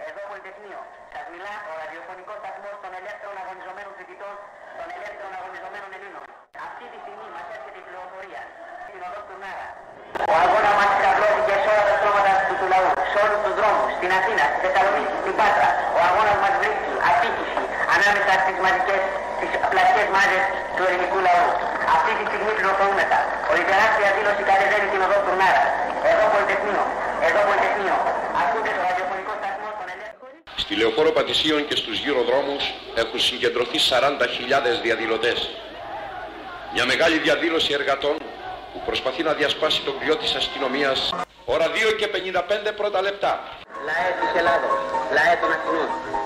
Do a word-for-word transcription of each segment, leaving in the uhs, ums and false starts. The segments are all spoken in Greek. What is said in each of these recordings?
Εδώ Πολυτεχνείο. Σας μιλά ο ραδιοφωνικός σταθμός των ελεύθερων αγωνιζομένων φοιτητών, των ελεύθερων αγωνιζομένων Ελλήνων. Αυτή τη στιγμή μας έρχεται η πληροφορία στην οδό του Νάρα. Ο αγώνα μας κραυλώθηκε σε όλα τα στρώματα του, του λαού, σε όλους τους δρόμους, στην Αθήνα, στη Θεσσαλονίκη, στην Πάτρα. Ο αγώνας μας βρίσκει ατύχηση ανάμεσα στις μαζικές, στις πλατικές μάζες του ελληνικού λαού. Αυτή τη στιγμή πληροφορούμεθα ότι η τεράστια δήλωση κατεβαίνει την οδό του Νάρα. Εδώ Πολυτεχνείο. Εδώ Πολυτεχνείο. Ακούτε το ραδιοφωνικό σταθμό των ελεύθερων. Στη Λεωφόρο Πατησίων και στους γύρω δρόμους έχουν συγκεντρωθεί σαράντα χιλιάδες διαδηλωτές. Μια μεγάλη διαδήλωση εργατών που προσπαθεί να διασπάσει τον κρυό της αστυνομίας. Ώρα δύο και πενήντα πέντε πρώτα λεπτά. Λαέ της Ελλάδος, λαέ των Αθηνών.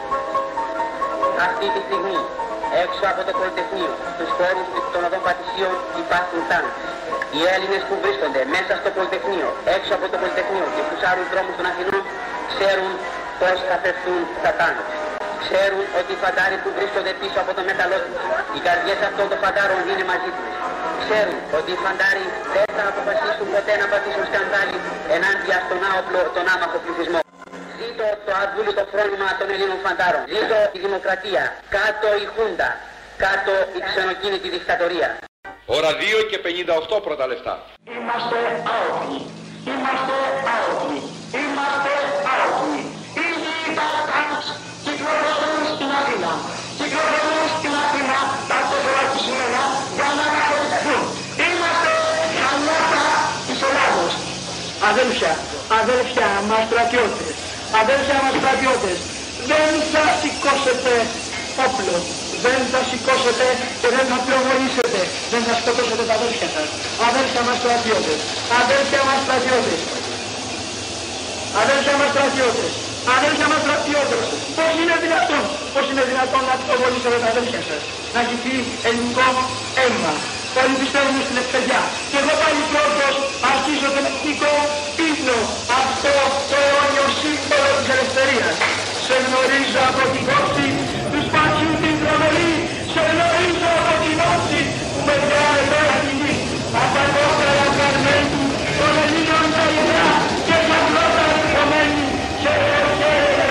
Αυτή τη στιγμή, έξω από το Πολυτεχνείο, στους χώρους των οδών Πατησίων υπάρχουν τάγκ. Οι Έλληνες που βρίσκονται μέσα στο Πολυτεχνείο, έξω από το Πολυτεχνείο και στους άλλους δρόμους των Αθηνών, ξέρουν πώς θα πεθούν τα τάγκ. Ξέρουν ότι οι φαντάροι που βρίσκονται πίσω από το μέταλλό τους, οι καρδιές αυτών των φαντάρων είναι μαζί τους. Ξέρουν ότι οι φαντάροι δεν θα αποφασίσουν ποτέ να πατήσουν σκανδάλι ενάντια στον άοπλο, τον άμαχο πληθυσμό. Ζήτω το αδούλωτο φρόνημα των Ελλήνων φαντάρων. Ζήτω η δημοκρατία. Κάτω η Χούντα. Κάτω η ξενοκίνητη δικτατορία. Ώρα δύο και πενήντα οκτώ πρώτα λεπτά. Είμαστε άοπλοι. Είμαστε άοπλοι. Είμαστε άοπλοι. Ήδη τα τάγκς κυκλοφορούν στην Αθήνα. Κυκλοφορούν στην Αθήνα τα τεσσερακισμένα για να αναπτυχθούν. Είμαστε χαμότα της Ελλάδος. Αδέλφια, αδέλφια μας στρατιώτες, αδέλφια μας στρατιώτες, δεν θα σηκώσετε όπλο, δεν θα σηκώσετε και δεν θα πυροβολήσετε, δεν θα σκοτώσετε τα αδέλφια σας. Αδέλφια μας στρατιώτες, αδέλφια μας στρατιώτες, αδέλφια μας στρατιώτες, αδέλφια μας στρατιώτες, πώς είναι δυνατόν, πώς είναι δυνατόν να πυροβολήσετε τα αδέλφια σας, να χυθεί ελληνικό αίμα. Όλοι πιστεύουμε στην ελευθερία. Και εγώ πάλι πρώτος αρχίζω τον εθνικό ύμνο, αυτό το αιώνιο σύμβολο της ελευθερίας. Σε γνωρίζω από την κόψη του σπάσιου την τρομερή, σε γνωρίζω από την όψη που με βγάλε πέρα τη γη. Από τα κόκκαλα καρμένου των Ελλήνων τα ιδέα και τα πρώτα ρηχωμένη σε ελευθερία.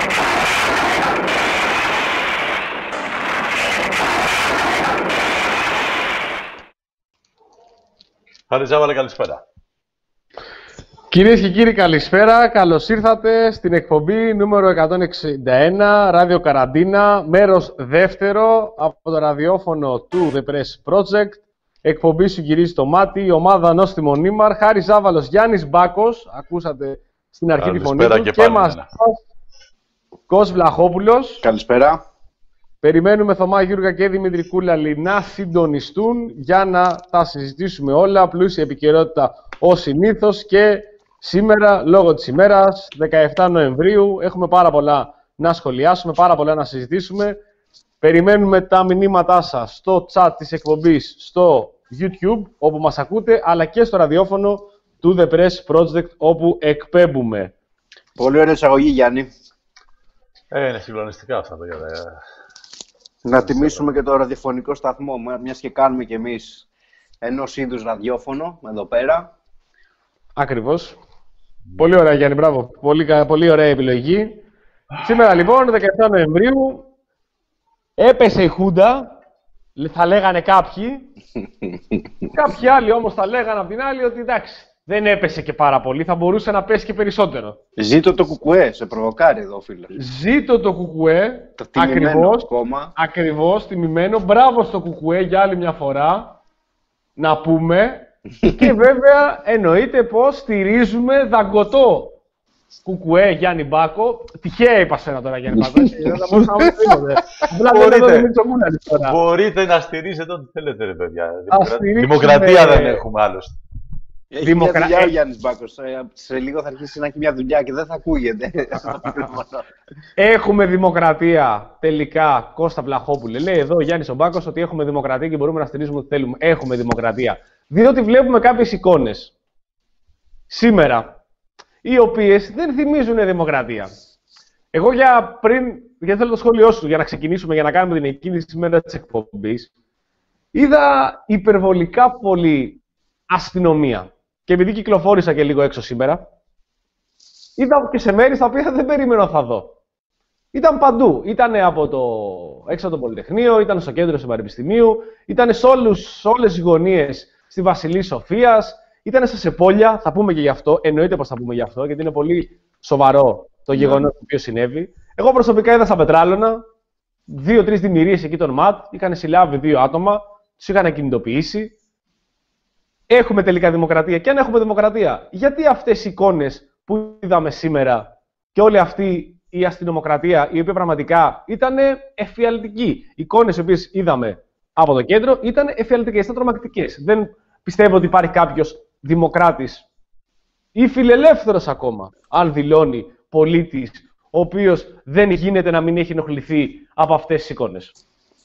Χάρη Ζάβαλε, καλησπέρα. Κυρίες και κύριοι, καλησπέρα. Καλώς ήρθατε στην εκπομπή νούμερο εκατόν εξήντα ένα, Ράδιο Καραντίνα, μέρος δεύτερο από το ραδιόφωνο του The Press Project. Εκπομπή σου γυρίζει το μάτι, η ομάδα Νόστιμο Νίμαρ, Χάρης Ζάβαλος, Γιάννης Μπάκος, ακούσατε στην αρχή τη φωνή του, και, και μας Κος Βλαχόπουλος. Καλησπέρα. Περιμένουμε Θωμά Γιούργα και Δημήτρη Κούλαλη να συντονιστούν για να τα συζητήσουμε όλα. Πλούσια επικαιρότητα ως συνήθως και σήμερα, λόγω της ημέρας, δεκαεφτά Νοεμβρίου, έχουμε πάρα πολλά να σχολιάσουμε, πάρα πολλά να συζητήσουμε. Περιμένουμε τα μηνύματά σας στο chat της εκπομπής στο YouTube, όπου μας ακούτε, αλλά και στο ραδιόφωνο του The Press Project, όπου εκπέμπουμε. Πολύ ωραία εισαγωγή, Γιάννη. Ε, είναι συγκλονιστικά αυτά τα γιορτά. Να τιμήσουμε και το ραδιοφωνικό σταθμό, μιας και κάνουμε κι εμείς ενός είδους ραδιόφωνο εδώ πέρα. Ακριβώς. Πολύ ωραία, Γιάννη, μπράβο. Πολύ, πολύ ωραία επιλογή. Σήμερα λοιπόν, δεκαεφτά Νοεμβρίου, έπεσε η Χούντα, θα λέγανε κάποιοι. Κάποιοι άλλοι όμως θα λέγανε απ' την άλλη ότι εντάξει, δεν έπεσε και πάρα πολύ, θα μπορούσε να πέσει και περισσότερο. Ζήτω το κουκουέ, σε προβοκάρει εδώ, φίλε. Ζήτω το κουκουέ, το ακριβώς, κόμμα. Ακριβώς, τιμημένο. Μπράβο στο κουκουέ για άλλη μια φορά, να πούμε. Και βέβαια εννοείται πως στηρίζουμε δαγκωτό κουκουέ Γιάννη Μπάκο. Τυχαία είπα σένα τώρα, Γιάννη Μπάκο. μπορείτε, μπορείτε να στηρίζετε ό,τι θέλετε, ρε παιδιά. Δημοκρατία δεν έχουμε άλλωστε. Έχει Δημοκρα... μια δουλειά ο Γιάννης Μπάκος. Σε λίγο θα αρχίσει να έχει μια δουλειά και δεν θα ακούγεται. Έχουμε δημοκρατία τελικά, Κώστα Βλαχόπουλε. Λέει εδώ ο Γιάννης ο Μπάκος ότι έχουμε δημοκρατία και μπορούμε να στηρίζουμε ό,τι θέλουμε. Έχουμε δημοκρατία. Διότι βλέπουμε κάποιες εικόνες σήμερα, οι οποίες δεν θυμίζουν δημοκρατία. Εγώ για πριν, γιατί θέλω το σχόλιο σου για να ξεκινήσουμε, για να κάνουμε την εκκίνηση σήμερα της εκπομπής, είδα υπερβολικά πολύ αστυνομία. Και επειδή κυκλοφόρησα και λίγο έξω σήμερα, είδα και σε μέρη στα οποία δεν περίμενα θα δω. Ήταν παντού. Ήταν από το έξω από το Πολυτεχνείο, ήταν στο κέντρο του Πανεπιστημίου, ήταν σε, όλους, σε όλες τις γωνίες στη Βασιλής Σοφίας, ήταν σε Σεπόλια, θα πούμε και γι' αυτό. Εννοείται πως θα πούμε γι' αυτό, γιατί είναι πολύ σοβαρό το γεγονός το οποίο συνέβη. Εγώ προσωπικά είδα στα Πετράλωνα δύο-τρεις δημιουργίες εκεί των ΜΑΤ, είχαν συλλάβει δύο άτομα, τους είχαν κινητοποιήσει. Έχουμε τελικά δημοκρατία. Και αν έχουμε δημοκρατία, γιατί αυτές οι εικόνες που είδαμε σήμερα και όλη αυτή η αστυνομοκρατία, η οποία πραγματικά ήταν εφιαλτική. Οι εικόνες οι οποίες είδαμε από το κέντρο ήταν εφιαλτικές, ήταν τρομακτικές. Δεν πιστεύω ότι υπάρχει κάποιος δημοκράτης ή φιλελεύθερος ακόμα, αν δηλώνει πολίτης, ο οποίος δεν γίνεται να μην έχει ενοχληθεί από αυτές τις εικόνες.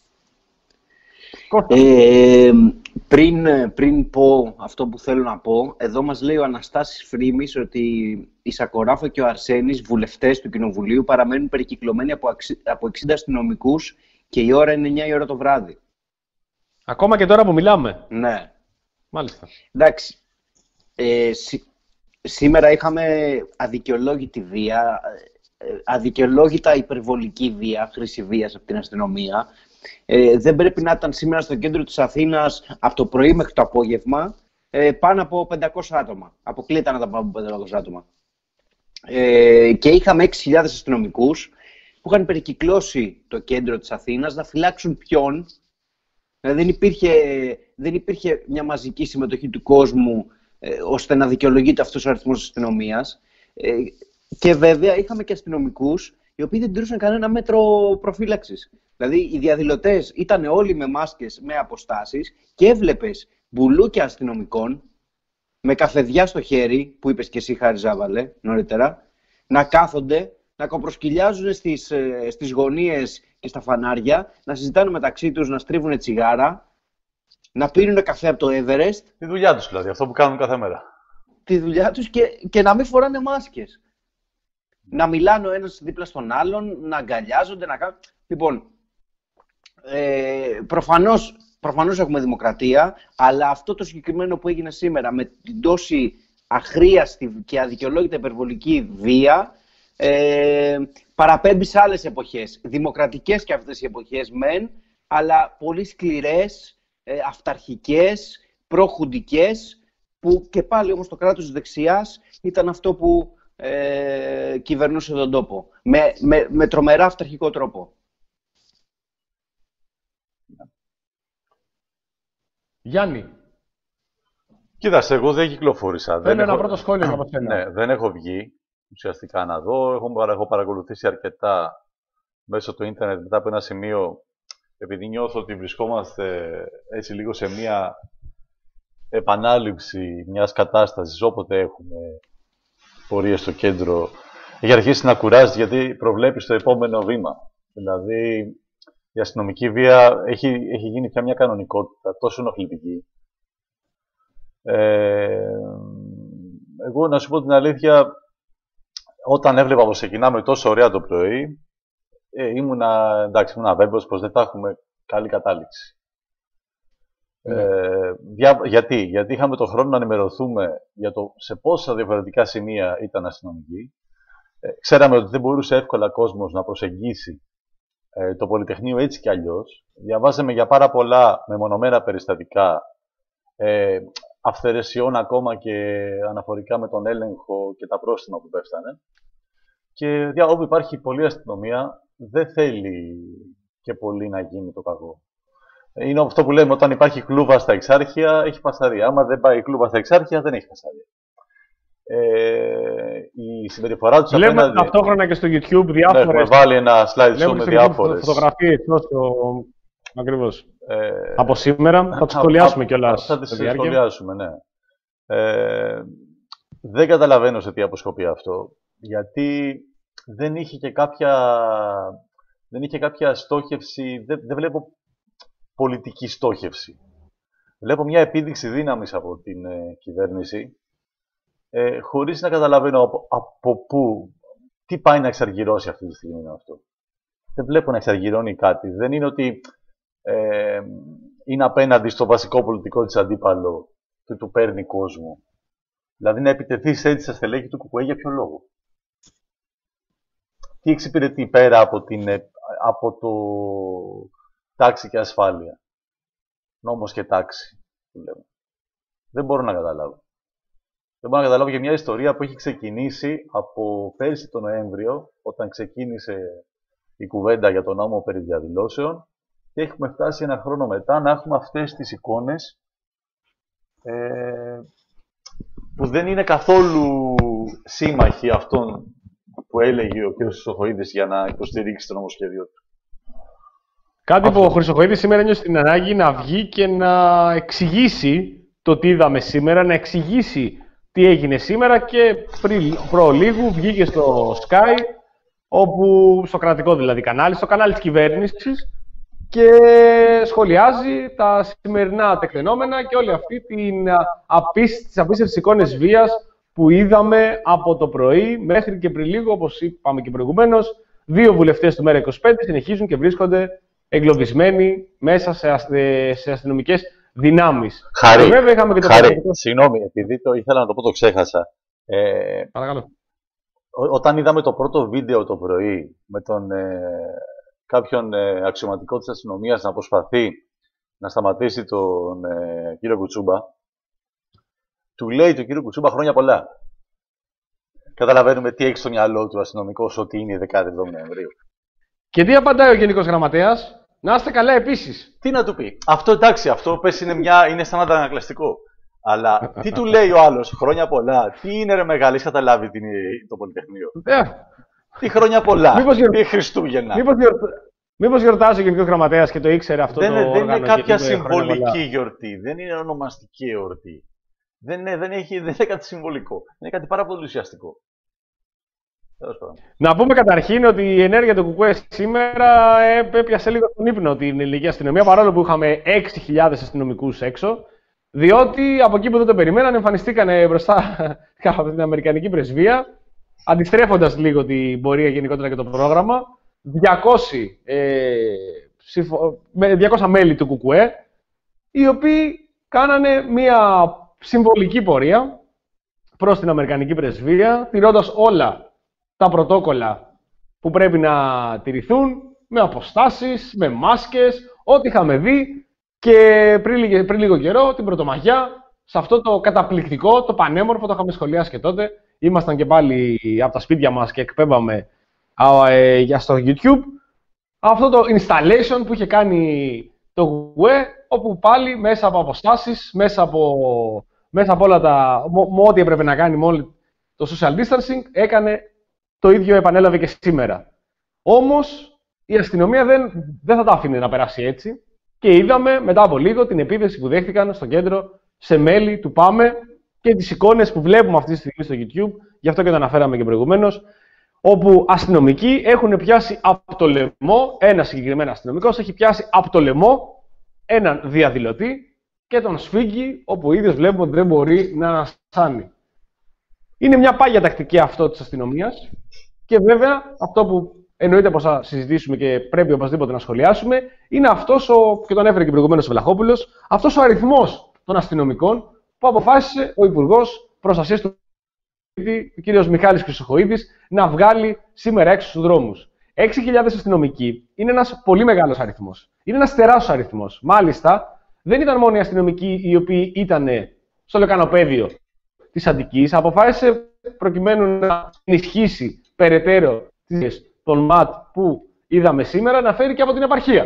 Ε, πριν, πριν πω αυτό που θέλω να πω, εδώ μας λέει ο Αναστάσης Φρύμης ότι η Σακοράφα και ο Αρσένης, βουλευτές του Κοινοβουλίου, παραμένουν περικυκλωμένοι από, από εξήντα αστυνομικούς και η ώρα είναι εννιά η ώρα το βράδυ. Ακόμα και τώρα που μιλάμε. Ναι. Μάλιστα. Εντάξει. Ε, σή, σήμερα είχαμε αδικαιολόγητη βία, αδικαιολόγητα υπερβολική βία, χρήση βίας από την αστυνομία. Ε, δεν πρέπει να ήταν σήμερα στο κέντρο της Αθήνας από το πρωί μέχρι το απόγευμα ε, πάνω από πεντακόσια άτομα. Αποκλείεται να τα πάμε από πεντακόσια άτομα. Ε, και είχαμε έξι χιλιάδες αστυνομικούς που είχαν περικυκλώσει το κέντρο της Αθήνας να φυλάξουν ποιον. Δηλαδή δεν υπήρχε, δεν υπήρχε μια μαζική συμμετοχή του κόσμου ε, ώστε να δικαιολογείται αυτός ο αριθμός της αστυνομίας. Ε, και βέβαια είχαμε και αστυνομικούς οι οποίοι δεν τηρούσαν κανένα μέτρο προφύλαξης. Δηλαδή οι διαδηλωτές ήταν όλοι με μάσκες, με αποστάσεις και έβλεπες μπουλούκια αστυνομικών με καφεδιά στο χέρι, που είπες και εσύ Χάρη Ζάβαλε νωρίτερα, να κάθονται, να κοπροσκυλιάζουν στις, στις γωνίες και στα φανάρια, να συζητάνε μεταξύ τους, να στρίβουν τσιγάρα, να πίνουν καφέ από το Everest. Τη δουλειά τους δηλαδή, αυτό που κάνουν κάθε μέρα. Τη δουλειά τους και, και να μην φοράνε μάσκες. Να μιλάνε ο ένας δίπλα στον άλλον, να αγκαλιάζονται, να κάνουν... Λοιπόν, ε, προφανώς, προφανώς έχουμε δημοκρατία, αλλά αυτό το συγκεκριμένο που έγινε σήμερα με την τόση αχρίαστη και αδικαιολόγητα υπερβολική βία ε, παραπέμπει σε άλλες εποχές. Δημοκρατικές και αυτές οι εποχές μεν, αλλά πολύ σκληρές, ε, αυταρχικές, προχουντικές, που και πάλι όμως το κράτος της δεξιάς ήταν αυτό που ε, κυβερνούσε τον τόπο. Με, με, με τρομερά αυταρχικό τρόπο. Γιάννη. Κοίταξε, εγώ δεν κυκλοφόρησα. Θέλω ένα έχω... πρώτο σχόλιο από σένα. Ναι, δεν έχω βγει ουσιαστικά να δω. Έχω, έχω παρακολουθήσει αρκετά μέσω του ίντερνετ μετά από ένα σημείο, επειδή νιώθω ότι βρισκόμαστε έτσι λίγο σε μια επανάληψη μιας κατάστασης όποτε έχουμε πορείες στο κέντρο. Έχει αρχίσει να κουράζει γιατί προβλέπει το επόμενο βήμα. Δηλαδή, η αστυνομική βία έχει, έχει γίνει πια μια κανονικότητα τόσο ενοχλητική. Ε, εγώ να σου πω την αλήθεια, όταν έβλεπα πως ξεκινάμε τόσο ωραία το πρωί, ε, ήμουνα, εντάξει, ήμουνα βέβαιος πως δεν θα έχουμε καλή κατάληξη. Mm. Ε, για, γιατί? γιατί είχαμε τον χρόνο να ενημερωθούμε για το σε πόσα διαφορετικά σημεία ήταν αστυνομική. Ε, ξέραμε ότι δεν μπορούσε εύκολα κόσμος να προσεγγίσει ε, το Πολυτεχνείο έτσι κι αλλιώς. Διαβάζαμε για πάρα πολλά μεμονωμένα περιστατικά ε, αυθαιρεσιών ακόμα και αναφορικά με τον έλεγχο και τα πρόστιμα που πέφτανε. Και δια, όπου υπάρχει πολλή αστυνομία, δεν θέλει και πολύ να γίνει το κακό. Είναι αυτό που λέμε, όταν υπάρχει κλούβα στα εξάρχεια, έχει φασαρία. Άμα δεν πάει κλούβα στα εξάρχεια, δεν έχει φασαρία. Ε, η συμπεριφορά τους Βλέπουμε απέναντι... ταυτόχρονα και στο YouTube διάφορες... Ναι, έχουμε βάλει ένα slide show με διάφορες... φωτογραφίες τόσο... Ακριβώς. Ε... Από σήμερα, θα τις σχολιάσουμε κιόλας. Θα τις σχολιάσουμε, ναι. Ε, δεν καταλαβαίνω σε τι αποσκοπεί αυτό, γιατί δεν είχε και κάποια, δεν είχε κάποια στόχευση, δεν, δεν βλέπω πολιτική στόχευση. Βλέπω μια επίδειξη δύναμης από την ε, κυβέρνηση, ε, χωρίς να καταλαβαίνω από, από πού, τι πάει να εξαργυρώσει αυτή τη στιγμή με αυτό. Δεν βλέπω να εξαργυρώνει κάτι. Δεν είναι ότι ε, είναι απέναντι στο βασικό πολιτικό της αντίπαλο και του παίρνει κόσμο. Δηλαδή να επιτεθεί έτσι στα στελέχη του Κουκουέ για ποιο λόγο. τι εξυπηρετεί πέρα από, την, από το τάξη και ασφάλεια. Νόμος και τάξη, που λέμε. Δεν μπορώ να καταλάβω. Δεν μπορώ να καταλάβω για μια ιστορία που έχει ξεκινήσει από πέρσι τον Νοέμβριο, όταν ξεκίνησε η κουβέντα για τον νόμο περί διαδηλώσεων, και έχουμε φτάσει ένα χρόνο μετά να έχουμε αυτές τις εικόνες ε, που δεν είναι καθόλου σύμμαχοι αυτών που έλεγε ο κ. Χρυσοχοΐδης για να υποστηρίξει το νομοσχέδιο του. Κάτι Αυτό. που ο Χρυσοχοΐδης σήμερα νιώσε την ανάγκη να βγει και να εξηγήσει το τι είδαμε σήμερα, να εξηγήσει τι έγινε σήμερα και πριν προλίγου βγήκε στο Sky, όπου, στο κρατικό δηλαδή κανάλι, στο κανάλι της κυβέρνησης, και σχολιάζει τα σημερινά τεκτενόμενα και όλη αυτή την απίστευτη, τις απίστευτες εικόνες βίας που είδαμε από το πρωί μέχρι και πριν λίγο, όπως είπαμε και προηγουμένως. Δύο βουλευτές του ΜΕΡΑ είκοσι πέντε συνεχίζουν και βρίσκονται εγκλωβισμένοι μέσα σε, αστε, σε αστυνομικές δυνάμεις. Χαρή, και βέβαια είχαμε και το Χαρή. πραγματικό... Συγγνώμη, επειδή το ήθελα να το πω, το ξέχασα. Ε, Παρακαλώ. Ό, όταν είδαμε το πρώτο βίντεο το πρωί με τον ε, κάποιον ε, αξιωματικό της αστυνομίας να προσπαθεί να σταματήσει τον ε, κύριο Κουτσούμπα, του λέει τον κύριο Κουτσούμπα χρόνια πολλά. Καταλαβαίνουμε τι έχει στο μυαλό του αστυνομικός ότι είναι η δεκάτη εβδόμη Νοεμβρίου. Και τι απαντάει ο Γενικός Γραμματέας? Να είστε καλά επίσης. Τι να του πει? Αυτό εντάξει, αυτό πες είναι, μια, είναι σαν αντανακλαστικό. Αλλά τι του λέει ο άλλος, χρόνια πολλά, τι είναι ρε μεγάλη, έχεις καταλάβει τι είναι το Πολυτεχνείο. Ε, Τι χρόνια πολλά, Μήπως γιορ... τι Χριστούγεννα. Μήπως, γιορ... Μήπως γιορτάζει ο Γενικός Γραμματέας και το ήξερε αυτό δεν, το δεν όργανο? είναι κάποια και συμβολική γιορτή, δεν είναι ονομαστική εορτή. Δεν είναι, δεν, έχει, δεν είναι κάτι συμβολικό, είναι κάτι πάρα πολύ ουσιαστικό. Να πούμε καταρχήν ότι η ενέργεια του ΚΚΕ σήμερα έπιασε λίγο τον ύπνο την ελληνική αστυνομία, παρόλο που είχαμε έξι χιλιάδες αστυνομικούς έξω, διότι από εκεί που δεν το περιμέναν εμφανιστήκαν μπροστά από την Αμερικανική πρεσβεία, αντιστρέφοντας λίγο την πορεία γενικότερα και το πρόγραμμα, διακόσια, ε, ψηφο... διακόσια μέλη του ΚΚΕ, οι οποίοι κάνανε μια συμβολική πορεία προς την Αμερικανική πρεσβεία, τηρώντας όλα τα πρωτόκολλα που πρέπει να τηρηθούν, με αποστάσεις, με μάσκες, ό,τι είχαμε δει και πριν, πριν λίγο καιρό, την Πρωτομαγιά, σε αυτό το καταπληκτικό, το πανέμορφο, το είχαμε σχολιάσει και τότε. Ήμασταν και πάλι από τα σπίτια μας και εκπέμπαμε ε, για στο YouTube. Αυτό το installation που είχε κάνει το ΚΚΕ, όπου πάλι μέσα από αποστάσεις, μέσα από, μέσα από όλα τα, με ό,τι έπρεπε να κάνει με όλο το social distancing, έκανε το ίδιο, επανέλαβε και σήμερα. Όμως η αστυνομία δεν, δεν θα τα άφηνε να περάσει έτσι και είδαμε μετά από λίγο την επίθεση που δέχτηκαν στο κέντρο σε μέλη του ΠΑΜΕ και τις εικόνες που βλέπουμε αυτή τη στιγμή στο YouTube, γι' αυτό και το αναφέραμε και προηγουμένως, όπου αστυνομικοί έχουν πιάσει από το λαιμό, ένας συγκεκριμένο αστυνομικός έχει πιάσει από το λαιμό έναν διαδηλωτή και τον σφίγγει, όπου ο ίδιος βλέπουμε ότι δεν μπορεί να αναστάνει. Είναι μια πάγια τακτική αυτό της αστυνομίας και βέβαια αυτό που εννοείται πως θα συζητήσουμε και πρέπει οπωσδήποτε να σχολιάσουμε είναι αυτός, ο, και τον έφερε και προηγουμένως ο Βλαχόπουλος, αυτός ο αριθμός των αστυνομικών που αποφάσισε ο Υπουργός Προστασίας του Πολίτη, ο κ. Μιχάλης Χρυσοχοΐδης, να βγάλει σήμερα έξω στους δρόμους. έξι χιλιάδες αστυνομικοί είναι ένας πολύ μεγάλος αριθμός. Είναι ένας τεράστιος αριθμός. Μάλιστα, δεν ήταν μόνο οι αστυνομικοί οι οποίοι ήταν στο λεκανοπέδιο της Αττικής, αποφάσισε προκειμένου να ενισχύσει περαιτέρω τον ΜΑΤ που είδαμε σήμερα, να φέρει και από την επαρχία.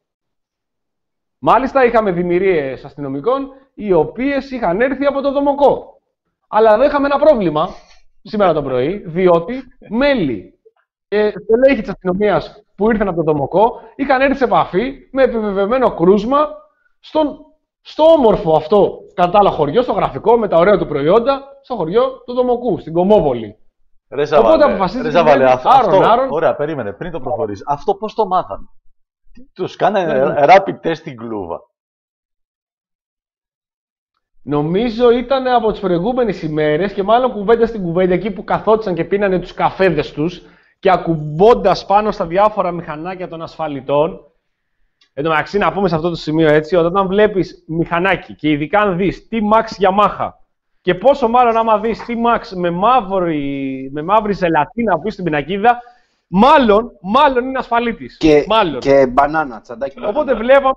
Μάλιστα, είχαμε δημιουργίες αστυνομικών οι οποίες είχαν έρθει από το Δομοκό. Αλλά εδώ είχαμε ένα πρόβλημα σήμερα το πρωί, διότι μέλη και στελέχη της αστυνομίας που ήρθαν από το Δομοκό είχαν έρθει σε επαφή με επιβεβαιωμένο κρούσμα στον, στο όμορφο αυτό κατά άλλα χωριό, στο γραφικό, με τα ωραία του προϊόντα, στο χωριό του Δομοκού, στην Κομόβολη. Ρε Ζαβαλέ, ρε Ζαβαλέ, αυτό, άρον, αυτό, άρον. ωραία, περίμενε, πριν το προχωρήσει. Αυτό πώς το μάθανε? Τους κάνανε rapid test στην κλούβα. Νομίζω ήταν από τις προηγούμενες ημέρες και μάλλον κουβέντα στην κουβέντα εκεί που καθόντουσαν και πίνανε τους καφέδες τους και ακουμπώντας πάνω στα διάφορα μηχανάκια των ασφαλιτών. Εν τω μεταξύ, να πούμε σε αυτό το σημείο έτσι, όταν βλέπεις μηχανάκι και ειδικά αν δεις T-Max Yamaha και πόσο μάλλον άμα δεις T-Max με μαύρη, με μαύρη ζελατίνα που είσαι στην πινακίδα, Μάλλον, μάλλον είναι ασφαλίτης. Και, μάλλον. και μπανάνα, τσαντάκι. Οπότε βλέπαμε.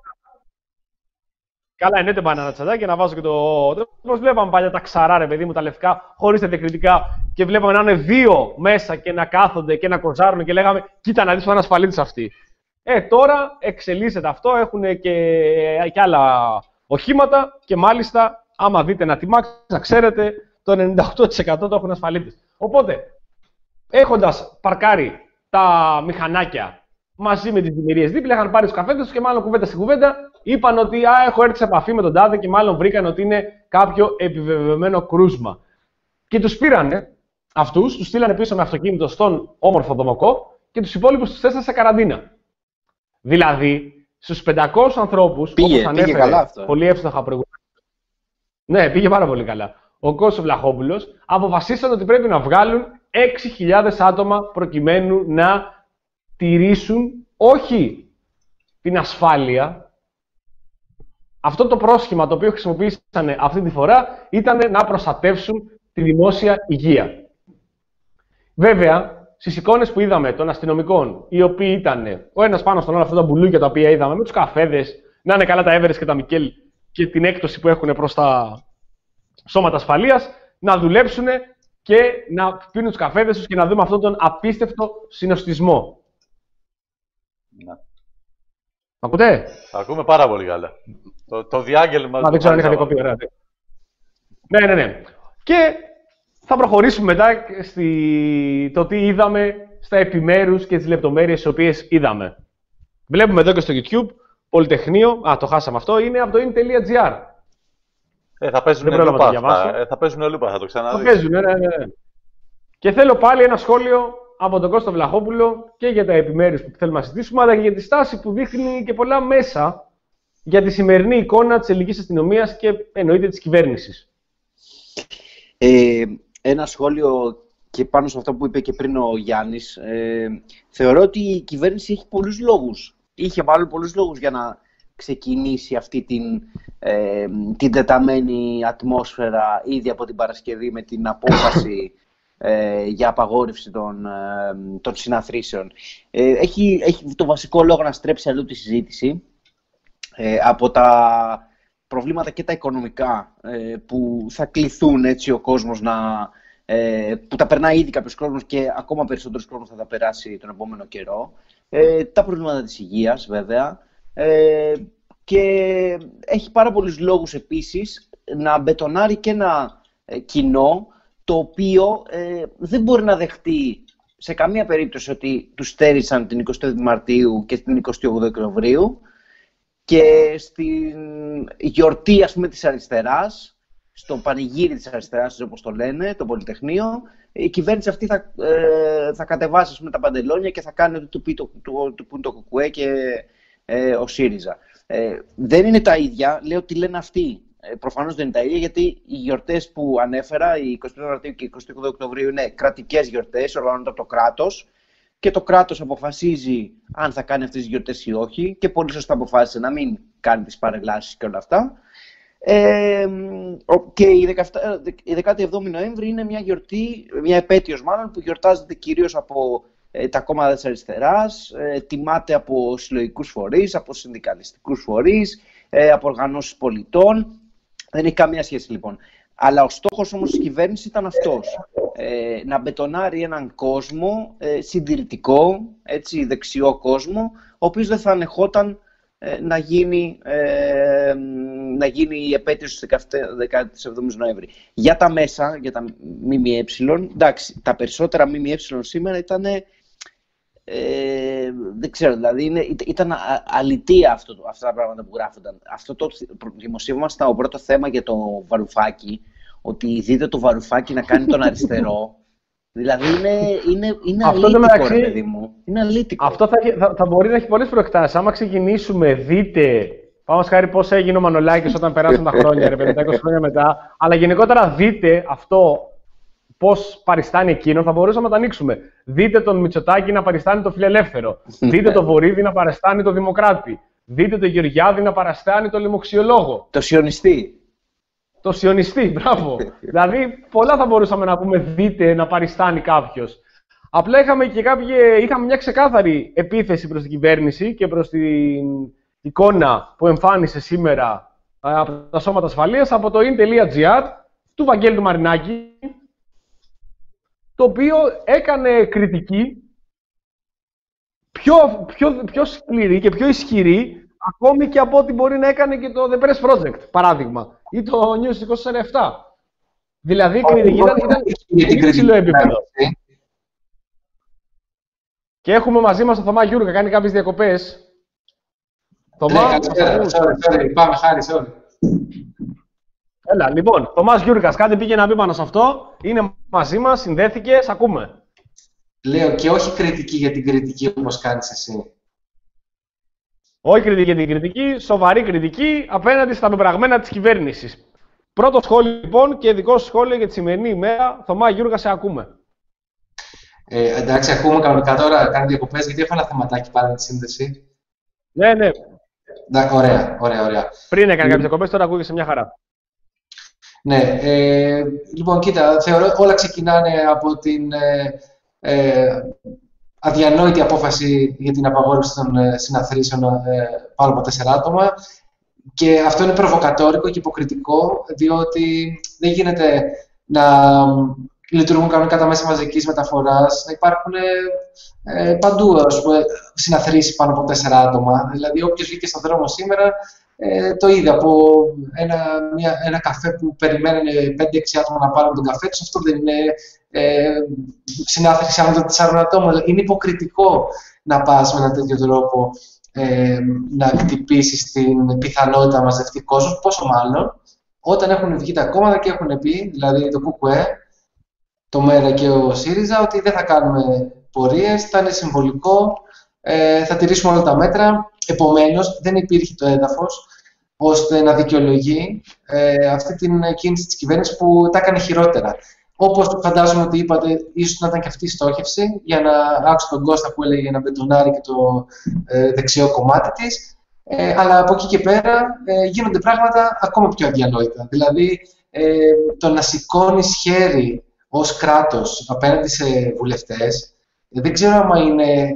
Καλά, εννοείται μπανάνα τσαντάκι, να βάζω και το. Όπως βλέπαμε παλιά τα ξαρά, ρε παιδί μου, τα λευκά, χωρίς τα διακριτικά, και βλέπαμε να είναι δύο μέσα και να κάθονται και να κοζάρουν και λέγαμε, κοίτα να δεις που είναι ασφαλίτης αυτή. Ε, τώρα εξελίσσεται αυτό, έχουν και, και άλλα οχήματα και μάλιστα, άμα δείτε ένα τιμάξι, να ξέρετε, το ενενήντα οκτώ τοις εκατό το έχουν ασφαλίτης. Οπότε, έχοντας παρκάρει τα μηχανάκια μαζί με τις δημιουργίες δίπλα, είχαν πάρει τους καφέδες τους και μάλλον κουβέντα στην κουβέντα είπαν ότι α, έχω έρθει σε επαφή με τον τάδε και μάλλον βρήκαν ότι είναι κάποιο επιβεβαιωμένο κρούσμα. Και τους πήρανε αυτούς, τους στείλανε πίσω με αυτοκίνητο στον όμορφο Δομοκό και τους υπόλοιπους τους θέσανε σε καραντίνα. Δηλαδή, στους πεντακόσιους ανθρώπους, πήγε, όπως ανέφερε πήγε καλά αυτό. πολύ εύστοχα προηγούμενα. Ναι, πήγε πάρα πολύ καλά. Ο Κώστας Βλαχόπουλος αποφασίσαν ότι πρέπει να βγάλουν έξι χιλιάδες άτομα προκειμένου να τηρήσουν όχι την ασφάλεια. Αυτό το πρόσχημα το οποίο χρησιμοποίησαν αυτή τη φορά ήταν να προστατεύσουν τη δημόσια υγεία. Βέβαια, στις εικόνες που είδαμε των αστυνομικών, οι οποίοι ήταν ο ένας πάνω στον άλλο, αυτά τα μπουλούκια τα οποία είδαμε, με τους καφέδες, να είναι καλά τα Everest και τα Μικέλ και την έκπτωση που έχουν προς τα σώματα ασφαλείας, να δουλέψουν και να πίνουν τους καφέδες τους και να δούμε αυτόν τον απίστευτο συνοστισμό. Να. Ακούτε? Ακούμε πάρα πολύ καλά. Το, το διάγγελμα... Μα δεν ξέρω αν είχα διακοπεί, ωραία. Ναι, ναι, ναι. Και θα προχωρήσουμε μετά στη... το τι είδαμε στα επιμέρους και τις λεπτομέρειες τις οποίες είδαμε. Βλέπουμε εδώ και στο YouTube, Πολυτεχνείο, α, το χάσαμε αυτό, είναι από το in.gr. Ε, θα παίζουν λούπα, θα, ε, θα παίζουν λούπα, θα το ξαναδείς. Θα παίζουν, ναι, ναι, ναι. Και θέλω πάλι ένα σχόλιο από τον Κώστα Βλαχόπουλο και για τα επιμέρους που θέλουμε να συζητήσουμε, αλλά και για τη στάση που δείχνει και πολλά μέσα για τη σημερινή εικόνα της ελληνικής αστυνομίας και εννοείται της κυβέρνησης. Ε, ένα σχόλιο και πάνω σε αυτό που είπε και πριν ο Γιάννης. Ε, θεωρώ ότι η κυβέρνηση έχει πολλούς λόγους. Είχε μάλλον πολλούς λόγους για να ξεκινήσει αυτή την, ε, την τεταμένη ατμόσφαιρα ήδη από την Παρασκευή με την απόφαση ε, για απαγόρευση των, ε, των συναθρήσεων. Ε, έχει, έχει το βασικό λόγο να στρέψει αλλού τη συζήτηση ε, από τα προβλήματα και τα οικονομικά ε, που θα κληθούν έτσι ο κόσμος να... Ε, που τα περνάει ήδη κάποιος κόσμος και ακόμα περισσότερος κόσμος θα τα περάσει τον επόμενο καιρό. Ε, τα προβλήματα της υγείας βέβαια. Ε, και έχει πάρα πολλούς λόγους επίσης να μπετονάρει και ένα ε, κοινό το οποίο ε, δεν μπορεί να δεχτεί σε καμία περίπτωση ότι τους στέρισαν την εικοστή έβδομη Μαρτίου και την εικοστή όγδοη Οκτωβρίου και στην γιορτή, ας πούμε, της αριστεράς, στο πανηγύρι της αριστεράς, όπως το λένε, το Πολυτεχνείο, η κυβέρνηση αυτή θα, ε, θα κατεβάσει, ας πούμε, τα παντελόνια και θα κάνει ότι του πει το, το, το, το, το Κουκουέ και ε, ο ΣΥΡΙΖΑ. Ε, δεν είναι τα ίδια, λέω ότι λένε αυτοί. Ε, προφανώς δεν είναι τα ίδια, γιατί οι γιορτές που ανέφερα, η εικοστή όγδοη Μαρτίου και η εικοστή όγδοη Οκτωβρίου, είναι κρατικές γιορτές, οργανώνονται από το κράτος. Και το κράτος αποφασίζει αν θα κάνει αυτές τις γιορτές ή όχι, και πολύ σωστά αποφάσισε να μην κάνει τις παρελάσεις και όλα αυτά. Ε, και η δεκάτη εβδόμη Νοέμβρη είναι μια γιορτή, μια επέτειος μάλλον, που γιορτάζεται κυρίως από ε, τα κόμματα της αριστεράς, ε, τιμάται από συλλογικούς φορείς, από συνδικαλιστικούς φορείς, ε, από οργανώσεις πολιτών. Δεν έχει καμία σχέση λοιπόν. Αλλά ο στόχος όμως της κυβέρνησης ήταν αυτός. Ε, να μπετονάρει έναν κόσμο ε, συντηρητικό, έτσι, δεξιό κόσμο, ο οποίος δεν θα ανεχόταν ε, να, γίνει, ε, να γίνει η επέτειος της δεκάτη εβδόμη Νοέμβρη. Για τα μέσα, για τα ΜΜΕ, εντάξει, τα περισσότερα ΜΜΕ σήμερα ήταν, ε, δεν ξέρω, δηλαδή είναι, ήταν αλητία αυτό, αυτά τα πράγματα που γράφονταν. Αυτό το δημοσίευμα στο πρώτο θέμα για το Βαρουφάκη, ότι δείτε το Βαρουφάκη να κάνει τον αριστερό. Δηλαδή είναι, είναι, είναι αλήτικο, μεταξύ, ρε παιδί μου. Είναι αλήτικο. Αυτό θα, θα, θα μπορεί να έχει πολλές προεκτάσεις. Άμα ξεκινήσουμε, δείτε, πάμε χάρη πώς έγινε ο Μανολάκης όταν περάσουν τα χρόνια, ρε πενήντα είκοσι χρόνια μετά. Αλλά γενικότερα δείτε αυτό, πώς παριστάνει εκείνο, θα μπορούσαμε να το ανοίξουμε. Δείτε τον Μητσοτάκη να παριστάνει το φιλελεύθερο. Δείτε τον Βορίδη να παριστάνει το Δημοκράτη. Δείτε τον Γεωργιάδη να παριστάνει το λοιμοξιολόγο. Το σιωνιστή. Το σιωνιστή, μπράβο. Δηλαδή, πολλά θα μπορούσαμε να πούμε, δείτε να παριστάνει κάποιος. Απλά είχαμε και κάποια, είχαμε μια ξεκάθαρη επίθεση προς την κυβέρνηση και προς την εικόνα που εμφάνισε σήμερα από τα σώματα ασφαλείας από το in.gr του Βαγγέλη του Μαρινάκη, το οποίο έκανε κριτική πιο, πιο, πιο σκληρή και πιο ισχυρή ακόμη και από ό,τι μπορεί να έκανε και το The Press Project, παράδειγμα, ή το News είκοσι τέσσερα επτά. Δηλαδή η κριτική ήταν, ήταν πολύ ψηλό επίπεδο. Και έχουμε μαζί μας τον Θωμά Γιούρκα, κάνει κάποιες διακοπές. Θωμά, πάμε χάρη, sorry. Έλα, λοιπόν, Θωμάς Γιούρκας, κάτι πήγε να πει πάνω σε αυτό. Είναι μαζί μας, συνδέθηκε, σ' ακούμε. Λέω και όχι κριτική για την κριτική όπως κάνεις εσύ. Όχι κριτική για την κριτική, σοβαρή κριτική απέναντι στα πεπραγμένα της κυβέρνησης. Πρώτο σχόλιο λοιπόν και δικό σου σχόλιο για τη σημερινή ημέρα. Θωμά Γιούρκα, σε ακούμε. Ε, εντάξει, ακούμε κανονικά τώρα, κάνω διακοπές, γιατί έχω ένα θεματάκι πάλι με τη σύνδεση. Ναι, ναι. Εντάξει, ωραία, ωραία, ωραία. Πριν έκανε κάποιες διακοπές, τώρα ακούγεσαι μια χαρά. Ναι, ε, λοιπόν, κοίτα, θεωρώ όλα ξεκινάνε από την ε, ε, αδιανόητη απόφαση για την απαγόρευση των ε, συναθρήσεων ε, πάνω από τέσσερα άτομα. Και αυτό είναι προβοκατόρικο και υποκριτικό, διότι δεν γίνεται να λειτουργούν κανονικά τα μέσα μαζικής μεταφοράς, να υπάρχουν ε, παντού ας πούμε, συναθρήσεις πάνω από τέσσερα άτομα. Δηλαδή, όποιος βγήκε στον δρόμο σήμερα ε, το είδε από ένα, μια, ένα καφέ που περιμένανε πέντε έξι άτομα να πάρουν τον καφέ τους. Αυτό δεν είναι ε, συνάθρηση άνω των τεσσάρων ατόμων. Είναι υποκριτικό να πας με έναν τέτοιο τρόπο ε, να χτυπήσεις την πιθανότητα μαζευτεί κόσμος, πόσο μάλλον όταν έχουν βγει τα κόμματα και έχουν πει, δηλαδή το ΚΚΕ, το ΜΕΡΑ και ο ΣΥΡΙΖΑ, ότι δεν θα κάνουμε πορείες, θα είναι συμβολικό, ε, θα τηρήσουμε όλα τα μέτρα. Επομένως, δεν υπήρχε το έδαφος ώστε να δικαιολογεί ε, αυτή την κίνηση της κυβέρνησης που τα έκανε χειρότερα. Όπως φαντάζομαι ότι είπατε, ίσως να ήταν και αυτή η στόχευση, για να άκουσα τον Κώστα που έλεγε να μπετονάρει και το ε, δεξιό κομμάτι της. Ε, αλλά από εκεί και πέρα ε, γίνονται πράγματα ακόμα πιο αδιανόητα. Δηλαδή, ε, το να σηκώνεις χέρι ως κράτος απέναντι σε βουλευτές, δεν ξέρω άμα είναι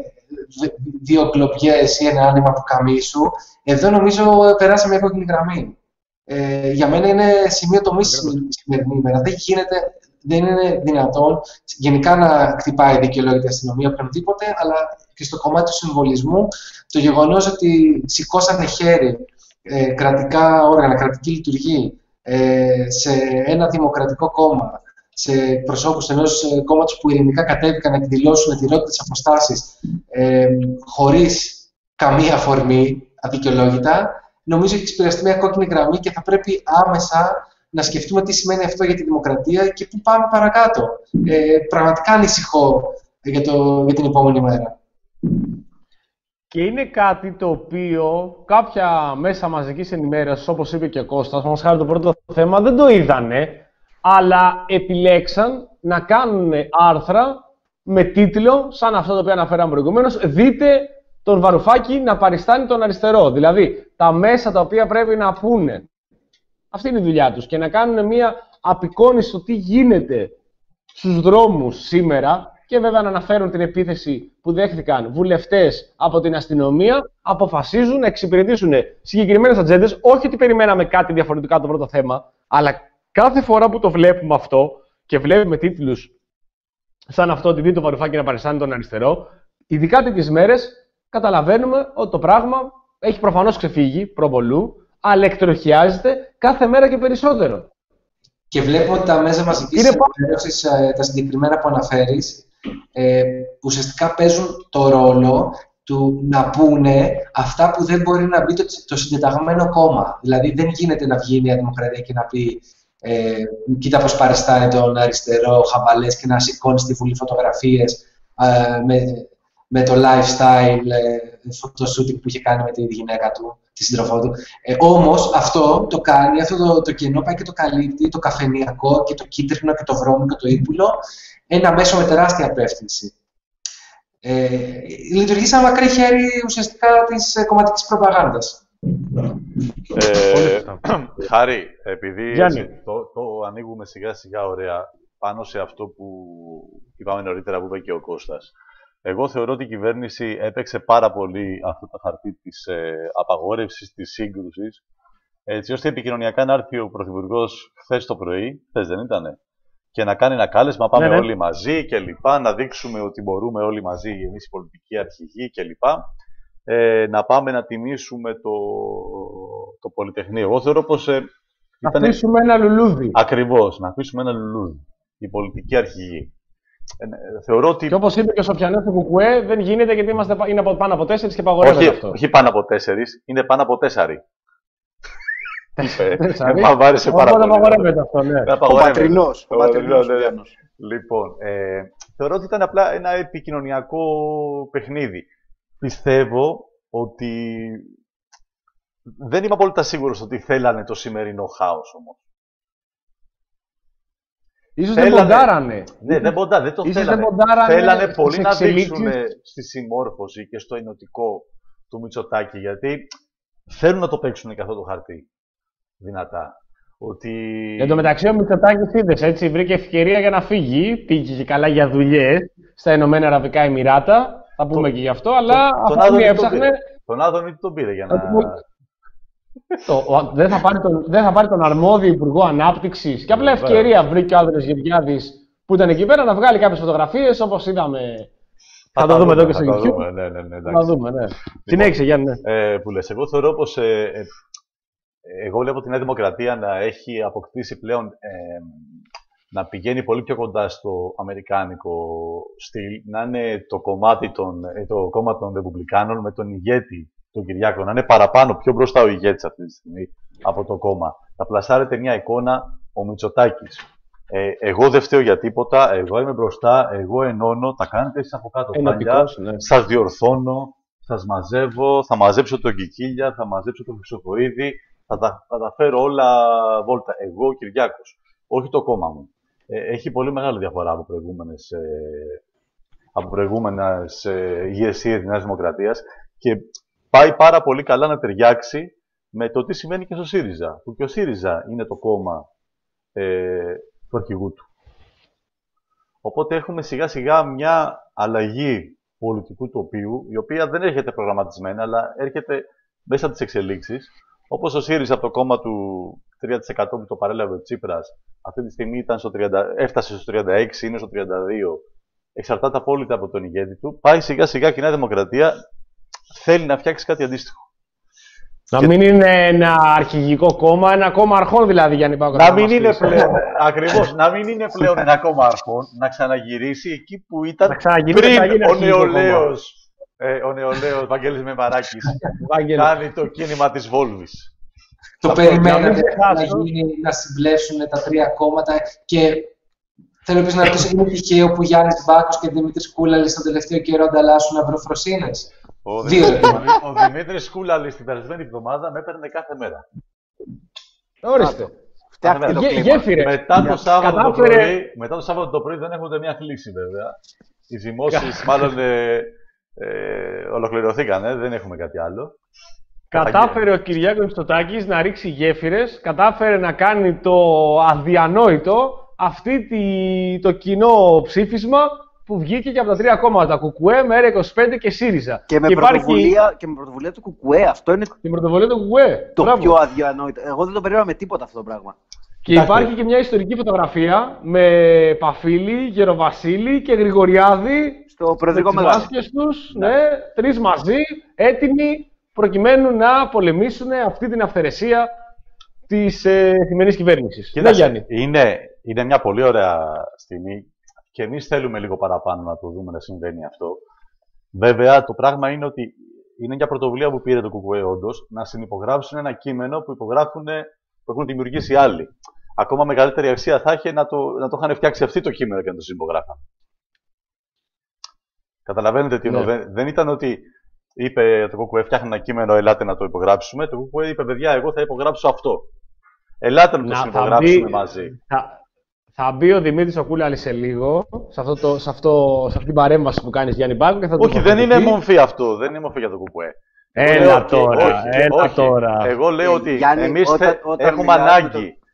δύο κλοπιές ή ένα άνοιγμα του καμίσου. Εδώ νομίζω περάσαμε μια κόκκινη γραμμή. Ε, για μένα είναι σημείο τομής η σημερινή ημέρα. Δεν γίνεται, δεν είναι δυνατόν γενικά να χτυπάει δικαιολόγητη αστυνομία οποιονδήποτε, αλλά και στο κομμάτι του συμβολισμού, το γεγονός ότι σηκώσανε χέρι ε, κρατικά όργανα, κρατική λειτουργή ε, σε ένα δημοκρατικό κόμμα, σε προσώπους ενός κόμματος που ειρηνικά κατέβηκαν να εκδηλώσουν τηρώντας τις αποστάσεις ε, χωρίς καμία αφορμή αδικαιολόγητα, νομίζω έχει εξυπηρεστεί μια κόκκινη γραμμή και θα πρέπει άμεσα να σκεφτούμε τι σημαίνει αυτό για τη δημοκρατία και πού πάμε παρακάτω. Ε, πραγματικά ανησυχώ για, το, για την επόμενη μέρα. Και είναι κάτι το οποίο κάποια μέσα μαζικής ενημέρωσης, όπως είπε και ο Κώστας, μας χάρη το πρώτο θέμα, δεν το είδανε, αλλά επιλέξαν να κάνουν άρθρα με τίτλο, σαν αυτό το οποίο αναφέραμε προηγουμένως, «Δείτε τον Βαρουφάκη να παριστάνει τον αριστερό». Δηλαδή, τα μέσα τα οποία πρέπει να πούνε. Αυτή είναι η δουλειά τους. Και να κάνουν μια απεικόνιση στο τι γίνεται στους δρόμους σήμερα και βέβαια να αναφέρουν την επίθεση που δέχθηκαν βουλευτές από την αστυνομία, αποφασίζουν να εξυπηρετήσουν συγκεκριμένες ατζέντες. Όχι ότι περιμέναμε κάτι διαφορετικά το πρώτο θέμα, αλλά κάθε φορά που το βλέπουμε αυτό και βλέπουμε τίτλους σαν αυτό ότι δει το Βαρουφάκη να παριστάνει τον αριστερό, ειδικά τέτοιες μέρες καταλαβαίνουμε ότι το πράγμα έχει προφανώς ξεφύγει προβολού, αλλά εκτροχιάζεται κάθε μέρα και περισσότερο. Και βλέπουμε ότι τα μέσα μαζικής ενημέρωσης, τα συγκεκριμένα που αναφέρεις, ε, ουσιαστικά παίζουν το ρόλο του να πούνε αυτά που δεν μπορεί να μπει το, το συντεταγμένο κόμμα. Δηλαδή δεν γίνεται να βγει η Νέα Δημοκρατία και να πει ε, κοίτα πώς παριστάνει τον αριστερό χαμπαλές και να σηκώνει στη Βουλή φωτογραφίες ε, με, με το lifestyle ε, photoshoot που είχε κάνει με τη γυναίκα του, τη σύντροφό του. Ε, όμως αυτό το κάνει, αυτό το, το κενό πάει και το καλύπτει, το καφενειακό και το κίτρινο και το βρώμικο και το ύπουλο, ένα μέσο με τεράστια απεύθυνση. Ε, λειτουργεί σαν μακρύ χέρι ουσιαστικά της ε, κομματικής προπαγάνδας. Ε, Χάρη, επειδή έτσι, το, το ανοίγουμε σιγά σιγά ωραία, πάνω σε αυτό που είπαμε νωρίτερα, που είπε και ο Κώστας. Εγώ θεωρώ ότι η κυβέρνηση έπαιξε πάρα πολύ αυτό το χαρτί της ε, απαγόρευσης, της σύγκρουσης, έτσι ώστε επικοινωνιακά να έρθει ο Πρωθυπουργός χθες το πρωί, χθες δεν ήτανε, και να κάνει ένα κάλεσμα, πάμε ναι, ναι. όλοι μαζί και λοιπά, να δείξουμε ότι μπορούμε όλοι μαζί, εμείς οι πολιτικοί αρχηγοί και λοιπά, ε, να πάμε να τιμήσουμε το, το Πολυτεχνείο. Εγώ θεωρώ πως... Ε, να ήταν... αφήσουμε ένα λουλούδι. Ακριβώς, να αφήσουμε ένα λουλούδι. Οι πολιτικοί αρχηγοί. Ε, θεωρώ ότι... Και όπως είπε και ο Σοπιανός του Κουκουέ, δεν γίνεται γιατί είμαστε, είναι από, πάνω από τέσσερις και απαγορεύεται αυτό. Όχι πάνω από τέσσερις, είναι πάνω από τέσσαρι. Μα βάρεσε πάρα πολύ. Απαγορεύεται αυτό, ναι. Ο πατρινός. Ο πατρινός. Λοιπόν, ε, θεωρώ ότι ήταν απλά ένα επικοινωνιακό παιχνίδι. Πιστεύω ότι δεν είμαι απόλυτα σίγουρος ότι θέλανε το σημερινό χάος όμως. Ίσως δεν ποντάρανε. Ναι, δεν ποντάρανε, δεν το Ίσως θέλανε. Δεν θέλανε πολύ να δείξουν στη συμμόρφωση και στο ενωτικό του Μητσοτάκη, γιατί θέλουν να το παίξουν και αυτό το χαρτί δυνατά. Ότι... Εν τω μεταξύ ο Μητσοτάκης είδες, έτσι, βρήκε ευκαιρία για να φύγει, πήγε και καλά για δουλειές στα Ηνωμένα Αραβικά Εμιράτα, θα πούμε το... και γι' αυτό, αλλά τον, αυτό τον έψαχνε... Τον Άδωνη τον πήρε για να... Το, ο, δεν, θα πάρει τον, δεν θα πάρει τον αρμόδιο Υπουργό Ανάπτυξης και απλά ευκαιρία βρήκε ο Άδωνης Γεωργιάδης που ήταν εκεί πέρα να βγάλει κάποιες φωτογραφίες όπως είδαμε. Θα, θα το δούμε εδώ και στο YouTube. Δούμε, ναι, ναι, ναι, θα το δούμε, ναι. Συνέχισε, Γιάννη. Ναι. Ε, που λες, εγώ θεωρώ πως ε, ε, εγώ βλέπω τη Νέα Δημοκρατία να έχει αποκτήσει πλέον ε, να πηγαίνει πολύ πιο κοντά στο αμερικάνικο στυλ, να είναι το, κομμάτι των, ε, το κόμμα των Ρεπουμπλικάνων με τον ηγέτη τον Κυριάκο, να είναι παραπάνω, πιο μπροστά ο ηγέτης αυτή τη στιγμή από το κόμμα. Θα πλασάρετε μια εικόνα ο Μητσοτάκης. Ε, εγώ δεν φταίω για τίποτα, εγώ είμαι μπροστά, εγώ ενώνω, τα κάνετε εσείς από κάτω παλιά, ναι. Σας διορθώνω, σας μαζεύω, θα μαζέψω τον Κικίλια, θα μαζέψω τον Χρυσοχοΐδη, θα τα, θα τα φέρω όλα βόλτα. Εγώ ο Κυριάκος, όχι το κόμμα μου. Ε, έχει πολύ μεγάλη διαφορά από προηγούμενες, ε, από προηγούμενες ε, ηγεσίες της Νέας Δημοκρατίας και πάει πάρα πολύ καλά να ταιριάξει με το τι συμβαίνει και στο ΣΥΡΙΖΑ. Που και ο ΣΥΡΙΖΑ είναι το κόμμα ε, του αρχηγού του. Οπότε έχουμε σιγά σιγά μια αλλαγή πολιτικού τοπίου, η οποία δεν έρχεται προγραμματισμένη, αλλά έρχεται μέσα από τις εξελίξεις. Όπως ο ΣΥΡΙΖΑ από το κόμμα του τρία τοις εκατό που το παρέλαβε ο Τσίπρας, αυτή τη στιγμή ήταν στο τριάντα, έφτασε στο τριάντα έξι, είναι στο τριάντα δύο. Εξαρτάται απόλυτα από τον ηγέτη του. Πάει σιγά σιγά και η Νέα Δημοκρατία θέλει να φτιάξει κάτι αντίστοιχο. Να και... μην είναι ένα αρχηγικό κόμμα, ένα κόμμα αρχών δηλαδή, Γιάννη Πάκο. Να μην είναι πλέον, ακριβώς, να μην είναι πλέον ένα κόμμα αρχών, να ξαναγυρίσει εκεί που ήταν πριν ο νεολαίος, ε, ο νεολαίος Βαγγέλης Μεμαράκης κάνει το κίνημα της Βόλβης. Το περιμένατε να, γίνει, να συμπλέσουν τα τρία κόμματα και θέλω επίσης να ρωτήσω, είναι τυχαίο που Γιάννης Μπάκος και Δημήτρης Κούλαλης τον τελευταίο καιρό ανταλλάσσουν αυροφροσύνες? Ο, ο Δημήτρης Κούλαλης την περασμένη εβδομάδα με έπαιρνε κάθε μέρα. Ορίστε. Φτιάχτηκε το κλίμα. Μετά το, Σάββατο κατάφερε... το πρωί, μετά το Σάββατο το πρωί δεν έχουμε ούτε μία κλίση βέβαια. Οι ζυμώσεις μάλλον ε, ε, ολοκληρωθήκαν, ε, δεν έχουμε κάτι άλλο. Κατάφερε ο Κυριάκος Μητσοτάκης να ρίξει γέφυρες, κατάφερε να κάνει το αδιανόητο, αυτή τη, το κοινό ψήφισμα που βγήκε και από τα τρία κόμματα, Κουκουέ, ΜΕΡΑ είκοσι πέντε και ΣΥΡΙΖΑ. Και με, και πρωτοβουλία, υπάρχει... και με πρωτοβουλία του Κουκουέ, αυτό είναι την πρωτοβουλία του Κουκουέ. Το Μπράβο. Πιο αδιανόητο. Εγώ δεν το περίμενα με τίποτα αυτό το πράγμα. Και Άχι. Υπάρχει και μια ιστορική φωτογραφία με Παφίλη, Γεροβασίλη και Γρηγοριάδη στο προεδρικό μεγάλο. Τους, ναι. ναι, τρεις μαζί, έτοιμοι προκειμένου να πολεμήσουν αυτή την αυθαιρεσία της ε, σημερινής κυβέρνησης. Ναι, Γιάννη. Είναι, είναι μια πολύ ωραία στιγμή και εμείς θέλουμε λίγο παραπάνω να το δούμε να συμβαίνει αυτό. Βέβαια, το πράγμα είναι ότι είναι μια πρωτοβουλία που πήρε το Κουκουέ όντως να συνυπογράψουν ένα κείμενο που υπογράφουν, που έχουν δημιουργήσει άλλοι. Ακόμα μεγαλύτερη αξία θα είχε να το, να το είχαν φτιάξει αυτοί το κείμενο και να το συνυπογράφαν. Καταλαβαίνετε τι εννοώ. Ναι. Δεν, δεν ήταν ότι είπε το Κουκουέ, φτιάχνει ένα κείμενο, ελάτε να το υπογράψουμε. Το Κουκουέ είπε, παιδιά, εγώ θα υπογράψω αυτό. Ελάτε να το να, συνυπογράψουμε μπει, μαζί. Θα, θα μπει ο Δημήτρης ο Κούλαλης σε λίγο, σε, αυτό το, σε, αυτό, σε αυτή την παρέμβαση που κάνεις, Γιάννη Πάκο. Και θα όχι, δεν είναι μορφή αυτό. Δεν είναι μορφή για το Κουκουέ. Έλα τώρα, όχι, έλα όχι. τώρα. Εγώ λέω ότι Γιάννη, εμείς όταν, όταν έχουμε ανάγκη το...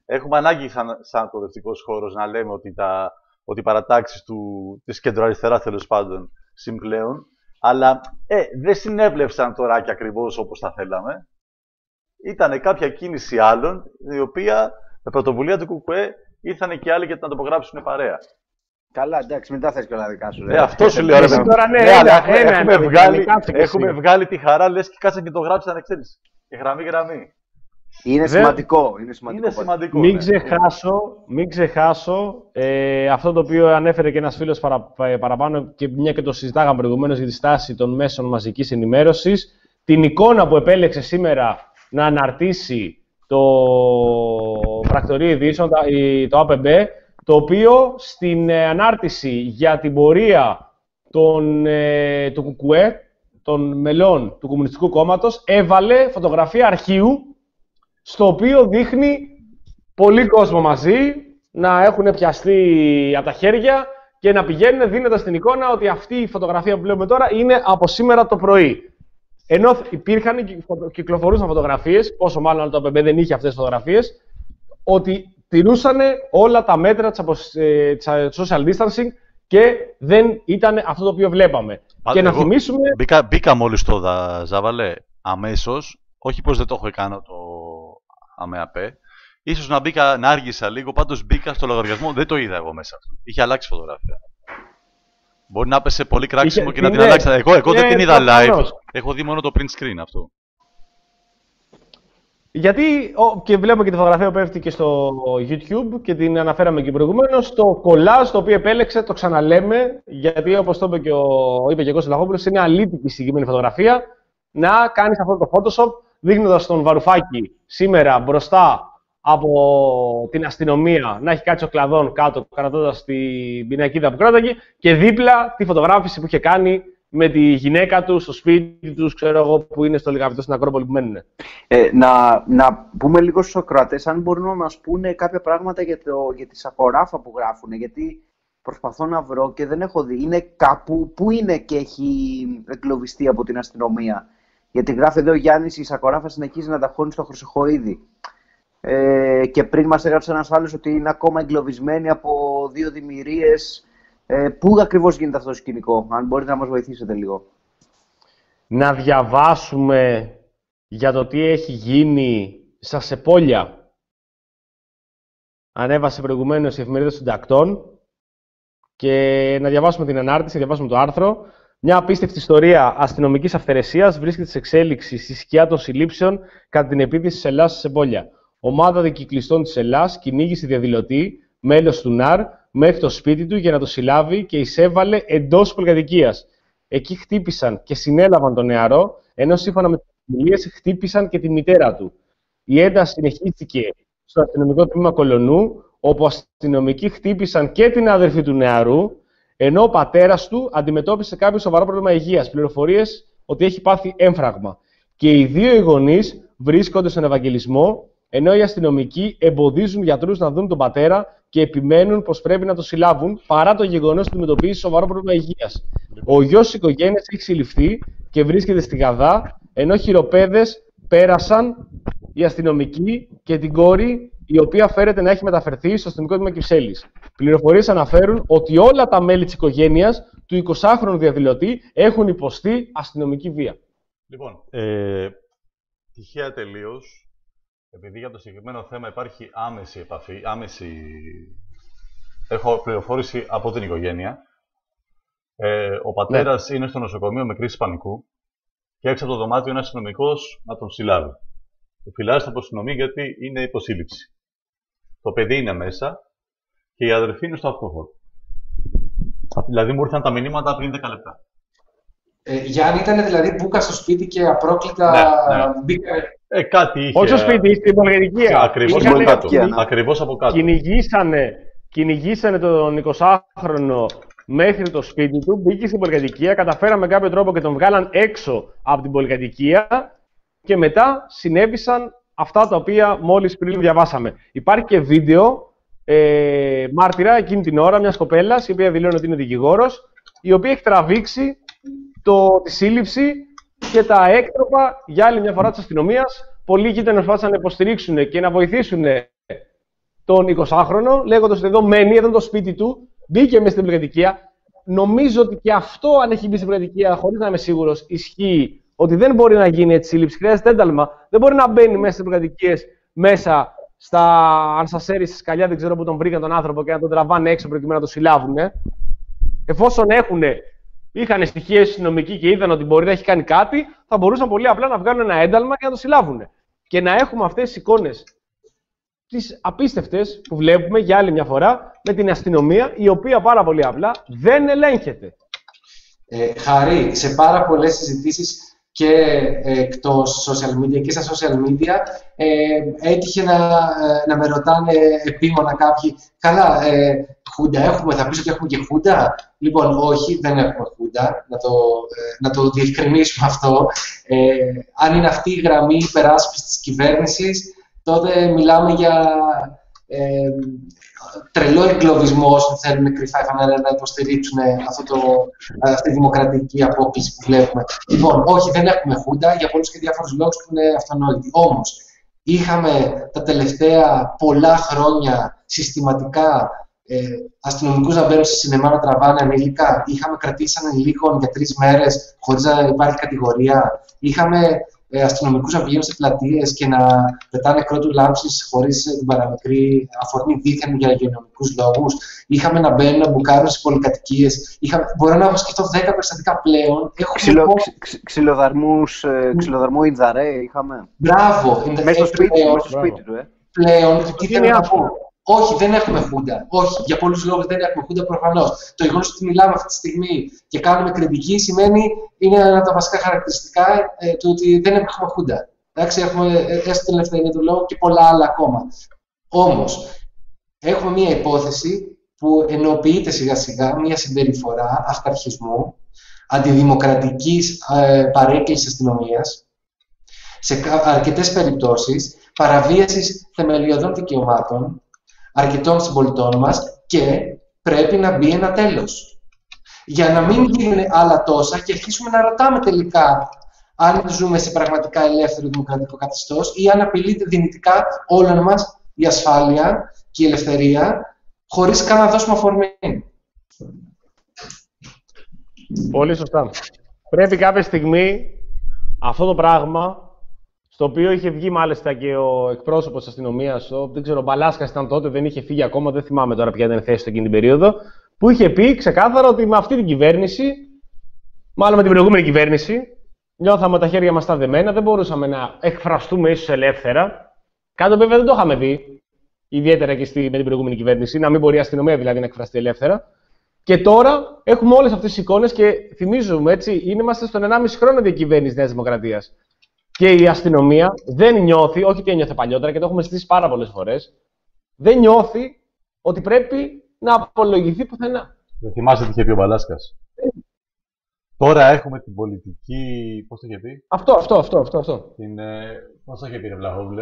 Έχουμε ανάγκη σαν, σαν προοδευτικός χώρος να λέμε ότι, τα, ότι οι παρατάξεις του, της κεντροαριστεράς τέλος πάντων συμπλέουν, αλλά ε, δεν συνέπλευσαν τώρα και ακριβώς όπως θα θέλαμε. Ήταν κάποια κίνηση άλλων, η οποία με πρωτοβουλία του ΚΚΕ ήρθαν και άλλοι για να το απογράψουν παρέα. Καλά, εντάξει, μην τα θες και όλα δικά σου. Ναι, αυτό σου λέω. Ρε, τώρα, ναι, ναι, ένα, αλλά έχουμε, ένα, έχουμε, ένα, βγάλει, ένα, έχουμε βγάλει τη χαρά, λες και κάτσαν και το γράψαν εξαίρεση. Και γραμμή-γραμμή. Είναι Δε... σημαντικό. Είναι σημαντικό. Είναι σημαντικό μην, ναι. ξεχάσω, μην ξεχάσω ε, αυτό το οποίο ανέφερε και ένας φίλος παρα, παραπάνω και μια και το συζητάγαμε προηγουμένως για τη στάση των μέσων μαζικής ενημέρωσης. Την εικόνα που επέλεξε σήμερα να αναρτήσει το πρακτορείο ειδήσεων, το ΑΠΜ, το οποίο στην ανάρτηση για την πορεία των, ε, του ΚΚΕ, των μελών του Κομμουνιστικού Κόμματος, έβαλε φωτογραφία αρχείου, στο οποίο δείχνει πολύ κόσμο μαζί, να έχουν πιαστεί από τα χέρια και να πηγαίνουν δίνοντας την εικόνα ότι αυτή η φωτογραφία που βλέπουμε τώρα είναι από σήμερα το πρωί. Ενώ υπήρχαν και κυκλοφορούσαν φωτογραφίες, πόσο μάλλον το ΑΠΜ δεν είχε αυτές τις φωτογραφίες, ότι τηρούσαν όλα τα μέτρα της social distancing και δεν ήταν αυτό το οποίο βλέπαμε. Α, και εγώ, να θυμίσουμε... Μπήκα, μπήκα μόλις το Ζάβαλε αμέσως, όχι πως δεν το έχω κάνω το ΑΜΕΑΠ, ίσως να μπήκα, να άργησα λίγο, πάντως μπήκα στο λογαριασμό, δεν το είδα εγώ μέσα. Είχε αλλάξει φωτογραφία. Μπορεί να έπεσε πολύ κράξιμο Είχε, και να την αλλάξει. Εγώ, εγώ δεν την είδα live. Έχω δει μόνο το print screen αυτό. Γιατί, ο, και βλέπουμε και τη φωτογραφία που πέφτει και στο YouTube και την αναφέραμε και προηγουμένως, το κολλάζ το οποίο επέλεξε, το ξαναλέμε, γιατί όπως το είπε και ο, είπε και ο Κώστας Λαχόπουλος, είναι αλήτικη η συγκεκριμένη φωτογραφία, να κάνεις αυτό το Photoshop, δείχνοντας τον Βαρουφάκη σήμερα μπροστά από την αστυνομία να έχει κάτσει ο κλαδόν κάτω, κρατώντας την πινακίδα που κράταγε, και δίπλα τη φωτογράφηση που είχε κάνει με τη γυναίκα του, στο σπίτι του, ξέρω εγώ, που είναι στο Λιγαβητό στην Ακρόπολη που μένουν. Ε, να, να πούμε λίγο στους ακροατές, αν μπορούν να μας πούνε κάποια πράγματα για, το, για τη σακοράφα που γράφουν, γιατί προσπαθώ να βρω και δεν έχω δει. Είναι κάπου, πού είναι και έχει εγκλωβιστεί από την αστυνομία. Γιατί γράφει εδώ ο Γιάννης, η σακοράφα συνεχίζει να ταχώνει στο Χρυσοχοΐδη. Ε, και πριν μας έγραψε ένας άλλος ότι είναι ακόμα εγκλωβισμένοι από δύο δημιουργίες. Ε, πού ακριβώς γίνεται αυτό το σκηνικό, αν μπορείτε να μας βοηθήσετε λίγο. Να διαβάσουμε για το τι έχει γίνει στα Σεπόλια. Ανέβασε προηγουμένως η εφημερίδα των συντακτών και να διαβάσουμε την ανάρτηση, να διαβάσουμε το άρθρο. Μια απίστευτη ιστορία αστυνομικής αυθαιρεσίας βρίσκεται σε εξέλιξη στη σκιά των συλλήψεων κατά την επίθεση της Ελλάς στα Σεπόλια. Ομάδα δικυκλιστών της Ελλάς κυνήγησε διαδηλωτή, μέλος του ΝΑΡ, μέχρι το σπίτι του για να το συλλάβει και εισέβαλε εντός πολυκατοικίας. Εκεί χτύπησαν και συνέλαβαν τον νεαρό, ενώ σύμφωνα με τις ομιλίες χτύπησαν και τη μητέρα του. Η ένταση συνεχίστηκε στο αστυνομικό τμήμα Κολονού, όπου αστυνομικοί χτύπησαν και την αδερφή του νεαρού, ενώ ο πατέρας του αντιμετώπισε κάποιο σοβαρό πρόβλημα υγείας. Πληροφορίες ότι έχει πάθει έμφραγμα. Και οι δύο οι γονείς βρίσκονται στον Ευαγγελισμό, ενώ οι αστυνομικοί εμποδίζουν γιατρούς να δουν τον πατέρα και επιμένουν πως πρέπει να το συλλάβουν, παρά το γεγονός ότι αντιμετωπίζει σοβαρό πρόβλημα υγείας. Ο γιος της οικογένειας έχει συλληφθεί και βρίσκεται στη Γαδά, ενώ χειροπέδες πέρασαν οι αστυνομικοί και την κόρη, η οποία φέρεται να έχει μεταφερθεί στο αστυνομικό τμήμα Κυψέλης. Πληροφορίες αναφέρουν ότι όλα τα μέλη της οικογένειας του εικοσάχρονου διαδηλωτή έχουν υποστεί αστυνομική βία. Λοιπόν, ε, τυχαία τελείως. Επειδή για το συγκεκριμένο θέμα υπάρχει άμεση επαφή, άμεση... έχω πληροφόρηση από την οικογένεια. Ε, ο πατέρας ναι. είναι στο νοσοκομείο με κρίση πανικού και έξω από το δωμάτιο είναι αστυνομικός να τον συλλάβει. Το φυλάζεται από αστυνομία γιατί είναι υποσύλληψη. Το παιδί είναι μέσα και η αδερφή είναι στο αυτόφορο. Δηλαδή μου ήρθαν τα μηνύματα πριν δέκα λεπτά. Ε, Γιάννη, ήταν δηλαδή μπούκα στο σπίτι και απρόκλητα ναι, ναι. μπήκα... Ε, κάτι είχε... Όχι στο σπίτι, στην πολυκατοικία. Ακριβώς από κάτω. Ακριβώς από κάτω. Κυνηγήσανε, κυνηγήσανε τον εικοσάχρονο μέχρι το σπίτι του, μπήκε στην πολυκατοικία, καταφέραμε με κάποιο τρόπο και τον βγάλαν έξω από την πολυκατοικία και μετά συνέβησαν αυτά τα οποία μόλις πριν διαβάσαμε. Υπάρχει και βίντεο ε, μάρτυρα εκείνη την ώρα μιας κοπέλας, η οποία δηλώνει ότι είναι δικηγόρος, η οποία έχει τραβήξει το, τη σύλληψη και τα έκτροπα για άλλη μια φορά της αστυνομίας. Πολλοί γείτονες προσπάθησαν να υποστηρίξουν και να βοηθήσουν τον εικοσάχρονο, λέγοντας ότι εδώ μένει, εδώ είναι το σπίτι του, μπήκε μέσα στην πολυκατοικία. Νομίζω ότι και αυτό, αν έχει μπει στην πολυκατοικία, χωρίς να είμαι σίγουρος, ισχύει ότι δεν μπορεί να γίνει έτσι σύλληψη. Χρειάζεται ένταλμα. Δεν μπορεί να μπαίνει μέσα στις πολυκατοικίες, μέσα στα ανσασέρι, στη σκαλιά, δεν ξέρω πού τον βρήκαν τον άνθρωπο και να τον τραβάνε έξω προκειμένου να τον συλλάβουν. Εφόσον έχουν, είχαν στοιχεία αστυνομικοί και είδαν ότι μπορεί να έχει κάνει κάτι, θα μπορούσαν πολύ απλά να βγάλουν ένα ένταλμα και να τον συλλάβουν. Και να έχουμε αυτές τις εικόνες, τις απίστευτες που βλέπουμε για άλλη μια φορά με την αστυνομία, η οποία πάρα πολύ απλά δεν ελέγχεται. Ε, Χαρή, σε πάρα πολλές συζητήσεις και ε, εκτός social media και στα social media ε, έτυχε να, ε, να με ρωτάνε επίμονα κάποιοι, καλά, ε, χούντα έχουμε, θα πεις ότι έχουμε και χούντα? Λοιπόν, όχι, δεν έχουμε χούντα, να το, ε, να το διευκρινίσουμε αυτό. Ε, αν είναι αυτή η γραμμή υπεράσπισης της κυβέρνησης, τότε μιλάμε για ε, τρελό εγκλωβισμό όσοι θέλουν κρυφά να υποστηρίξουν αυτό το, αυτή τη δημοκρατική απόκληση που βλέπουμε. Λοιπόν, όχι, δεν έχουμε χούντα για πολλούς και διάφορους λόγους που είναι αυτονόητοι. Όμως, είχαμε τα τελευταία πολλά χρόνια συστηματικά ε, αστυνομικούς να μπαίνουν σε σινεμά να τραβάνε ανήλικα. Είχαμε κρατήσει ανηλίκων για τρεις μέρες χωρίς να υπάρχει κατηγορία. Είχαμε ε, αστυνομικούς να πηγαίνουν σε πλατείες και να πετάνε κρότου λάμψης χωρίς την παραμικρή αφορμή δίθεν για υγειονομικούς λόγους. Είχαμε να μπαίνουν να μπουκάρουν σε πολυκατοικίες. Είχαμε... Μπορώ να σκεφτώ δέκα περιστατικά πλέον. Ξυλο, πω... ξ, ξυλοδαρμούς, ε, ξυλοδαρμό Ινδαρέ είχαμε. Μπράβο. Μέσα στο σπίτι, πλέον, στο σπίτι του, ε. Πλέον, τι θέλω να πω. Όχι, δεν έχουμε χούντα. Όχι, για πολλούς λόγους δεν έχουμε χούντα προφανώς. Το γεγονός ότι μιλάμε αυτή τη στιγμή και κάνουμε κριτική σημαίνει, είναι ένα από τα βασικά χαρακτηριστικά ε, του ότι δεν έχουμε χούντα. Εντάξει, έχουμε έστω την ελευθερία του λόγου και πολλά άλλα ακόμα. Όμως, έχουμε μία υπόθεση που ενοποιείται σιγά σιγά μία συμπεριφορά αυταρχισμού, αντιδημοκρατικής ε, παρέκκλησης αστυνομίας, σε αρκετές περιπτώσεις παραβίασης θεμελιωδών δικαιωμάτων αρκετών συμπολιτών μας και πρέπει να μπει ένα τέλος. Για να μην γίνουν άλλα τόσα και αρχίσουμε να ρωτάμε τελικά αν ζούμε σε πραγματικά ελεύθερο δημοκρατικό καθεστώς ή αν απειλείται δυνητικά όλων μας η ασφάλεια και η ελευθερία χωρίς καν να δώσουμε αφορμή. Πολύ σωστά. Πρέπει κάποια στιγμή αυτό το πράγμα, στο οποίο είχε βγει μάλιστα και ο εκπρόσωπος της αστυνομίας, ο, δεν ξέρω, ο Μπαλάσκας ήταν τότε, δεν είχε φύγει ακόμα, δεν θυμάμαι τώρα ποια ήταν η θέση του εκείνη την περίοδο, που είχε πει ξεκάθαρα ότι με αυτή την κυβέρνηση, μάλλον με την προηγούμενη κυβέρνηση, νιώθαμε τα χέρια μας τα δεμένα, δεν μπορούσαμε να εκφραστούμε ίσως ελεύθερα. Κάτι βέβαια δεν το είχαμε δει, ιδιαίτερα και στη, με την προηγούμενη κυβέρνηση, να μην μπορεί η αστυνομία δηλαδή να εκφραστεί ελεύθερα. Και τώρα έχουμε όλες αυτές τις εικόνες και θυμίζουμε έτσι, είμαστε στον ενάμιση χρόνο διακυβέρνηση Νέας Δημοκρατίας. Και η αστυνομία δεν νιώθει, όχι τι ένιωθε παλιότερα και το έχουμε συζητήσει πάρα πολλές φορές, δεν νιώθει ότι πρέπει να απολογηθεί πουθενά. Δεν θυμάσαι τι είχε πει ο Μπαλάσκας. Ε. Τώρα έχουμε την πολιτική. Πώς το είχε πει? Αυτό, αυτό, αυτό. αυτό, αυτό. Την, ε... Πώς το είχε πει, ρε Βλαχόβλε?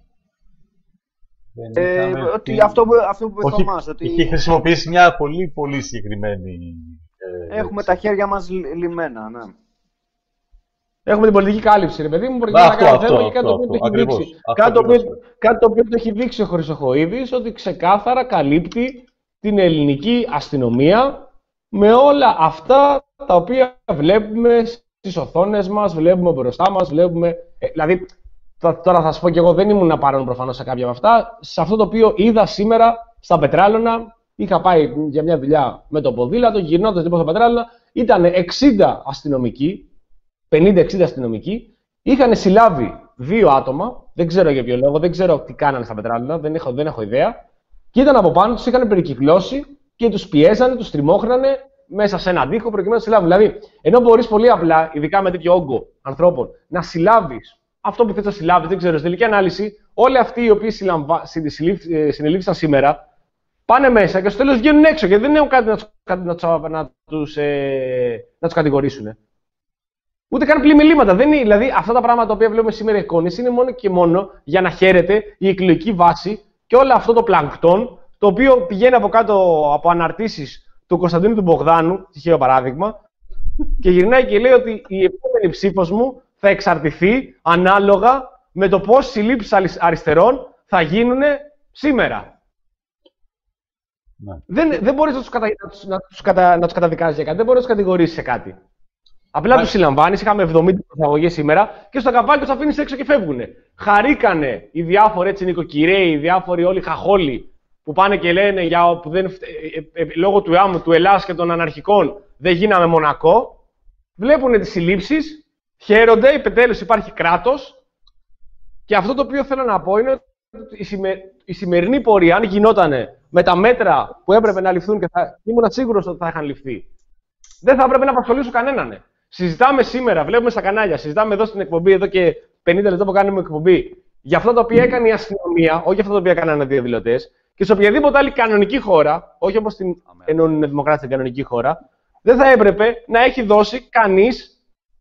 Ε, ότι την... Αυτό που, αυτό που όχι, μας, ότι... είχε χρησιμοποιήσει μια πολύ πολύ συγκεκριμένη... Ε, έχουμε έτσι τα χέρια μας λιμένα, ναι. Έχουμε την πολιτική κάλυψη, ρε παιδί μου, προκειμένου να κάνουμε θέμα και κάτι το οποίο το έχει δείξει. Κάτι το οποίο το έχει δείξει ο Χρυσοχοΐδης, ότι ξεκάθαρα καλύπτει την ελληνική αστυνομία με όλα αυτά τα οποία βλέπουμε στις οθόνες μας, βλέπουμε μπροστά μας, βλέπουμε... Ε, δηλαδή, τώρα θα σας πω κι εγώ, δεν ήμουν να πάρω προφανώς σε κάποια από αυτά. Σε αυτό το οποίο είδα σήμερα στα Πετράλωνα, είχα πάει για μια δουλειά με το ποδήλατο, γυρνώντας λοιπόν στα Πετράλωνα, ήταν εξήντα αστυνομικοί, πενήντα εξήντα αστυνομικοί, είχαν συλλάβει δύο άτομα, δεν ξέρω για ποιο λόγο, δεν ξέρω τι κάνανε στα Πετράλωνα, δεν έχω, δεν έχω ιδέα, και ήταν από πάνω, τους είχαν περικυκλώσει και τους πιέζανε, τους τριμώχνανε μέσα σε έναν τοίχο προκειμένου να συλλάβουν. Δηλαδή, ενώ μπορείς πολύ απλά, ειδικά με τέτοιο όγκο ανθρώπων, να συλλάβεις αυτό που θες να συλλάβεις, δεν ξέρω, στην τελική ανάλυση, όλοι αυτοί οι οποίοι συλλαμβα... συνελήφθησαν σήμερα, πάνε μέσα και στο τέλος βγαίνουν έξω και δεν έχουν κάτι να τους, να τους, να τους, ε... να τους κατηγορήσουν. Ούτε καν πλημμυλήματα. Δεν είναι, δηλαδή, αυτά τα πράγματα τα οποία βλέπουμε σήμερα εικόνες είναι μόνο και μόνο για να χαίρεται η εκλογική βάση και όλο αυτό το πλανκτόν, το οποίο πηγαίνει από κάτω από αναρτήσεις του Κωνσταντίνου του Μπογδάνου, τυχαίο παράδειγμα, και γυρνάει και λέει ότι η επόμενη ψήφος μου θα εξαρτηθεί ανάλογα με το πώς συλλήψεις αριστερών θα γίνουν σήμερα. Ναι. Δεν, δεν μπορείς να τους, κατα... να τους, να τους, κατα... να τους καταδικάζεις για κάτι, δεν μπορείς να τους κατηγορήσεις σε κάτι. Απλά τους συλλαμβάνεις, είχαμε εβδομήντα προσαγωγές σήμερα και στο καβάλι τους αφήνεις έξω και φεύγουν. Χαρήκανε οι διάφοροι έτσι νοικοκυρέοι, οι διάφοροι όλοι χαχόλοι που πάνε και λένε για, που δεν, ε, ε, ε, λόγω του ΕΑΜ, του Ελλάς και των αναρχικών δεν γίναμε Μονακό. Βλέπουν τις συλλήψεις, χαίρονται, επιτέλους υπάρχει κράτος. Και αυτό το οποίο θέλω να πω είναι ότι η, σημε... η σημερινή πορεία, αν γινόταν με τα μέτρα που έπρεπε να ληφθούν και θα ήμουν σίγουρος ότι θα είχαν ληφθεί, δεν θα έπρεπε να απασχολήσουν κανέναν. Συζητάμε σήμερα, βλέπουμε στα κανάλια, συζητάμε εδώ στην εκπομπή, εδώ και πενήντα λεπτά που κάνουμε εκπομπή, για αυτά τα οποία έκανε η αστυνομία, όχι αυτά τα οποία έκαναν οι διαδηλωτές, και σε οποιαδήποτε άλλη κανονική χώρα, όχι όπως την ενώνουν οι δημοκράτες στην κανονική χώρα, δεν θα έπρεπε να έχει δώσει κανείς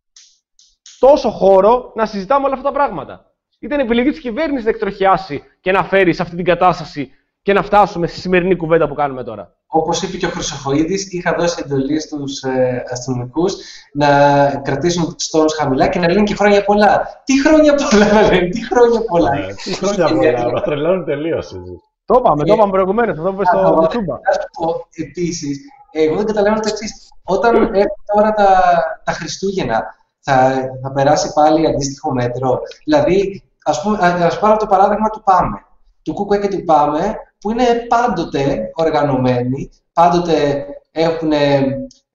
τόσο χώρο να συζητάμε όλα αυτά τα πράγματα. Ήταν επιλογή της κυβέρνησης να εκτροχιάσει και να φέρει σε αυτή την κατάσταση και να φτάσουμε στη σημερινή κουβέντα που κάνουμε τώρα. Όπως είπε και ο Χρυσοχοΐδης, είχα δώσει εντολή στους ε, αστυνομικούς να κρατήσουν τους τόνους χαμηλά και να λένε και χρόνια πολλά. Τι χρόνια πολλά να λένε, τι χρόνια πολλά. Ε, τι χρόνια πολλά, μας τρελαίνουν τελείως. Το είπαμε, το είπαμε προηγουμένως, αυτό που είπες στο Τσούμπα. Επίσης, εγώ δεν καταλαβαίνω το εξής. Όταν έχουμε τώρα τα, τα Χριστούγεννα, θα, θα περάσει πάλι αντίστοιχο μέτρο. Δηλαδή, ας πούμε, ας πάρω το παράδειγμα του ΠΑΜΕ. Του ΚΚΕ και του ΠΑΜΕ, που είναι πάντοτε οργανωμένοι, πάντοτε έχουν ε,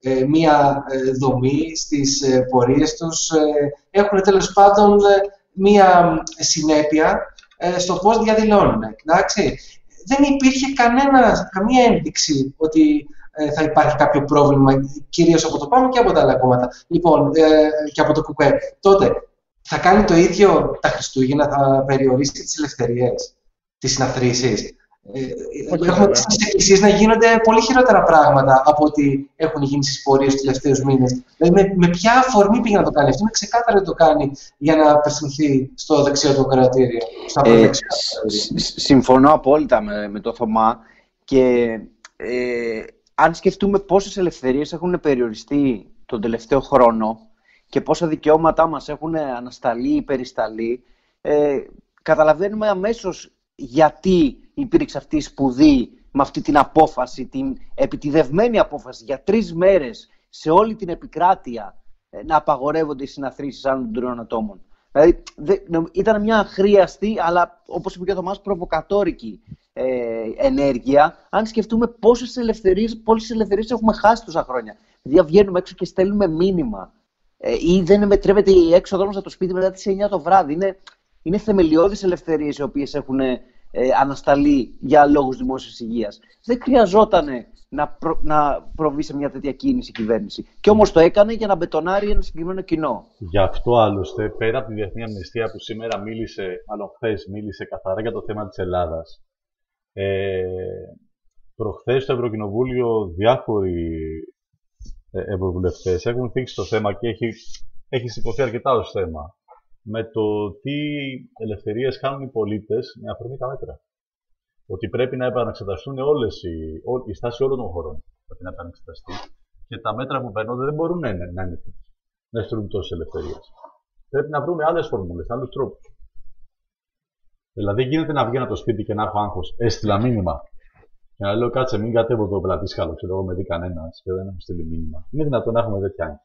μία ε, δομή στις ε, πορείες τους, ε, έχουν τέλος πάντων ε, μία συνέπεια ε, στο πώς διαδηλώνουν. Εντάξει. Δεν υπήρχε κανένα, καμία ένδειξη ότι ε, θα υπάρχει κάποιο πρόβλημα, κυρίως από το ΠΑΜΕ και από τα άλλα κόμματα. Λοιπόν, ε, και από το ΚΚΕ. Τότε, θα κάνει το ίδιο τα Χριστούγεννα, θα περιορίσει τις ελευθερίες, τις συναθρήσεις. Ε, έχουμε τις εκκλησίες να γίνονται πολύ χειρότερα πράγματα από ό,τι έχουν γίνει στις πορείες τους τελευταίους μήνες. Δηλαδή, με, με ποια αφορμή πήγε να το κάνει αυτό, είναι ξεκάθαρο ότι το κάνει για να απευθυνθεί στο δεξιό του κρατήριο. Ε, συμφωνώ απόλυτα με, με το Θωμά και ε, αν σκεφτούμε πόσες ελευθερίες έχουν περιοριστεί τον τελευταίο χρόνο και πόσα δικαιώματά μας έχουν ανασταλεί ή περισταλεί, ε, καταλαβαίνουμε αμέσως γιατί υπήρξε αυτή η σπουδή με αυτή την απόφαση, την επιτηδευμένη απόφαση για τρεις μέρες σε όλη την επικράτεια να απαγορεύονται οι συναθρήσεις άνω των τριών ατόμων. Δηλαδή ήταν μια αχρίαστη, αλλά όπως είπε και ο Θωμάς, προβοκατόρικη ε, ενέργεια, αν σκεφτούμε πόσες ελευθερίες, πόσες ελευθερίες έχουμε χάσει τόσα χρόνια. Δηλαδή βγαίνουμε έξω και στέλνουμε μήνυμα ε, ή δεν μετρέπεται η έξοδος μας από το σπίτι μετά τις εννιά το βράδυ. Είναι, είναι θεμελιώδεις ελευθερίες οι οποίες έχουν ε, ανασταλεί για λόγους δημόσιας υγείας. Δεν χρειαζόταν να, προ, να προβεί σε μια τέτοια κίνηση η κυβέρνηση. Και όμως το έκανε για να μπετονάρει ένα συγκεκριμένο κοινό. Γι' αυτό άλλωστε, πέρα από τη Διεθνή Αμνηστία που σήμερα μίλησε, μάλλον χθες μίλησε καθαρά για το θέμα της Ελλάδας, ε, προχθές στο Ευρωκοινοβούλιο διάφοροι ε, ευρωβουλευτές έχουν θίξει το θέμα και έχει, έχει σηκωθεί αρκετά ως θέμα με το τι ελευθερίες χάνουν οι πολίτες με αφορμή τα μέτρα. Ότι πρέπει να επαναξεταστούν όλες οι, ό, η στάση όλων των χωρών. Πρέπει να επαναξεταστεί. Και τα μέτρα που παίρνονται δεν μπορούν να είναι, να είναι να στείλουν τόσες ελευθερίες. Πρέπει να βρούμε άλλες φορμούλες, άλλους τρόπους. Δηλαδή, γίνεται να βγαίνω από το σπίτι και να έχω άγχος. Έστειλα μήνυμα. Και να λέω, κάτσε, μην κατέβω το πλατήσκαλο, ξέρω εγώ, με δει κανένα και δεν έχω στείλει μήνυμα. Είναι δυνατόν να έχουμε τέτοια άγχη.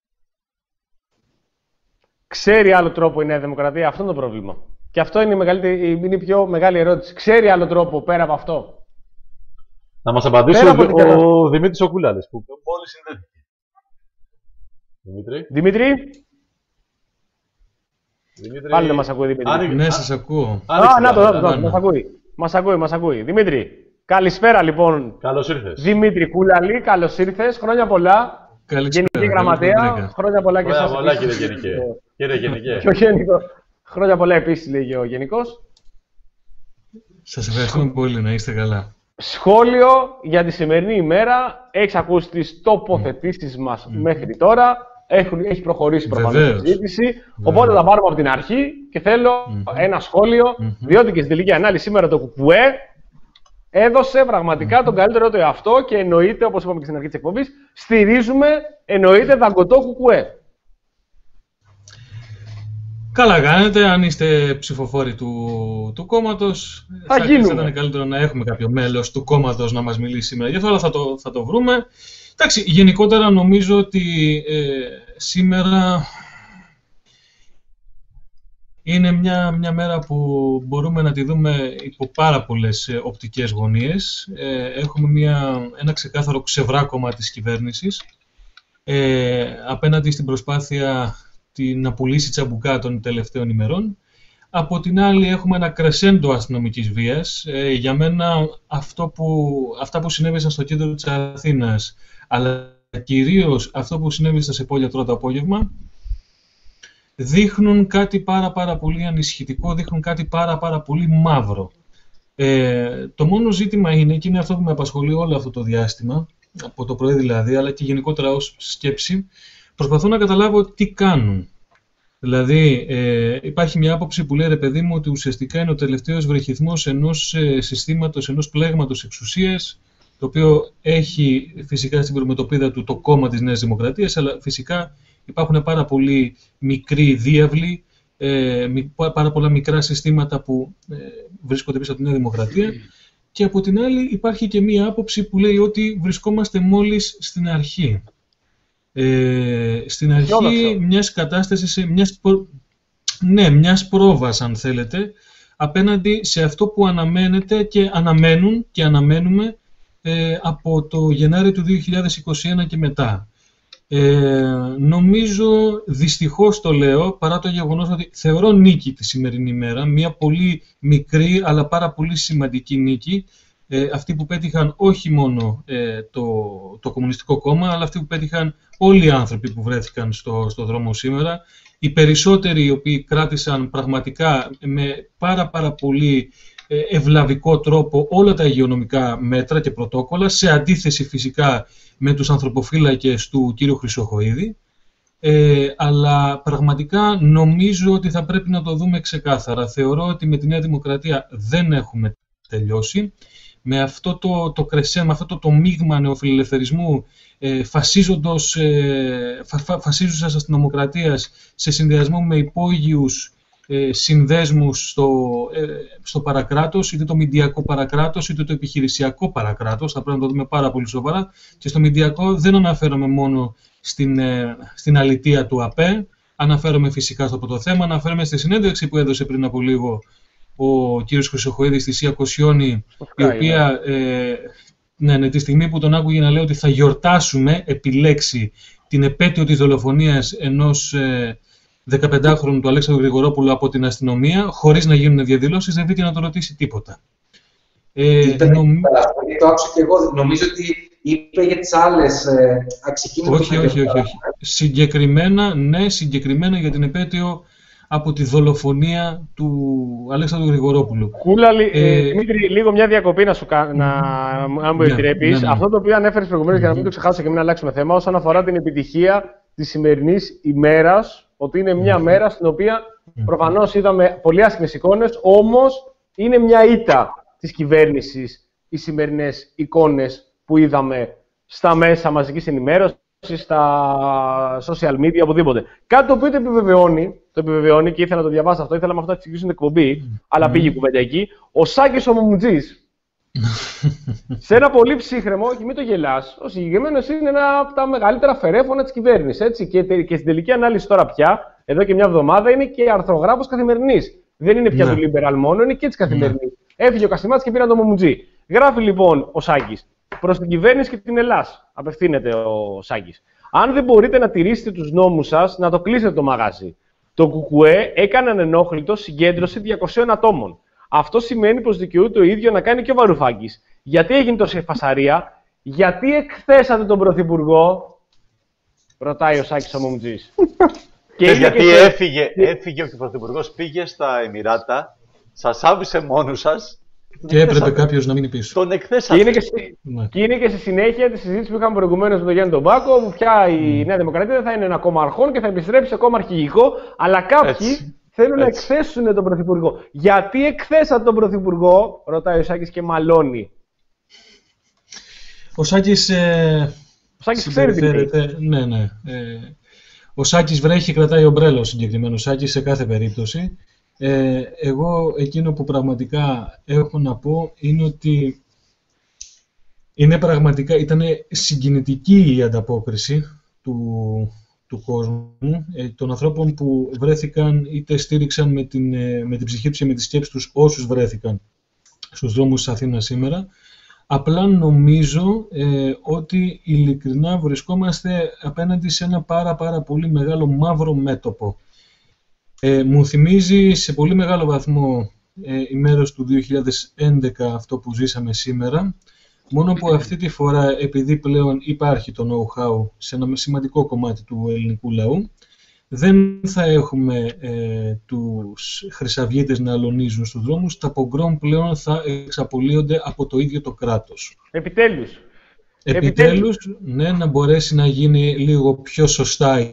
Ξέρει άλλο τρόπο η Νέα Δημοκρατία, αυτό είναι το πρόβλημα. Και αυτό είναι η, μεγαλύτερη, είναι η πιο μεγάλη ερώτηση. Ξέρει άλλο τρόπο πέρα από αυτό. Να μας απαντήσει ο, ο, ο Δημήτρης ο Κούλαλης, που μόλις συνδέθηκε. Δημήτρη. Δημήτρη. Δημήτρη. Πάλι δεν μας ακούει, Δημήτρη. Άνοι... Ναι, σας ακούω. Α, να το, να το, μας ακούει. Μας ακούει, μας ακούει. Δημήτρη, καλησπέρα λοιπόν. Καλώς ήρθες. Δημήτρη Κούλαλη, καλώς ήρθες. Χρόνια πολλά. Καλησπέρα. Γενική Γραμματέα. Χρόνια πολλά και εσάς. Χρόνια πολλά, κύριε Γενικέ. Κύριε Γενικέ. Και ο Γενικό. Χρόνια πολλά επίσης, λέγει ο Γενικός. Σας ευχαριστούμε πολύ, να είστε καλά. Σχόλιο για τη σημερινή ημέρα. Έχεις ακούσει τις τοποθετήσεις mm. μας mm. μέχρι τώρα. Έχουν, έχει προχωρήσει προφανώς η συζήτηση. Βεβαίως. Οπότε θα πάρουμε από την αρχή και θέλω mm. ένα σχόλιο, mm-hmm. διότι και στην τελική ανάλυση σήμερα το ΚΚΕ έδωσε πραγματικά mm-hmm. τον καλύτερο του εαυτό και εννοείται, όπως είπαμε και στην αρχή της εκπομπής, στηρίζουμε, εννοείται δαγκωτό ΚΚΕ. Καλά κάνετε, αν είστε ψηφοφόροι του, του κόμματος, θα, θα, θα ήταν καλύτερο να έχουμε κάποιο μέλος του κόμματος να μας μιλήσει σήμερα γι' αυτό, αλλά θα το, θα το βρούμε. Εντάξει, γενικότερα νομίζω ότι ε, σήμερα είναι μια, μια μέρα που μπορούμε να τη δούμε υπό πάρα πολλές ε, οπτικές γωνίες. Ε, έχουμε μια, ένα ξεκάθαρο ξεβράκωμα της κυβέρνησης ε, απέναντι στην προσπάθεια τη, να πουλήσει τσαμπουκά των τελευταίων ημερών. Από την άλλη έχουμε ένα κρεσέντο αστυνομικής βίας. Ε, για μένα αυτό που, αυτά που συνέβησαν στο κέντρο της Αθήνας, αλλά κυρίως αυτό που συνέβη στα Σεπόλια το απόγευμα, δείχνουν κάτι πάρα πάρα πολύ ανησυχητικό, δείχνουν κάτι πάρα πάρα πολύ μαύρο. Ε, το μόνο ζήτημα είναι, και είναι αυτό που με απασχολεί όλο αυτό το διάστημα, από το πρωί δηλαδή, αλλά και γενικότερα ως σκέψη, προσπαθώ να καταλάβω τι κάνουν. Δηλαδή, ε, υπάρχει μια άποψη που λέει, ρε παιδί μου, ότι ουσιαστικά είναι ο τελευταίος βρεχυθμός ενός ε, συστήματος, ενός πλέγματος εξουσίας, το οποίο έχει φυσικά στην προμετωπίδα του το κόμμα της Νέας Δημοκρατίας, αλλά φυσικά υπάρχουν πάρα πολλοί μικροί διάβλοι, ε, πάρα πολλά μικρά συστήματα που ε, βρίσκονται πίσω από τη Νέα Δημοκρατία. Και από την άλλη υπάρχει και μία άποψη που λέει ότι βρισκόμαστε μόλις στην αρχή. Ε, στην αρχή μιας κατάστασης, μιας, προ... ναι, μιας πρόβας αν θέλετε, απέναντι σε αυτό που αναμένεται και αναμένουν και αναμένουμε ε, από το Γενάρη του δύο χιλιάδες είκοσι ένα και μετά. Ε, νομίζω, δυστυχώς το λέω, παρά το γεγονός ότι θεωρώ νίκη τη σημερινή μέρα, μια πολύ μικρή αλλά πάρα πολύ σημαντική νίκη, ε, αυτή που πέτυχαν όχι μόνο ε, το, το Κομμουνιστικό Κόμμα, αλλά αυτή που πέτυχαν όλοι οι άνθρωποι που βρέθηκαν στο, στο δρόμο σήμερα, οι περισσότεροι οι οποίοι κράτησαν πραγματικά με πάρα πάρα πολύ ευλαβικό τρόπο όλα τα υγειονομικά μέτρα και πρωτόκολλα, σε αντίθεση φυσικά με τους ανθρωποφύλακες του κύριου Χρυσοχοΐδη, ε, αλλά πραγματικά νομίζω ότι θα πρέπει να το δούμε ξεκάθαρα. Θεωρώ ότι με τη Νέα Δημοκρατία δεν έχουμε τελειώσει. Με αυτό το, το κρεσέ, με αυτό το, το μείγμα νεοφιλελευθερισμού, ε, φασίζοντος, ε, φα, φα, φασίζουσας αστυνομοκρατίας σε συνδυασμό με υπόγειους ε, συνδέσμους στο, ε, στο παρακράτος, είτε το μηντιακό παρακράτος, είτε το επιχειρησιακό παρακράτος, θα πρέπει να το δούμε πάρα πολύ σοβαρά. Και στο μηντιακό δεν αναφέρομαι μόνο στην, ε, στην αλητεία του ΑΠΕ, αναφέρομαι φυσικά στο πρώτο θέμα, αναφέρομαι στη συνέντευξη που έδωσε πριν από λίγο ο κύριος Χρυσοχοΐδης στη Σία Κοσιόνη, η οποία ε, ναι, ναι, τη στιγμή που τον άκουγε να λέει ότι θα γιορτάσουμε, επιλέξει την επέτειο της δολοφονίας ενός ε, δεκαπεντάχρονου του Αλέξανδρου Γρηγορόπουλου από την αστυνομία, χωρίς να γίνουν διαδηλώσεις, δεν βγήκε να τον ρωτήσει τίποτα. Ε, Ήταν, νομ... Το άκουσα και εγώ. Νομίζω ότι είπε για τις άλλες ε, αξικίνητες... Όχι, όχι, όχι, όχι. Συγκεκριμένα, ναι, συγκεκριμένα για την επέτειο από τη δολοφονία του Αλέξανδρου Γρηγορόπουλου. Κούλα, ε, Δημήτρη, λίγο μια διακοπή να σου κάνω, να, αν μου επιτρέπεις. Ναι, ναι, ναι. Αυτό το οποίο ανέφερες προηγουμένως, mm-hmm. για να μην το ξεχάσω και μην αλλάξουμε θέμα, όσον αφορά την επιτυχία της σημερινής ημέρας, ότι είναι μια mm-hmm. μέρα στην οποία mm-hmm. προφανώς είδαμε πολύ άσχημες εικόνες, όμως είναι μια ήττα της κυβέρνησης οι σημερινές εικόνες που είδαμε στα μέσα μαζικής ενημέρωσης, στα social media, οπουδήποτε. Κάτι το οποίο το επιβεβαιώνει, το επιβεβαιώνει και ήθελα να το διαβάσω αυτό, ήθελα με αυτό να εξηγήσω την εκπομπή, mm. αλλά πήγε η κουβέντα εκεί. Ο Σάκης ο Μουμουτζής, σε ένα πολύ ψύχρεμο, όχι μην το γελάς, ο συγκεκριμένος είναι ένα από τα μεγαλύτερα φερέφωνα της κυβέρνησης. Έτσι, και, και στην τελική ανάλυση τώρα πια, εδώ και μια εβδομάδα, είναι και αρθρογράφος Καθημερινής. Δεν είναι πια mm. του Liberal μόνο, είναι και της Καθημερινής. Mm. Έφυγε ο Καστιμάτης και πήραν τον Μουμουτζή. Γράφει λοιπόν ο Σάκης. Προς την κυβέρνηση και την Ελλάδα απευθύνεται ο Σάκης. Αν δεν μπορείτε να τηρήσετε τους νόμους σας, να το κλείσετε το μαγάζι. Το ΚΚΕ έκανε ανενόχλητο συγκέντρωση διακοσίων ατόμων. Αυτό σημαίνει πως δικαιούται το ίδιο να κάνει και ο Βαρουφάκης. Γιατί έγινε τόση φασαρία, γιατί εκθέσατε τον Πρωθυπουργό, ρωτάει ο Σάκης ο Μουμουτζής. Και γιατί και έφυγε, έφυγε ο Πρωθυπουργός, πήγε στα Εμιράτα, σας άφησε μόνους σας. Και έπρεπε κάποιος να μείνει πίσω. Τον εκθέσατε. Και είναι και, στη... ναι. και είναι και στη συνέχεια τη συζήτηση που είχαμε προηγουμένως με τον Γιάννη τον Πάκο, όπου πια η mm. Νέα Δημοκρατία δεν θα είναι ένα κόμμα αρχών και θα επιστρέψει σε κόμμα αρχηγικό, αλλά κάποιοι έτσι. θέλουν έτσι. να εκθέσουν τον Πρωθυπουργό. Γιατί εκθέσατε τον Πρωθυπουργό, ρωτάει ο Σάκης και μαλώνει. Ο Σάκης, ε... ο Σάκης ξέρει τι λέει. Ναι, ναι. Ε... Ο Σάκης βρέχει, κρατάει ομπρέλα ο συγκεκριμένος Σάκης σε κάθε περίπτωση. Ε, εγώ εκείνο που πραγματικά έχω να πω είναι ότι είναι πραγματικά, ήταν συγκινητική η ανταπόκριση του, του κόσμου, ε, των ανθρώπων που βρέθηκαν είτε στήριξαν με την, ε, με την ψυχή τους και με τις σκέψεις τους όσους βρέθηκαν στους δρόμους της Αθήνας σήμερα. Απλά νομίζω ε, ότι ειλικρινά βρισκόμαστε απέναντι σε ένα πάρα πάρα πολύ μεγάλο μαύρο μέτωπο. Ε, μου θυμίζει σε πολύ μεγάλο βαθμό ε, οι μέρες του δύο χιλιάδες έντεκα αυτό που ζήσαμε σήμερα, μόνο που αυτή τη φορά, επειδή πλέον υπάρχει το know-how σε ένα σημαντικό κομμάτι του ελληνικού λαού, δεν θα έχουμε ε, τους χρυσαυγίτες να αλωνίζουν στους δρόμους, τα πογκρόμ πλέον θα εξαπολύονται από το ίδιο το κράτος. Επιτέλους. Επιτέλους, ναι, να μπορέσει να γίνει λίγο πιο σωστά.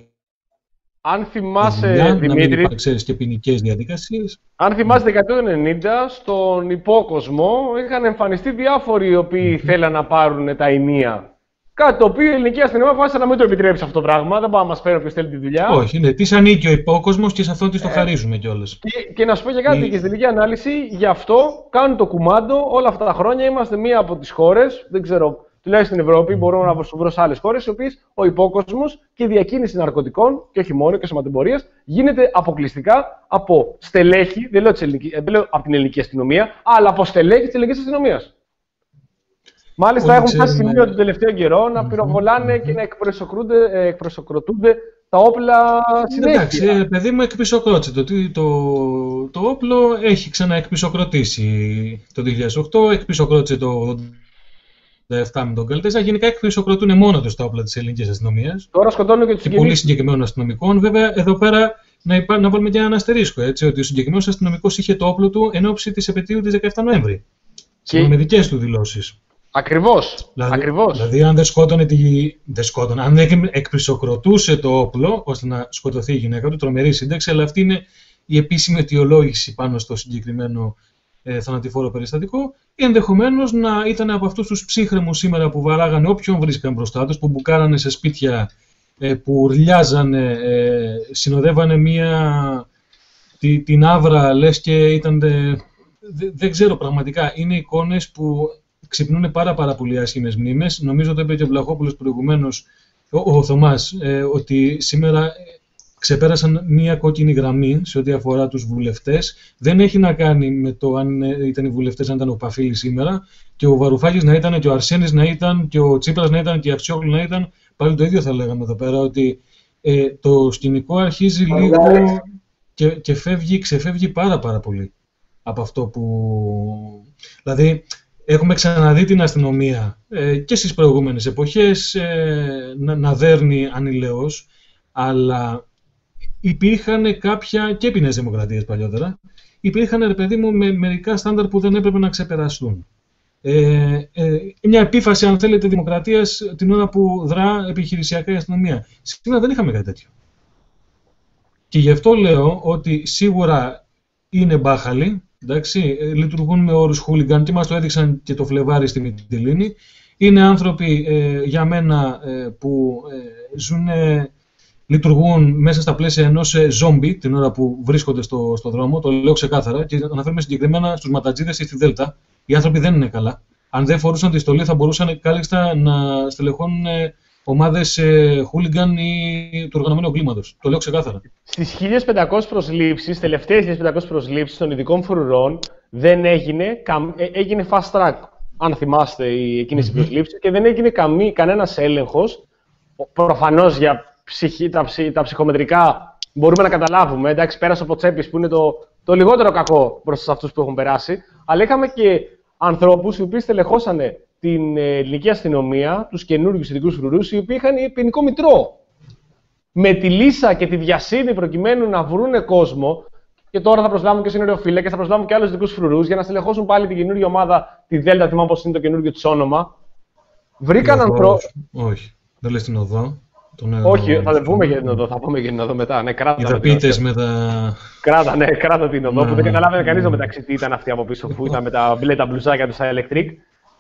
Αν θυμάσαι, δουλειά, Δημήτρη, να μην ξέρεις και ποινικές διαδικασίες. Αν θυμάσαι, δεκαετία του ενενήντα, στον υπόκοσμο είχαν εμφανιστεί διάφοροι οι οποίοι mm-hmm. θέλαν να πάρουν τα ενία. Κάτι το οποίο η ελληνική αστυνομία αποφάσισε να μην το επιτρέψει αυτό το πράγμα. Δεν πάει να μας φέρει όποιος θέλει τη δουλειά. Όχι, ναι, της ανήκει ο υπόκοσμος και σε αυτόν της το χαρίζουμε κιόλας. Και, και να σου πω και κάτι, η... και στην τελική ανάλυση, γι' αυτό κάνουν το κουμάντο όλα αυτά τα χρόνια. Είμαστε μία από τις χώρες, δεν ξέρω, τουλάχιστον στην Ευρώπη, μπορώ να βρω σε άλλες χώρες, οι οποίες ο υπόκοσμος και η διακίνηση ναρκωτικών, και όχι μόνο και σωματεμπορίας, γίνεται αποκλειστικά από στελέχη, δεν λέω, ελληνική, δεν λέω από την ελληνική αστυνομία, αλλά από στελέχη της ελληνικής αστυνομίας. Μάλιστα, έχουν φτάσει σημείο τον τελευταίο καιρό να πυροβολάνε mm-hmm. και να εκπροσωπροτούνται τα όπλα συνέχεια. Εντάξει, παιδί μου, εκπισοκρότησε. Το, το, το όπλο έχει ξαναεκπισοκροτήσει το δύο χιλιάδες οκτώ, εκπισοκρότησε το ογδόντα επτά με τον Καλτέζα. Γενικά εκπισοκροτούν μόνο τους τα όπλα της ελληνικής αστυνομίας. Τώρα σκοτώνουν και τους πολύ συγκεκριμένων αστυνομικών. Βέβαια, εδώ πέρα να, υπά, να βάλουμε και έναν αστερίσκο. Έτσι, ότι ο συγκεκριμένος αστυνομικός είχε το όπλο του εν ώψη της επετείου της δεκαεφτά Νοέμβρη. Και... με δικές του δηλώσεις. Ακριβώς. Δηλαδή, Ακριβώς. δηλαδή, αν δεν σκότωνε τη... δεν σκότωνε, αν δεν εκπισοκροτούσε το όπλο ώστε να σκοτωθεί η γυναίκα του, τρομερή σύνταξη, αλλά αυτή είναι η επίσημη αιτιολόγηση πάνω στο συγκεκριμένο ε, θανατηφόρο περιστατικό. Ενδεχομένως να ήταν από αυτούς τους ψύχρεμους σήμερα που βαράγανε όποιον βρίσκαν μπροστά τους, που μπουκάρανε σε σπίτια, ε, που ουρλιάζανε, ε, συνοδεύανε μία τη, την άβρα, λες και ήταν. Ε, δε, δεν ξέρω πραγματικά. Είναι εικόνες που ξυπνούν πάρα, πάρα πολύ άσχημες μνήμες. Νομίζω ότι είπε και ο Βλαχόπουλος προηγουμένως, ο, ο Θωμάς, ε, ότι σήμερα ξεπέρασαν μία κόκκινη γραμμή σε ό,τι αφορά τους βουλευτές. Δεν έχει να κάνει με το αν ήταν οι βουλευτές, αν ήταν ο Παφίλης σήμερα, και ο Βαρουφάκης να ήταν, και ο Αρσένης να ήταν, και ο Τσίπρας να ήταν, και η Αυτσιόγλου να ήταν. Πάλι το ίδιο θα λέγαμε εδώ πέρα, ότι ε, το σκηνικό αρχίζει λίγο και, και φεύγει, ξεφεύγει πάρα, πάρα πολύ από αυτό που. Δηλαδή, έχουμε ξαναδεί την αστυνομία ε, και στις προηγούμενες εποχές ε, να, να δέρνει ανηλαιώς, αλλά υπήρχαν κάποια, και επί Νέας Δημοκρατίας παλιότερα, υπήρχαν, ρε παιδί μου, με μερικά στάνταρ που δεν έπρεπε να ξεπεραστούν. Ε, ε, μια επίφαση, αν θέλετε, δημοκρατίας την ώρα που δρά επιχειρησιακά η αστυνομία. Σήμερα δεν είχαμε κάτι τέτοιο. Και γι' αυτό λέω ότι σίγουρα είναι μπάχαλοι. Εντάξει, λειτουργούν με όρους χούλιγκαν και μας το έδειξαν και το Φλεβάρι στη Μυτιλήνη. Είναι άνθρωποι ε, για μένα ε, που ε, ζουν, ε, λειτουργούν μέσα στα πλαίσια ενός ε, ζόμπι την ώρα που βρίσκονται στο, στο δρόμο. Το λέω ξεκάθαρα και αναφέρουμε συγκεκριμένα στους ματατζίδες ή στη Δέλτα. Οι άνθρωποι δεν είναι καλά. Αν δεν φορούσαν τη στολή, θα μπορούσαν κάλλιστα να στελεχώνουν ε, ομάδες ε, χούλιγκαν ή του οργανωμένου εγκλήματος. Το λέω ξεκάθαρα. Στις χίλιες πεντακόσιες προσλήψεις, τελευταίες χίλιες πεντακόσιες προσλήψεις των ειδικών φρουρών, δεν έγινε, έγινε fast track, αν θυμάστε, οι εκείνες οι mm-hmm. προσλήψεις, και δεν έγινε καμί, κανένας έλεγχος. Προφανώς για ψυχή, τα, ψυχ, τα ψυχομετρικά μπορούμε να καταλάβουμε. Εντάξει, πέρασε από τσέπης που είναι το, το λιγότερο κακό μπροστά σε αυτούς που έχουν περάσει, αλλά είχαμε και ανθρώπους οι οποίοι στελεχώσανε την ελληνική αστυνομία, τους καινούργιους ειδικούς φρουρούς, οι οποίοι είχαν ποινικό μητρό. Με τη λύσα και τη βιασύνη προκειμένου να βρούνε κόσμο, και τώρα θα προσλάβουν και συνοριοφύλακες, θα προσλάβουν και άλλους ειδικούς φρουρούς για να στελεχώσουν πάλι την καινούργια ομάδα, τη Δέλτα, θυμάμαι πώς είναι το καινούργιο της όνομα. Βρήκαν ανθρώπους. Όχι, δεν λες την οδό. Τον όχι, θα δεν πούμε για την οδό, θα πούμε για την οδό μετά. Ναι, κράτα, οι δαπίτες με τα. Κράτα, ναι, κράτα την οδό, που δεν καταλάβαινε κανείς μεταξύ τι ήταν αυτή από πίσω, που ήταν με τα μπλε τα μπλουζάκια του στα electric.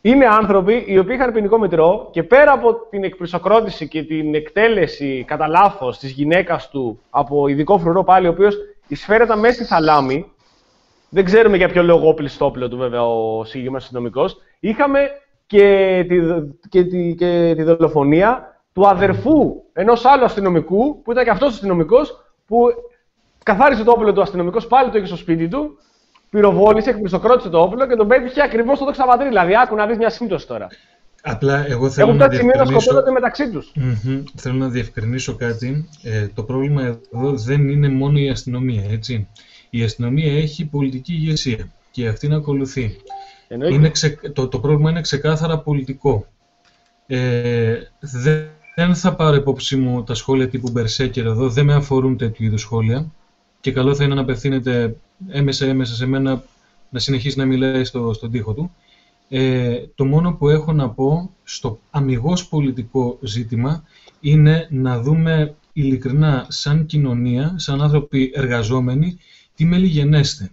είναι άνθρωποι οι οποίοι είχαν ποινικό μητρό και πέρα από την εκπρισοκρότηση και την εκτέλεση κατά λάθος της γυναίκας του από ειδικό φρουρό πάλι, ο οποίος εισφέρεται μέσα στη θαλάμη, δεν ξέρουμε για ποιο λόγο όπλησε όπλο του βέβαια ο συγκεκριμένος αστυνομικός, είχαμε και τη, και, τη, και τη δολοφονία του αδερφού ενός άλλου αστυνομικού, που ήταν και αυτός αστυνομικός, που καθάρισε το όπλο του αστυνομικός, πάλι το είχε στο σπίτι του, πυροβόλησε, εκπριστοκρότησε το όπλο και τον πέτυχε ακριβώς στο δοξαβατρί. Δηλαδή, άκου να δεις μια σύμπτωση τώρα. Απλά εγώ θέλω Έχουν να φτάσει σημείο να διευκρινίσω... σκοτώνονται μεταξύ τους. Mm-hmm. Θέλω να διευκρινίσω κάτι. Ε, το πρόβλημα εδώ δεν είναι μόνο η αστυνομία, έτσι. Η αστυνομία έχει πολιτική ηγεσία και αυτή να ακολουθεί. Είναι ξε... το, το πρόβλημα είναι ξεκάθαρα πολιτικό. Ε, δεν, δεν θα πάρω υπόψη μου τα σχόλια τύπου Μπερσέκερ εδώ, δεν με αφορούν τέτοιου είδους σχόλια και καλό θα είναι να απευθύνεται έμεσα έμεσα σε μένα να συνεχίσει να μιλάει στο, στον τοίχο του. Ε, το μόνο που έχω να πω στο αμιγώς πολιτικό ζήτημα είναι να δούμε ειλικρινά σαν κοινωνία, σαν άνθρωποι εργαζόμενοι, τι μελιγενέστε.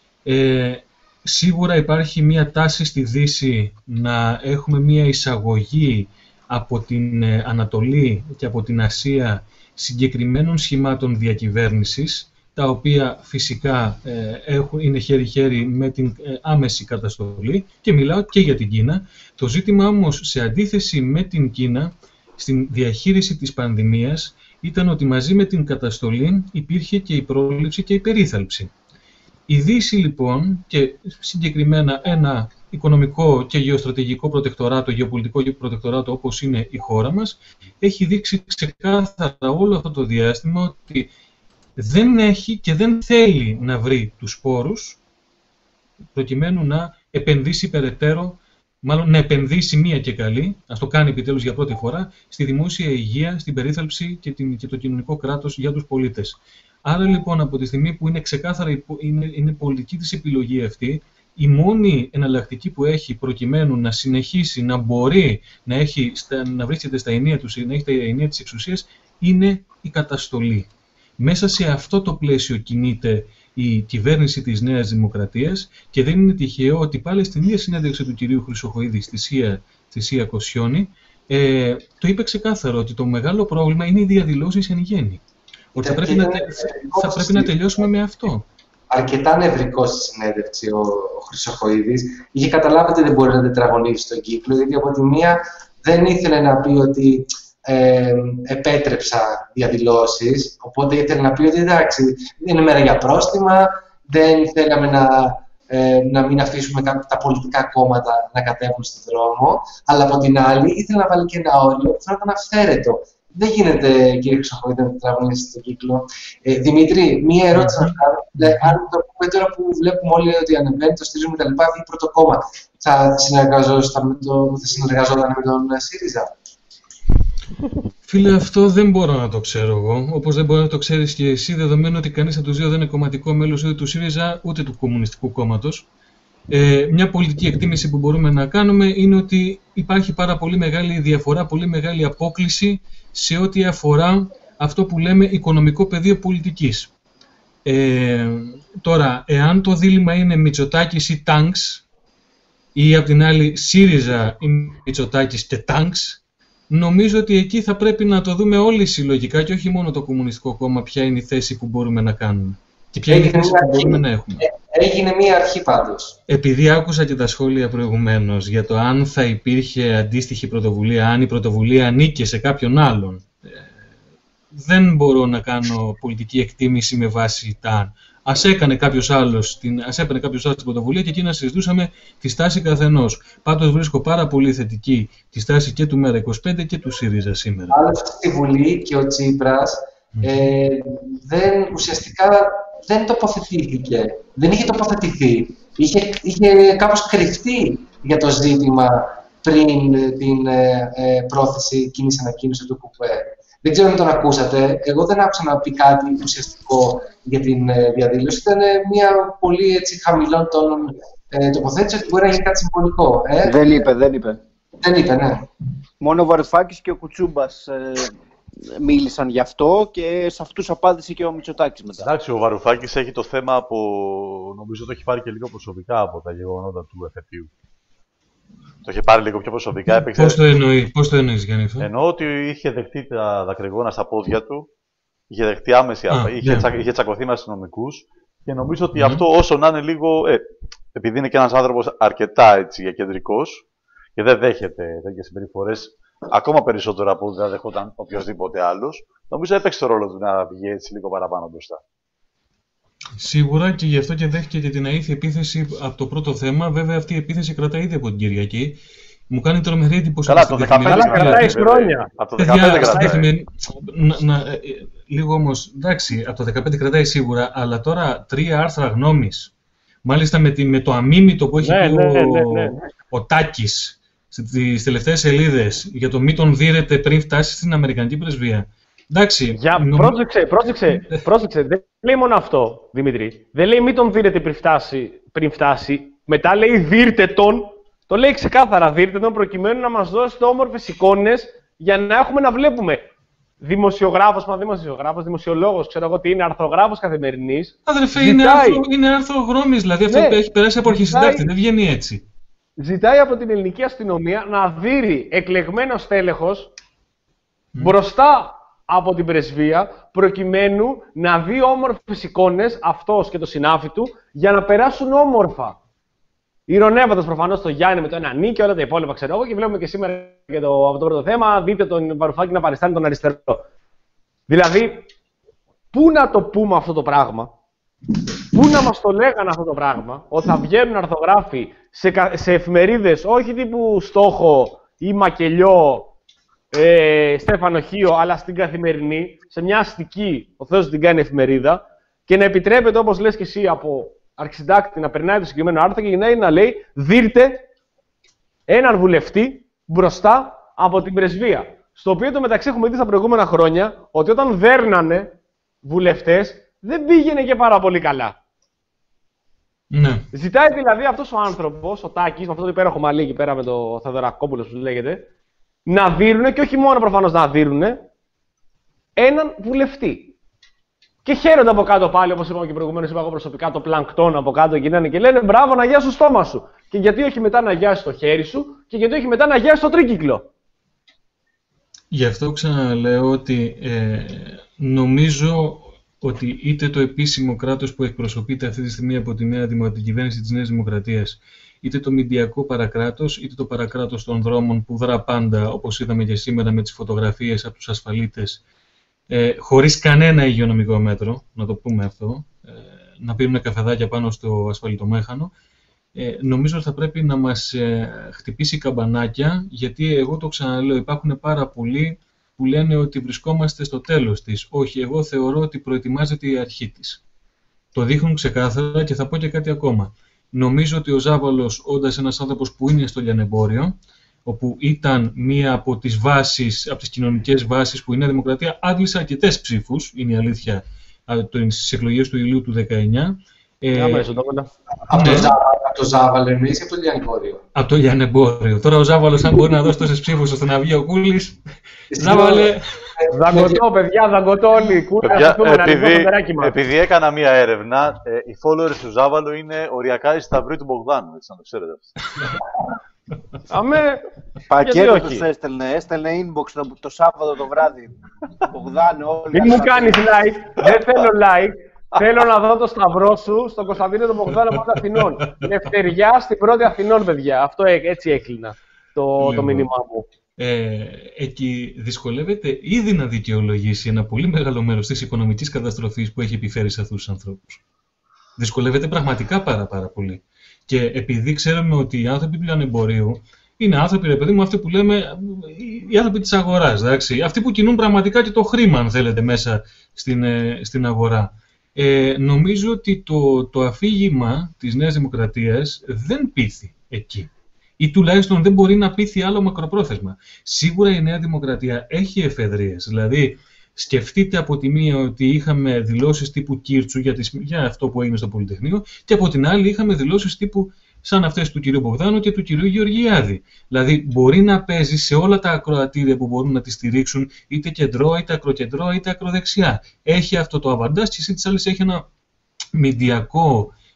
Ε, σίγουρα υπάρχει μία τάση στη Δύση να έχουμε μία εισαγωγή από την Ανατολή και από την Ασία συγκεκριμένων σχημάτων διακυβέρνησης, τα οποία φυσικά ε, έχουν, είναι χέρι-χέρι με την ε, άμεση καταστολή και μιλάω και για την Κίνα. Το ζήτημα όμως, σε αντίθεση με την Κίνα, στην διαχείριση της πανδημίας, ήταν ότι μαζί με την καταστολή υπήρχε και η πρόληψη και η περίθαλψη. Η Δύση λοιπόν, και συγκεκριμένα ένα οικονομικό και γεωστρατηγικό προτεκτοράτο, γεωπολιτικό προτεκτοράτο όπως είναι η χώρα μας, έχει δείξει ξεκάθαρα όλο αυτό το διάστημα ότι δεν έχει και δεν θέλει να βρει τους πόρους προκειμένου να επενδύσει περαιτέρω, μάλλον να επενδύσει μία και καλή, ας το κάνει επιτέλους για πρώτη φορά, στη δημόσια υγεία, στην περίθαλψη και, την, και το κοινωνικό κράτος για τους πολίτες. Άρα λοιπόν από τη στιγμή που είναι ξεκάθαρα είναι, είναι πολιτική της επιλογή αυτή, η μόνη εναλλακτική που έχει προκειμένου να συνεχίσει να μπορεί να, έχει, να βρίσκεται στα ενία του, να έχει τα ενία της εξουσίας, είναι η καταστολή. Μέσα σε αυτό το πλαίσιο κινείται η κυβέρνηση της Νέας Δημοκρατίας και δεν είναι τυχαίο ότι πάλι στην ίδια συνέντευξη του κυρίου Χρυσοχοΐδη στη ΣΥΑ, στη ΣΥΑ Κοσιόνη, ε, το είπε ξεκάθαρο ότι το μεγάλο πρόβλημα είναι οι διαδηλώσεις εν γέννη. Ότι θα πρέπει, να, θα πρέπει να τελειώσουμε με αυτό. Αρκετά νευρικό στη συνέντευξη ο, ο Χρυσοχοΐδης. Είχε καταλάβει ότι δεν μπορεί να τετραγωνίσει τον κύκλο, γιατί από τη μία δεν ήθελε να πει ότι Ε, επέτρεψα διαδηλώσεις, οπότε ήθελε να πει ότι εντάξει, δεν είναι μέρα για πρόστιμα, δεν θέλαμε να, ε, να μην αφήσουμε τα πολιτικά κόμματα να κατέβουν στον δρόμο, αλλά από την άλλη ήθελε να βάλει και ένα όριο που θα ήταν αυθαίρετο. Δεν γίνεται, κύριε Χρυσοχοΐδη, να τραγωνίσετε τον κύκλο. Ε, Δημήτρη, μία ερώτηση να κάνω. Αν το πούμε τώρα που βλέπουμε όλοι ότι ανεβαίνει, το στηρίζουμε κτλ. Ή πρώτο κόμμα, θα συνεργαζόταν με, το, θα συνεργαζόταν με τον ΣΥΡΙΖΑ? Φίλε, αυτό δεν μπορώ να το ξέρω εγώ. Όπως δεν μπορεί να το ξέρεις και εσύ, δεδομένου ότι κανείς από τους δύο δεν είναι κομματικό μέλος ούτε του ΣΥΡΙΖΑ ούτε του Κομμουνιστικού Κόμματος. Ε, μια πολιτική εκτίμηση που μπορούμε να κάνουμε είναι ότι υπάρχει πάρα πολύ μεγάλη διαφορά, πολύ μεγάλη απόκλιση σε ό,τι αφορά αυτό που λέμε οικονομικό πεδίο πολιτικής. Ε, τώρα, εάν το δίλημμα είναι Μητσοτάκης ή Τάγκς, ή απ' την άλλη ΣΥΡΙΖΑ ή Μητσοτάκης και Τάγκς, νομίζω ότι εκεί θα πρέπει να το δούμε όλοι συλλογικά και όχι μόνο το Κομμουνιστικό Κόμμα ποια είναι η θέση που μπορούμε να κάνουμε και ποια είναι η θέση που μπορούμε να έχουμε. Έγινε μία αρχή πάντως. Επειδή άκουσα και τα σχόλια προηγουμένως για το αν θα υπήρχε αντίστοιχη πρωτοβουλία, αν η πρωτοβουλία ανήκε σε κάποιον άλλον, δεν μπορώ να κάνω πολιτική εκτίμηση με βάση τα αν. Ας έκανε κάποιος άλλος, ας έπαιρνε κάποιος άλλος την πρωτοβουλία και εκεί να συζητούσαμε τη στάση καθενός. Πάντως βρίσκω πάρα πολύ θετική τη στάση και του ΜΕΡΑ είκοσι πέντε και του ΣΥΡΙΖΑ σήμερα. Άλλωστε στη Βουλή και ο Τσίπρας mm. ε, δεν, ουσιαστικά δεν τοποθετήθηκε. Δεν είχε τοποθετηθεί. Είχε, είχε κάπως κρυφτεί για το ζήτημα πριν την ε, ε, πρόθεση κοινής ανακοίνωσης του ΚΚΕ. Δεν ξέρω αν τον ακούσατε. Εγώ δεν άκουσα να πει κάτι ουσιαστικό για την ε, διαδήλωση. Ήταν ε, μια πολύ έτσι, χαμηλών τόνων ε, τοποθέτηση ότι μπορεί να γίνει κάτι συμβολικό. Ε. Δεν είπε, δεν είπε. Δεν είπε, ναι. Μόνο ο Βαρουφάκης και ο Κουτσούμπας ε, μίλησαν γι' αυτό και σε αυτούς απάντησε και ο Μητσοτάκης μετά. Εντάξει, ο Βαρουφάκης έχει το θέμα από, νομίζω το έχει πάρει και λίγο προσωπικά από τα γεγονότα του εφετείου. Το είχε πάρει λίγο πιο προσωπικά. Έπαιξε... Πώς το εννοεί, πώς το εννοείς, Γιάννη? Εννοώ ότι είχε δεχτεί τα δακρυγόνα στα πόδια του, είχε δεχτεί άμεση, Α, είχε, yeah. τσα, είχε τσακωθεί με αστυνομικούς και νομίζω ότι mm. αυτό όσο να είναι λίγο, ε, επειδή είναι και ένας άνθρωπος αρκετά έτσι, κεντρικός και δεν δέχεται τέτοιες συμπεριφορές ακόμα περισσότερο από ό,τι θα δεχόταν οποιοδήποτε άλλος, νομίζω έπαιξε το ρόλο του να βγει έτσι λίγο παραπάνω μπροστά. Σίγουρα, και γι' αυτό και δέχτηκε και την αήθη επίθεση από το πρώτο θέμα. Βέβαια, αυτή η επίθεση κρατάει ήδη από την Κυριακή. Μου κάνει τρομερή εντύπωση. Καλά, το δεκαπέντε κρατάει χρόνια. Από το δεκαπέντε κρατάει. Να, να, λίγο όμως, εντάξει, από το δεκαπέντε κρατάει σίγουρα, αλλά τώρα τρία άρθρα γνώμης. Μάλιστα με, τη, με το αμίμητο που έχει ναι, πει ναι, ο, ναι, ναι, ναι. ο Τάκης στις τελευταίες σελίδες για το μη τον δίρεται πριν φτάσει στην Αμερικανική πρεσβεία. Εντάξει, Για, νομ... Πρόσεξε, πρόσεξε, πρόσεξε. Δεν λέει μόνο αυτό, Δημήτρη. Δεν λέει μη τον δίρετε πριν φτάσει. Πριν φτάσει. Μετά λέει δίρτε τον. Το λέει ξεκάθαρα, δίρτε τον, προκειμένου να μας δώσετε όμορφες εικόνες για να έχουμε να βλέπουμε. Δημοσιογράφος, μα δημοσιογράφος, δημοσιολόγος, ξέρω εγώ τι είναι, αρθρογράφος καθημερινής. Αδερφέ, ζητάει... είναι, άρθρο, είναι άρθρο γνώμης, δηλαδή αυτό ναι, έχει περάσει από αρχισυντάκτη, δεν βγαίνει έτσι. Ζητάει από την ελληνική αστυνομία να δείρει εκλεγμένος τέλεχος mm. μπροστά από την πρεσβεία, προκειμένου να δει όμορφες εικόνες αυτός και το συνάφι του για να περάσουν όμορφα. Ηρωνεύοντας προφανώς τον Γιάννη με το ένα νι και όλα τα υπόλοιπα, ξέρω εγώ, και βλέπουμε και σήμερα για το, από το πρώτο θέμα, δείτε τον Βαρουφάκη να παριστάνει τον αριστερό. Δηλαδή, πού να το πούμε αυτό το πράγμα, πού να μας το λέγανε αυτό το πράγμα, ότι θα βγαίνουν αρθογράφοι σε, σε εφημερίδες, όχι τύπου Στόχο ή Μακελιό, ε, Στέφανο Χίο, αλλά στην Καθημερινή, σε μια αστική, ο Θεός την κάνει εφημερίδα, και να επιτρέπεται, όπως λες και εσύ, από αρχισυντάκτη να περνάει το συγκεκριμένο άρθρο και να λέει δίρτε έναν βουλευτή μπροστά από την πρεσβεία. Στο οποίο το μεταξύ έχουμε δει στα προηγούμενα χρόνια ότι όταν δέρνανε βουλευτές δεν πήγαινε και πάρα πολύ καλά. Ναι. Ζητάει δηλαδή αυτός ο άνθρωπος, ο Τάκης, με αυτό το υπέροχο μαλλί εκεί πέρα με το Θεοδωρακόπουλο που λέγεται, να δίρουνε, και όχι μόνο προφανώς να δίρουνε, έναν βουλευτή. Και χαίρονται από κάτω πάλι, όπως είπαμε και προηγουμένως, είπα εγώ προσωπικά, το πλανκτόν από κάτω γίνανε και λένε μπράβο να γιάσει το στόμα σου. Και γιατί όχι μετά να γιάσει το χέρι σου, και γιατί όχι μετά να γιάσει το τρίκυκλο. Γι' αυτό ξαναλέω ότι ε, νομίζω ότι είτε το επίσημο κράτος που εκπροσωπείται αυτή τη στιγμή από τη νέα δημο... την κυβέρνηση της Νέας Δημοκρατίας, είτε το μηντιακό παρακράτος, είτε το παρακράτος των δρόμων που δρά πάντα, όπως είδαμε και σήμερα με τις φωτογραφίες από τους ασφαλίτες, Ε, χωρίς κανένα υγειονομικό μέτρο, να το πούμε αυτό, ε, να πίνουν καφεδάκια πάνω στο ασφαλιτομέχανο, ε, νομίζω ότι θα πρέπει να μας ε, χτυπήσει καμπανάκια, γιατί εγώ το ξαναλέω, υπάρχουν πάρα πολλοί που λένε ότι βρισκόμαστε στο τέλος της. Όχι, εγώ θεωρώ ότι προετοιμάζεται η αρχή της. Το δείχνουν ξεκάθαρα και θα πω και κάτι ακόμα. Νομίζω ότι ο Ζάβαλος, όντας ένας άνθρωπος που είναι στο λιανεμπόριο, όπου ήταν μία από τις βάσεις, από τις κοινωνικές βάσεις που η Νέα Δημοκρατία άντλησε αρκετές ψήφους, είναι η αλήθεια, στις εκλογές του Ιουλίου του δεκαεννιά. Ε, από το Ζάβαλο εννοείς ή από το λιανεμπόριο? Από το λιανεμπόριο. Τώρα ο Ζάβαλος, αν μπορεί να δώσει τόσες ψήφους ώστε να βγει ο Κούλης, Ζάβαλε... Δαγκωτό, παιδιά, δαγκωτό όλοι. Επειδή έκανα μία έρευνα, οι followers του Ζάβαλου είναι οριακά οι σταυροί του Μπογδάνου, έτσι να το ξέρετε. Αμέ, πακέτο τους έστελνε, έστελνε inbox το, το Σάββατο το βράδυ. Μπογδάνου, όλοι. Μην μου κάνεις like, δεν θέλω like. Θέλω να δω το σταυρό σου στον Κωνσταντίνο τον Μπογδάνο από Αθηνών. Λευτεριά στην πρώτη Αθηνών, παιδιά. Αυτό έτσι έκλεινα το, το μήνυμά μου. Ε, εκεί δυσκολεύεται ήδη να δικαιολογήσει ένα πολύ μεγάλο μέρος της οικονομικής καταστροφής που έχει επιφέρει σε αυτούς τους ανθρώπους. Δυσκολεύεται πραγματικά πάρα πάρα πολύ. Και επειδή ξέρουμε ότι οι άνθρωποι του λιανεμπορίου είναι άνθρωποι, ρε παιδί μου, αυτοί που λέμε, οι άνθρωποι της αγοράς, εντάξει, αυτοί που κινούν πραγματικά και το χρήμα, αν θέλετε, μέσα στην, στην αγορά. Ε, νομίζω ότι το, το αφήγημα της Νέας Δημοκρατίας δεν πείθει εκεί. Ή τουλάχιστον δεν μπορεί να πείθει άλλο μακροπρόθεσμα. Σίγουρα η Νέα Δημοκρατία έχει εφεδρείες. Δηλαδή, σκεφτείτε από τη μία ότι είχαμε δηλώσεις τύπου Κίρτσου για, τις, για αυτό που έγινε στο Πολυτεχνείο, και από την άλλη είχαμε δηλώσεις τύπου σαν αυτές του κυρίου Μπογδάνου και του κυρίου Γεωργιάδη. Δηλαδή, μπορεί να παίζει σε όλα τα ακροατήρια που μπορούν να τη στηρίξουν, είτε κεντρό, είτε ακροκεντρό, είτε ακροδεξιά. Έχει αυτό το αβαντάζ, και σε τις άλλες έχει ένα μηντιακό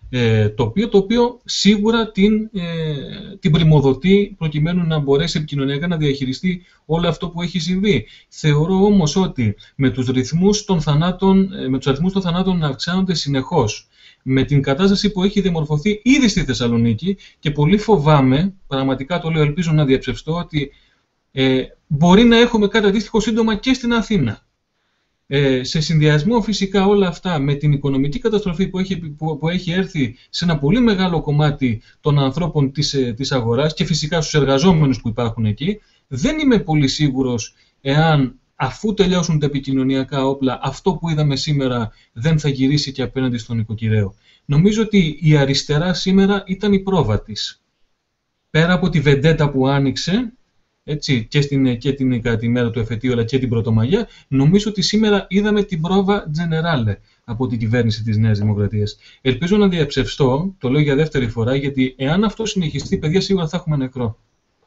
ε, τοπίο, το οποίο σίγουρα την, ε, την πρημοδοτεί προκειμένου να μπορέσει επικοινωνιακά να διαχειριστεί όλο αυτό που έχει συμβεί. Θεωρώ όμως ότι με τους ρυθμούς των θανάτων, με τους αριθμούς των θανάτων να αυξάνονται συνεχώς, με την κατάσταση που έχει διαμορφωθεί ήδη στη Θεσσαλονίκη, και πολύ φοβάμαι, πραγματικά το λέω, ελπίζω να διαψευστώ, ότι ε, μπορεί να έχουμε κάτι αντίστοιχο σύντομα και στην Αθήνα. Ε, σε συνδυασμό φυσικά όλα αυτά με την οικονομική καταστροφή που έχει, που, που έχει έρθει σε ένα πολύ μεγάλο κομμάτι των ανθρώπων της, της αγοράς και φυσικά στους εργαζόμενους που υπάρχουν εκεί, δεν είμαι πολύ σίγουρος εάν, αφού τελειώσουν τα επικοινωνιακά όπλα, αυτό που είδαμε σήμερα δεν θα γυρίσει και απέναντι στον νοικοκυρέο. Νομίζω ότι η αριστερά σήμερα ήταν η πρόβα της. Πέρα από τη βεντέτα που άνοιξε, έτσι, και, στην, και την, κατά τη μέρα του εφετείου, αλλά και την Πρωτομαγιά, νομίζω ότι σήμερα είδαμε την πρόβα τζενεράλε από την κυβέρνηση της Νέας Δημοκρατίας. Ελπίζω να διαψευστώ, το λέω για δεύτερη φορά, γιατί εάν αυτό συνεχιστεί, παιδιά, σίγουρα θα έχουμε νεκρό.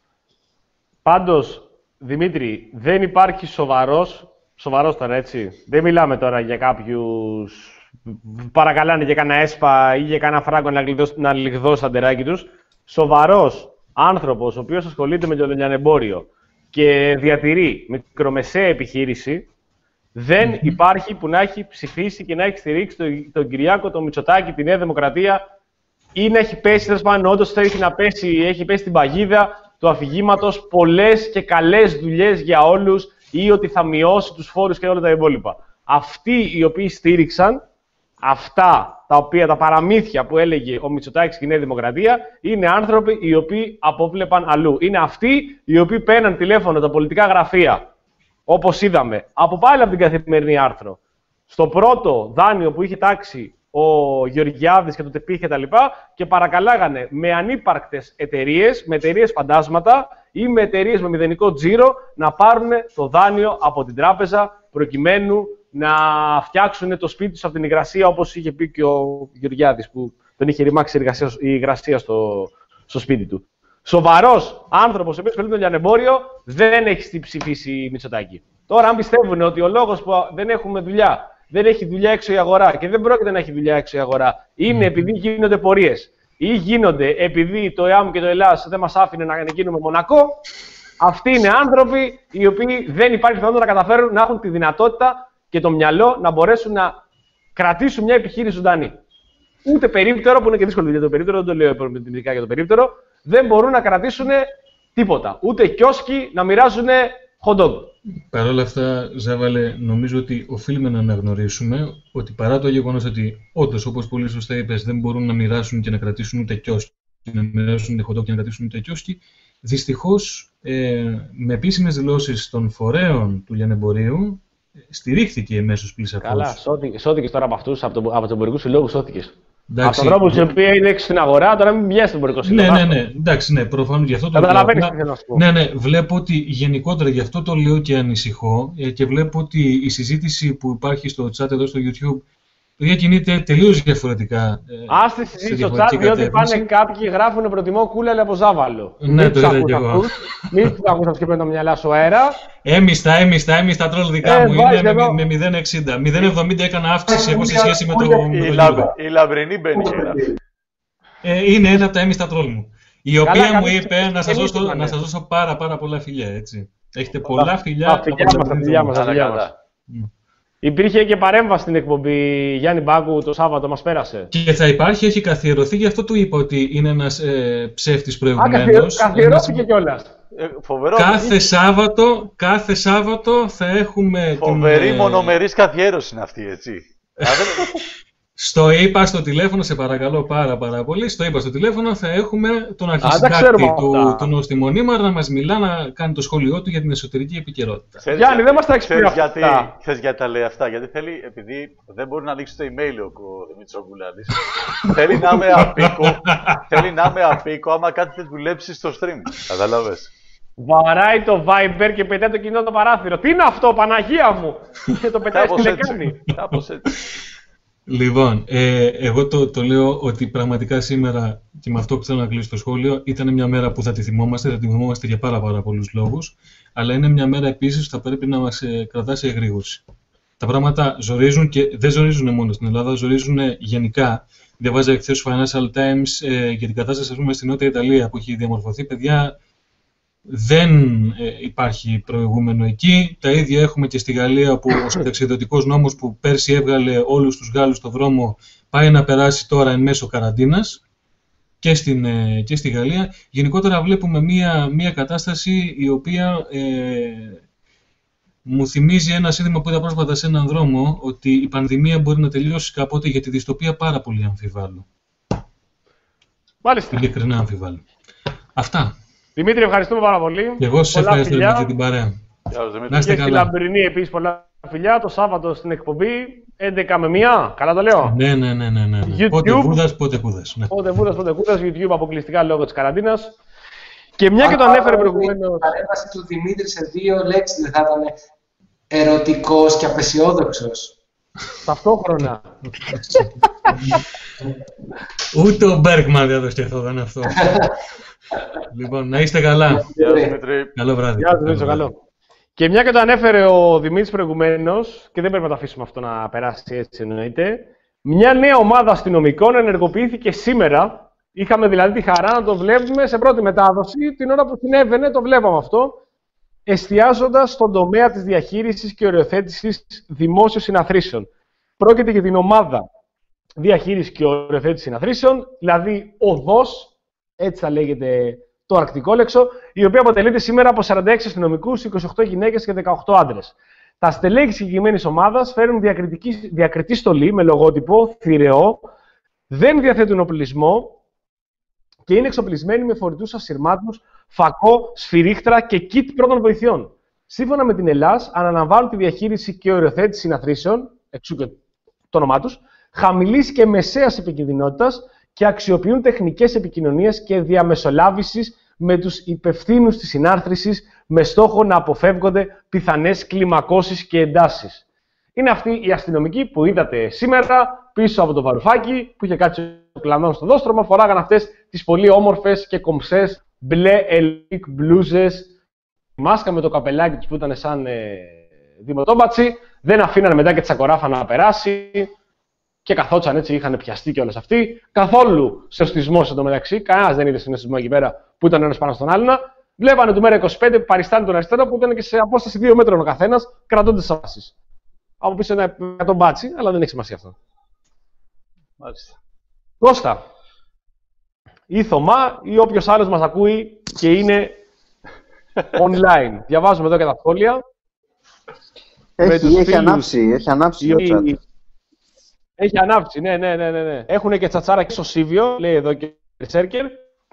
Πάντως, Δημήτρη, δεν υπάρχει σοβαρός, σοβαρός τώρα, έτσι. Δεν μιλάμε τώρα για κάποιους παρακαλάνε για κανένα έσπα ή για κανένα φράγκο να λιγδώσει, να λιγδώσει τα ντεράκι τους. Σοβαρός άνθρωπος, ο οποίος ασχολείται με το λιανεμπόριο και διατηρεί μικρομεσαία επιχείρηση, δεν mm-hmm. υπάρχει που να έχει ψηφίσει και να έχει στηρίξει τον, τον Κυριάκο, τον Μητσοτάκη, τη Νέα Δημοκρατία, ή να έχει πέσει, τέλος πάντων, όντως θέλει να πέσει, έχει πέσει την παγίδα του αφηγήματος πολλές και καλές δουλειές για όλους, ή ότι θα μειώσει τους φόρους και όλα τα υπόλοιπα. Αυτοί οι οποίοι στήριξαν αυτά τα οποία, τα παραμύθια που έλεγε ο Μητσοτάκης και η Νέα Δημοκρατία, είναι άνθρωποι οι οποίοι απόβλεπαν αλλού. Είναι αυτοί οι οποίοι παίρναν τηλέφωνο τα πολιτικά γραφεία, όπως είδαμε, από πάλι από την Καθημερινή Άρθρο. Στο πρώτο δάνειο που είχε τάξει ο Γεωργιάδης και το ΤΕΠΗ και τα λοιπά, και παρακαλάγανε με ανύπαρκτες εταιρείες, με εταιρείες φαντάσματα ή με εταιρείες με μηδενικό τζίρο να πάρουν το δάνειο από την τράπεζα προκειμένου να φτιάξουν το σπίτι τους από την υγρασία, όπως είχε πει και ο Γεωργιάδης, που τον είχε ρημάξει η υγρασία στο, στο σπίτι του. Σοβαρός άνθρωπος, ο οποίος ασχολείται με το λιανεμπόριο, δεν έχει ψηφίσει Μητσοτάκη. Τώρα, αν πιστεύουν ότι ο λόγος που δεν έχουμε δουλειά, δεν έχει δουλειά έξω η αγορά και δεν πρόκειται να έχει δουλειά έξω η αγορά, είναι επειδή γίνονται πορείες ή γίνονται επειδή το ΕΑΜ και το ΕΛΑΣ δεν μας άφηνε να γίνουμε Μονακό, αυτοί είναι άνθρωποι οι οποίοι δεν υπάρχει πιθανότητα να καταφέρουν να έχουν τη δυνατότητα και το μυαλό να μπορέσουν να κρατήσουν μια επιχείρηση ζωντανή. Ούτε περίπτερο, που είναι και δύσκολο για το περίπτερο, δεν το λέω επιμετρικά για το περίπτερο, δεν μπορούν να κρατήσουν τίποτα. Ούτε κιόσκι να μοιράζουν hot dog. Παρ' όλα αυτά, Ζάβαλε, νομίζω ότι οφείλουμε να αναγνωρίσουμε ότι παρά το γεγονός ότι όντως, όπως πολύ σωστά είπες, δεν μπορούν να μοιράσουν και να κρατήσουν ούτε κιόσκι, να μοιράσουν hot dog και να κρατήσουν ούτε κιόσκι, δυστυχώς, ε, με επίσημες δηλώσεις των φορέων του λιανεμπορίου, στηρίχθηκε εμέσως πλήσα αυτός. Καλά, σώθηκες τώρα από αυτούς, από, το, από τους εμπορικούς συλλόγους, σώθηκες. Από τον τρόπο που οποία είναι έξω στην αγορά, τώρα μην πιέσει τον εμπορικό σύλλογο. Ναι, ναι, ναι, εντάξει, ναι, προφανώς γι' αυτό το λέω. Ναι, ναι, βλέπω ότι γενικότερα γι' αυτό το λέω και ανησυχώ, και βλέπω ότι η συζήτηση που υπάρχει στο chat εδώ στο YouTube κινείται τελείως διαφορετικά. Άστε στη συζήτηση στο chat, διότι πάνε κάποιοι γράφουν προτιμώ κούλελε από Ζάβαλο. Ναι, το είδα και εγώ. Μην τους ακούς αυτούς και παίρνουν τα μυαλά σου αέρα. Έμιστα, έμιστα, έμιστα τρόλ δικά μου. Είναι με μηδέν εξήντα. μηδέν εβδομήντα έκανα αύξηση εγώ σε σχέση με το λίγο. Η Λαμπρινή μπαίνει και γράφει. Είναι ένα από τα έμιστα τρόλ μου. Η οποία μου είπε να σας δώσω πάρα πάρα πολλά φιλιά, έτσι. Έχετε πολλά φιλιά από τα φιλιά μας. Υπήρχε και παρέμβαση στην εκπομπή Γιάννη Μπάκου το Σάββατο, μας πέρασε. Και θα υπάρχει, έχει καθιερωθεί, γι' αυτό του είπα ότι είναι ένας ε, ψεύτης προηγουμένως. Καθιερώθηκε ένας... κιόλας. Ε, κάθε, Σάββατο, κάθε Σάββατο θα έχουμε. Φοβερή την, μονομερής καθιέρωση είναι αυτή, έτσι. Στο είπα στο τηλέφωνο, σε παρακαλώ πάρα πάρα πολύ, στο είπα στο τηλέφωνο θα έχουμε τον αρχισυντάκτη του, του Νοστιμονίμαρα να μας μιλά, να κάνει το σχόλιο του για την εσωτερική επικαιρότητα. Γιάννη, δεν μας τα έχεις πει γιατί, αυτά. Ξέρεις γιατί τα λέει αυτά, γιατί θέλει, επειδή δεν μπορεί να ανοίξει το email ο Δημήτρης Ογκουλάδης, θέλει να είμαι απίκο, θέλει να είμαι απίκο άμα κάτι δεν δουλέψει στο stream. Καταλάβες. Βαράει το Viber και πετάει το κινητό το παράθυρο. Τι είναι αυτό, Παναγία μου! Και το πετάει στη λεκάνη. Κάπως έτσι. Λοιπόν, ε, εγώ το, το λέω ότι πραγματικά σήμερα, και με αυτό που θέλω να κλείσω το σχόλιο, ήταν μια μέρα που θα τη θυμόμαστε, θα τη θυμόμαστε για πάρα, πάρα πολλούς λόγους, αλλά είναι μια μέρα επίσης που θα πρέπει να μας ε, κρατά σε εγρήγορση. τα πράγματα ζορίζουν και δεν ζορίζουν μόνο στην Ελλάδα, ζορίζουν γενικά. Διαβάζα εχθές στο Financial Times ε, για την κατάσταση, ας πούμε, στην Νότια Ιταλία που έχει διαμορφωθεί. Παιδιά, δεν ε, υπάρχει προηγούμενο εκεί. Τα ίδια έχουμε και στη Γαλλία, που ο συνταξιδοτικός νόμος που πέρσι έβγαλε όλους τους Γάλλους στο δρόμο πάει να περάσει τώρα εν μέσω καραντίνας και, στην, ε, και στη Γαλλία. Γενικότερα βλέπουμε μία, μία κατάσταση η οποία ε, μου θυμίζει ένα σύνθημα που είδα πρόσφατα σε έναν δρόμο, ότι η πανδημία μπορεί να τελειώσει κάποτε, για τη δυστοπία πάρα πολύ αμφιβάλλω. Μάλιστα. Ειλικρινά αμφιβάλλω. Αυτά. Δημήτρη, ευχαριστούμε πάρα πολύ. Και εγώ σας ευχαριστώ για την παρέα. Γεια Να είστε Και στη καλά. Λαμπρινή επίσης πολλά φιλιά. Το Σάββατο στην εκπομπή έντεκα με μία. Καλά το λέω. Ναι, ναι, ναι, ναι, ναι. YouTube. Πότε βούδας, πότε κούδας. Ναι. Πότε βούδας, πότε κούδας. YouTube αποκλειστικά λόγω της καραντίνας. Και μια και το ανέφερε προηγουμένως. Η παρέμβαση του Δημήτρη σε δύο λέξεις δεν θα ήταν ερωτικός και απεσιόδοξος. Ταυτόχρονα. Ούτε ο Μπέρκμαν δεν το σκεφτόταν αυτό. Λοιπόν, να είστε καλά. Γεια σας, Δημήτρη. Καλό βράδυ. Γεια σας, Δημήτρη, καλό. Και μια και το ανέφερε ο Δημήτρης προηγουμένως, και δεν πρέπει να το αφήσουμε αυτό να περάσει έτσι εννοείται, μια νέα ομάδα αστυνομικών ενεργοποιήθηκε σήμερα. Είχαμε δηλαδή τη χαρά να το βλέπουμε σε πρώτη μετάδοση. Την ώρα που συνέβαινε το βλέπαμε αυτό, εστιάζοντας στον τομέα της διαχείρισης και οριοθέτησης δημόσιων συναθρήσεων. Πρόκειται για την ομάδα διαχείρισης και οριοθέτησης συναθρήσεων, δηλαδή ΟΔΟΣ, έτσι θα λέγεται το αρκτικό λέξο, η οποία αποτελείται σήμερα από σαράντα έξι αστυνομικούς, είκοσι οκτώ γυναίκες και δεκαοκτώ άντρες. Τα στελέχη της συγκεκριμένης ομάδας φέρουν διακριτική, διακριτή στολή με λογότυπο θηρεό, δεν διαθέτουν οπλισμό και είναι εξοπλισμένοι με φορητούς ασυρμάτους, φακό, σφυρίχτρα και κιτ πρώτων βοηθειών. Σύμφωνα με την ΕΛΑΣ, αναλαμβάνουν τη διαχείριση και οριοθέτηση συναθρήσεων, εξού και το όνομά τους, χαμηλής και μεσαίας επικινδυνότητας και αξιοποιούν τεχνικές επικοινωνίας και διαμεσολάβησης με τους υπευθύνους της συνάρθρωσης με στόχο να αποφεύγονται πιθανές κλιμακώσεις και εντάσεις. Είναι αυτοί οι αστυνομικοί που είδατε σήμερα πίσω από το βαρουφάκι που είχε κάτσει κλαμμένο στο δόστρωμα, φοράγαν αυτές τις πολύ όμορφες και κομψές μπλε ελίκ μπλούζες, μάσκα με το καπελάκι τους που ήταν σαν ε, δημοτόμπατσι, δεν αφήνανε μετά και τσακοράφα να περάσει και καθόντουσαν έτσι, είχαν πιαστεί κιόλας αυτοί. Καθόλου σεστισμός εντωμεταξύ, κανένας δεν είδε συναισθησμό εκεί πέρα που ήταν ένας πάνω στον άλλον. Βλέπανε του μέρα είκοσι πέντε παριστάνει τον αριστερό που ήταν και σε απόσταση δύο μέτρων ο καθένας, κρατώντας τις αβάσεις. Από πίσω ένα εκατό μπάτσι, αλλά δεν έχει σημασία αυτό. Μάλιστα. Κώστα, ή Θωμά ή όποιος άλλος μας ακούει και είναι online. Διαβάζουμε εδώ και τα σχόλια. Έχει, έχει ανάψει, έχει ανάψει ο chat. Έχει ανάψει, ναι, ναι, ναι, ναι. Έχουν και τσατσάρα και στο Σίβιο, λέει εδώ και ο Σέρκερ.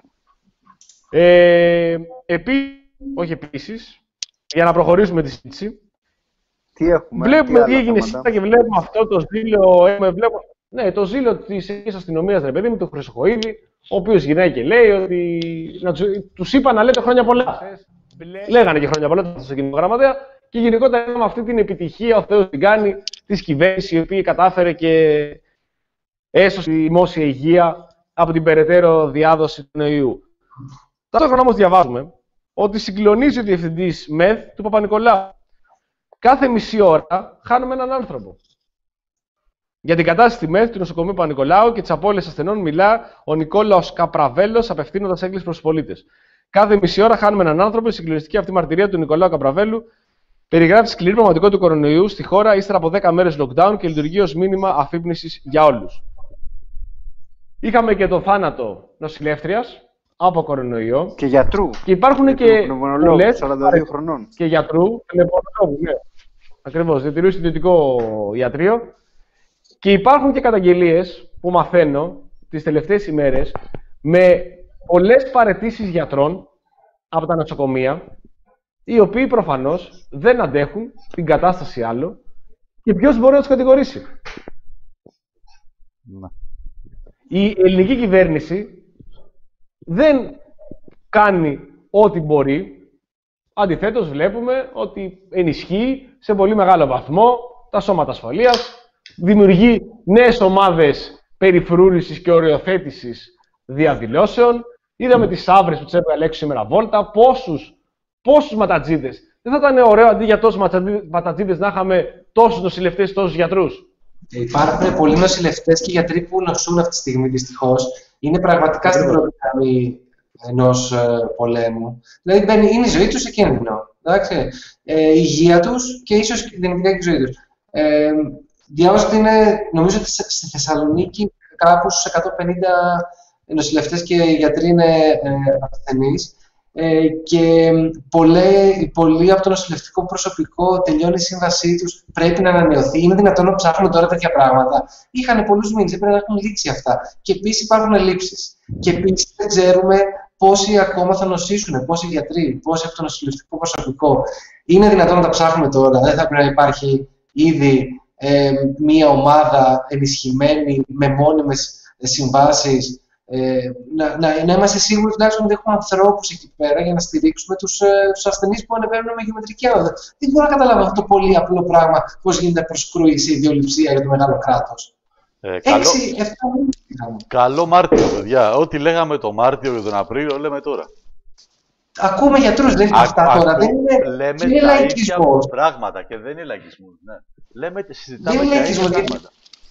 Ε, επίσης, όχι επίσης, για να προχωρήσουμε τη συζήτηση. Τι έχουμε, βλέπουμε τι, τι έγινε σήμερα και βλέπουμε αυτό το ζήλο. Βλέπω, ναι, το ζήλο της αστυνομίας, ρε παιδί μου, του Χρυσοχοΐδη, ο οποίος γυρνάει και λέει ότι. Τους είπα να λέτε χρόνια πολλά. Λέγανε και χρόνια πολλά στο κοινό γραμματέα. Και γενικότερα με αυτή την επιτυχία ο Θεός την κάνει της κυβέρνησης, η οποία κατάφερε και έσωσε τη δημόσια υγεία από την περαιτέρω διάδοση του ιού. Ταυτόχρονα όμως διαβάζουμε ότι συγκλονίζει ο διευθυντής ΜΕΘ του Παπα-Νικολάου. Κάθε μισή ώρα χάνουμε έναν άνθρωπο. Για την κατάσταση στη ΜΕΘ του νοσοκομείου Παπα-Νικολάου και τις απώλειες ασθενών μιλά ο Νικόλαος Καπραβέλος, απευθύνοντας έκκληση προς τους πολίτες. Κάθε μισή ώρα χάνουμε έναν άνθρωπο. Η συγκλονιστική αυτή μαρτυρία του Νικολάου Καπραβέλου περιγράφει τη σκληρή πραγματικότητα του κορονοϊού στη χώρα ύστερα από δέκα μέρες lockdown και λειτουργεί ως μήνυμα αφύπνισης για όλους. Είχαμε και το θάνατο νοσηλεύτριας από κορονοϊό. Και γιατρού. Και υπάρχουν και πολλές σαράντα δύο χρονών. Και γιατρού. Ναι. Ακριβώς, διατηρούσε ιδιωτικό ιατρείο. Και υπάρχουν και καταγγελίες που μαθαίνω τις τελευταίες ημέρες με πολλές παραιτήσεις γιατρών από τα νοσοκομεία, οι οποίοι προφανώς δεν αντέχουν την κατάσταση άλλο και ποιος μπορεί να τους κατηγορήσει. Να. Η ελληνική κυβέρνηση δεν κάνει ό,τι μπορεί. Αντιθέτως βλέπουμε ότι ενισχύει σε πολύ μεγάλο βαθμό τα σώματα ασφαλείας, δημιουργεί νέες ομάδες περιφρούρησης και οριοθέτησης διαδηλώσεων. Είδαμε τις άβρες που τους έβγαλε έξω σήμερα βόλτα, πόσους Πόσους ματατζίδες δεν θα ήταν ωραίο αντί για τόσους ματατζίδες να είχαμε τόσους νοσηλευτές, τόσους γιατρούς? Υπάρχουν πολλοί νοσηλευτές και γιατροί που νοσούν αυτή τη στιγμή, δυστυχώς. Είναι πραγματικά στην πρώτη γραμμή ενός ε, πολέμου. Δηλαδή, είναι η ζωή τους σε κίνδυνο. Ε, η υγεία τους και ίσως και δυνητικά και η ζωή τους. Ε, διάβασα ότι είναι, νομίζω ότι στη Θεσσαλονίκη κάπου στους εκατόν πενήντα νοσηλευτές και γιατροί είναι ε, ασθενείς. Ε, και πολλοί, πολλοί από το νοσηλευτικό προσωπικό τελειώνει η σύμβασή τους, πρέπει να ανανεωθεί. Είναι δυνατόν να ψάχνουν τώρα τέτοια πράγματα? Είχαν πολλούς μήνες, έπρεπε να έχουν λήξει αυτά. Και επίσης υπάρχουν ελλείψεις. Και επίσης δεν ξέρουμε πόσοι ακόμα θα νοσήσουν, πόσοι γιατροί, πόσοι από το νοσηλευτικό προσωπικό. Είναι δυνατόν να τα ψάχνουμε τώρα? Δεν θα πρέπει να υπάρχει ήδη ε, μία ομάδα ενισχυμένη με μόνιμες συμβάσεις? Ε, να, να, να είμαστε σίγουροι τουλάχιστον ότι έχουμε ανθρώπους εκεί πέρα για να στηρίξουμε τους, ε, τους ασθενείς που ανεβαίνουν με γεωμετρική άδεια. Δεν μπορώ να καταλάβω αυτό το πολύ απλό πράγμα, πώς γίνεται προσκρούει σε ιδιοληψία για το μεγάλο κράτος. Ε, καλό... Έξι, εφτά καλό Μάρτιο, παιδιά. Ό,τι λέγαμε το Μάρτιο και τον Απρίλιο, λέμε τώρα. Ακούμε γιατρούς, δεν είναι αυτά τώρα. Ακού, δεν είναι, λέμε είναι τα ίδια πράγματα και δεν είναι λαϊκισμός. Ναι. Λέμε, συζητάμε δεν τα ίδια πράγματα.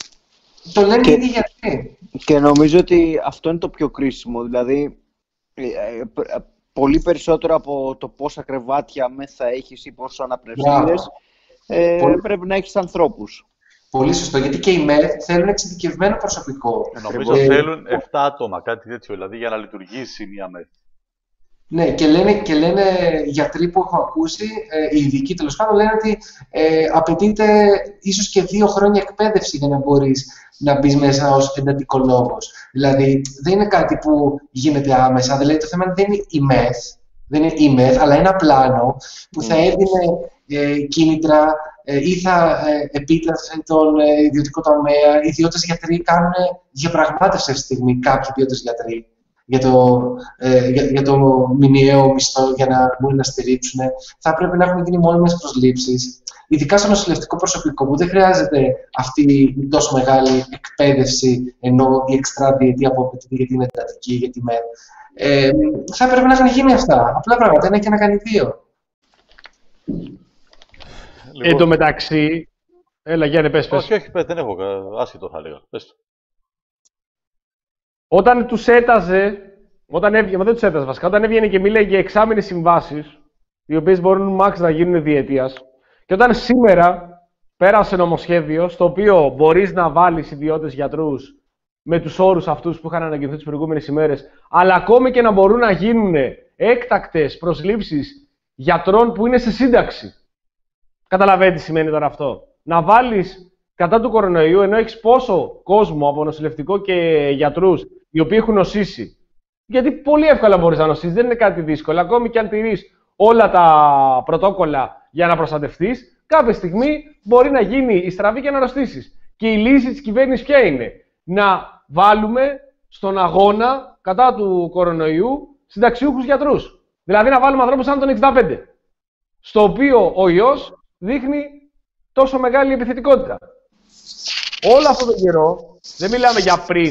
Το λένε και, ήδη γιατί. Και νομίζω ότι αυτό είναι το πιο κρίσιμο. Δηλαδή, ε, ε, πολύ περισσότερο από το πόσα κρεβάτια μέσα έχεις ή πόσο αναπνευστήρες, ε, πρέπει να έχεις ανθρώπους. Πολύ σωστό, γιατί και οι ΜΕΘ θέλουν εξειδικευμένο προσωπικό. Ε, νομίζω ε, θέλουν επτά άτομα, κάτι τέτοιο, δηλαδή, για να λειτουργήσει μια ΜΕΘ. Ναι, και λένε, και λένε γιατροί που έχω ακούσει, ε, οι ειδικοί τέλος πάντων, λένε ότι ε, απαιτείται ίσως και δύο χρόνια εκπαίδευση για να μπορείς να μπεις μέσα ως εντατικολόγος. Δηλαδή, δεν είναι κάτι που γίνεται άμεσα. Δηλαδή, το θέμα δεν είναι η ΜΕΘ, δεν είναι η ΜΕΘ, αλλά ένα πλάνο που θα έδινε ε, κίνητρα ε, ή θα ε, επίταθε τον ε, ιδιωτικό τομέα. Οι ιδιώτες γιατροί κάνουν διαπραγμάτευση αυτή τη στιγμή, κάποιοι ιδιώτες γιατροί, για το, ε, για, για το μηνιαίο μισθό για να μπορούν να στηρίξουν. Θα πρέπει να έχουν γίνει μόνιμες προσλήψεις. Ειδικά στο νοσηλευτικό προσωπικό, που δεν χρειάζεται αυτή η τόσο μεγάλη εκπαίδευση, ενώ η εξτρά διετία που απαιτείται για την εντατική, για τη ΜΕΘ. Ε, θα πρέπει να έχουν γίνει αυτά. Απλά πράγματα, ένα και να κάνει δύο. Λοιπόν. Εν τω μεταξύ. Έλα, Γιάννη, πες, πες. Όχι, όχι, πες, δεν έχω. Άσχετο θα λέγα. Πες το. Όταν τους έταζε, όταν έβγαινε, δεν τους έταζε βασικά, όταν έβγαινε και μίλαγε για εξάμηνες συμβάσεις, οι οποίες μπορούν μάξ να γίνουν διετίας, και όταν σήμερα πέρασε νομοσχέδιο, στο οποίο μπορείς να βάλεις ιδιώτες γιατρούς με τους όρους αυτούς που είχαν αναγγελθεί τις προηγούμενες ημέρες, αλλά ακόμη και να μπορούν να γίνουν έκτακτες προσλήψεις γιατρών που είναι σε σύνταξη. Καταλαβαίνετε τι σημαίνει τώρα αυτό? Να βάλεις κατά του κορονοϊού, ενώ έχεις πόσο κόσμο από νοσηλευτικό και γιατρούς οι οποίοι έχουν νοσήσει. Γιατί πολύ εύκολα μπορείς να νοσήσεις, δεν είναι κάτι δύσκολο. Ακόμη και αν τηρείς όλα τα πρωτόκολλα για να προστατευτείς, κάποια στιγμή μπορεί να γίνει η στραβή και να αρρωστήσεις. Και η λύση της κυβέρνησης ποια είναι? Να βάλουμε στον αγώνα κατά του κορονοϊού συνταξιούχους γιατρούς. Δηλαδή να βάλουμε ανθρώπους σαν τον εξήντα πέντε, στο οποίο ο ιός δείχνει τόσο μεγάλη επιθετικότητα. Όλο αυτό τον καιρό, δεν μιλάμε για πριν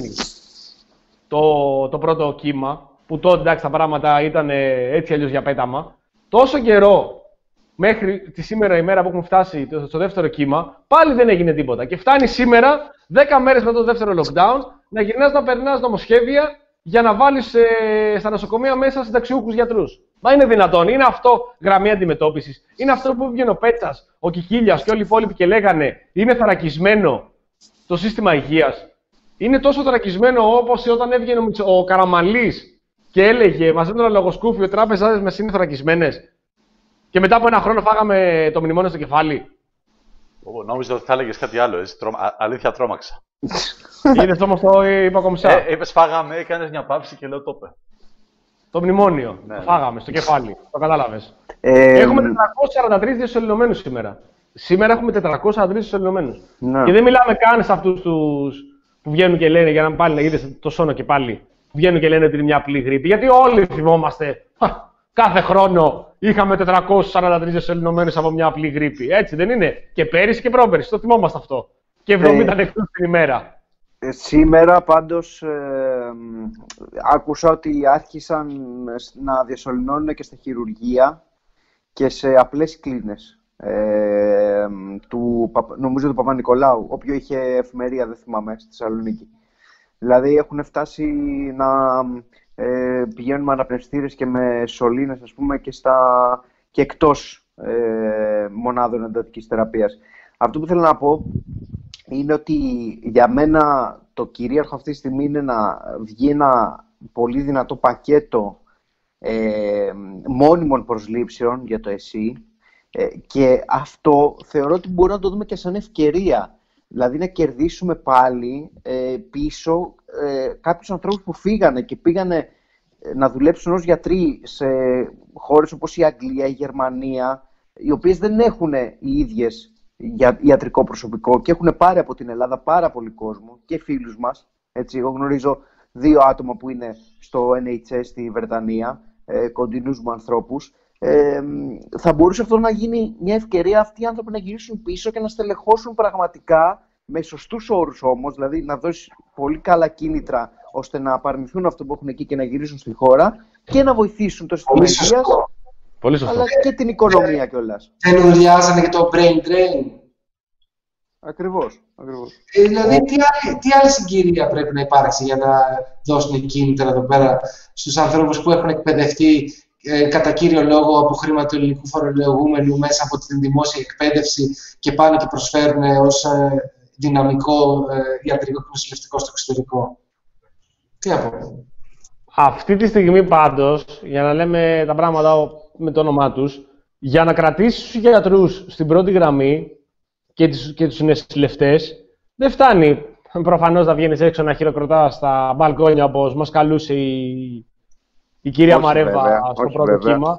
το, το πρώτο κύμα, που τότε εντάξει τα πράγματα ήταν έτσι αλλιώς για πέταμα, τόσο καιρό μέχρι τη σήμερα ημέρα που έχουμε φτάσει στο δεύτερο κύμα, πάλι δεν έγινε τίποτα. Και φτάνει σήμερα, δέκα μέρες μετά το δεύτερο lockdown, να γυρνάς να περνάς νομοσχέδια για να βάλεις ε, στα νοσοκομεία μέσα συνταξιούχους γιατρούς. Μα είναι δυνατόν? Είναι αυτό γραμμή αντιμετώπισης? Είναι αυτό που βγαίνει ο Πέτσας, ο Κικίλιας και όλοι οι υπόλοιποι και λέγανε είναι θωρακισμένο το σύστημα υγείας? Είναι τόσο θωρακισμένο όπως όταν έβγαινε ο Καραμανλής και έλεγε μαζί με τον λογοσκούφιο οι τράπεζες μας είναι θωρακισμένες? Και μετά από ένα χρόνο φάγαμε το μνημόνιο στο κεφάλι. Oh, νόμιζα ότι θα έλεγες κάτι άλλο. Έτσι, τρομα... Α, αλήθεια, τρόμαξα. Είδες όμως το είπα κομισά. Ε, είπες φάγαμε, έκανες μια πάυση και λέω το είπε. Το μνημόνιο. Ναι, το φάγαμε στο κεφάλι. Το κατάλαβες. Ε, έχουμε τετρακόσιους σαράντα τρεις διασωληνωμένους σήμερα. Σήμερα έχουμε τετρακόσιους σαράντα τρεις διασωληνωμένους. Ναι. Και δεν μιλάμε καν σε αυτούς τους που βγαίνουν και λένε, για να πάλι να είδες το σώνο και πάλι, που βγαίνουν και λένε ότι είναι μια απλή γρήπη. Γιατί όλοι θυμόμαστε. Κάθε χρόνο είχαμε τετρακόσιους σαράντα τρεις διασωληνωμένους από μια απλή γρήπη. Έτσι δεν είναι? Και πέρυσι και πρόπερυσι, το θυμόμαστε αυτό. Και εβδομήντα ε, νεκρούς την ημέρα. Ε, σήμερα πάντως ε, άκουσα ότι άρχισαν να διασωληνώνουν και στα χειρουργεία και σε απλές κλίνες. Ε, του, νομίζω του Παπα-Νικολάου, όποιο είχε εφημερία, δεν θυμάμαι, στη Θεσσαλονίκη. Δηλαδή έχουν φτάσει να ε, πηγαίνουν με αναπνευστήρες και με σωλήνες, ας πούμε, και, στα, και εκτός ε, μονάδων εντατικής θεραπείας. Αυτό που θέλω να πω είναι ότι για μένα το κυρίαρχο αυτή τη στιγμή είναι να βγει ένα πολύ δυνατό πακέτο ε, μόνιμων προσλήψεων για το ΕΣΥ, ε, και αυτό θεωρώ ότι μπορούμε να το δούμε και σαν ευκαιρία. Δηλαδή να κερδίσουμε πάλι ε, πίσω ε, κάποιους ανθρώπους που φύγανε και πήγανε να δουλέψουν ως γιατροί σε χώρες όπως η Αγγλία, η Γερμανία, οι οποίες δεν έχουν οι ίδιες για ιατρικό προσωπικό και έχουν πάρει από την Ελλάδα πάρα πολύ κόσμο και φίλους μας. Έτσι, εγώ γνωρίζω δύο άτομα που είναι στο Εν Έιτς Ες στη Βρετανία, ε, κοντινούς μου ανθρώπους. Ε, θα μπορούσε αυτό να γίνει μια ευκαιρία αυτοί οι άνθρωποι να γυρίσουν πίσω και να στελεχώσουν πραγματικά, με σωστούς όρους όμως, δηλαδή να δώσει πολύ καλά κίνητρα ώστε να απαρνηθούν αυτό που έχουν εκεί και να γυρίσουν στη χώρα και να βοηθήσουν το σύστημα υγείας, αλλά και την οικονομία κιόλας. Δεν ουλιάζανε και το brain drain. Ακριβώς. ακριβώς. Ε, δηλαδή, τι άλλη, τι άλλη συγκυρία πρέπει να υπάρξει για να δώσουν κίνητρα εδώ πέρα στους ανθρώπους που έχουν εκπαιδευτεί ε, κατά κύριο λόγο από χρήμα του ελληνικού φορολογούμενου μέσα από την δημόσια εκπαίδευση και πάνε και προσφέρουν ως ε, δυναμικό ε, ιατρικό και νοσηλευτικό στο εξωτερικό. Τι να πω. Αυτή τη στιγμή πάντως, για να λέμε τα πράγματα με το όνομά τους, για να κρατήσεις τους γιατρούς στην πρώτη γραμμή και τους, και τους νοσηλευτές, δεν φτάνει προφανώς να βγαίνεις έξω να χειροκροτάς στα μπαλκόνια όπως μας καλούσε η, η κυρία όχι, Μαρέβα βέβαια, στο όχι, πρώτο βέβαια. κύμα.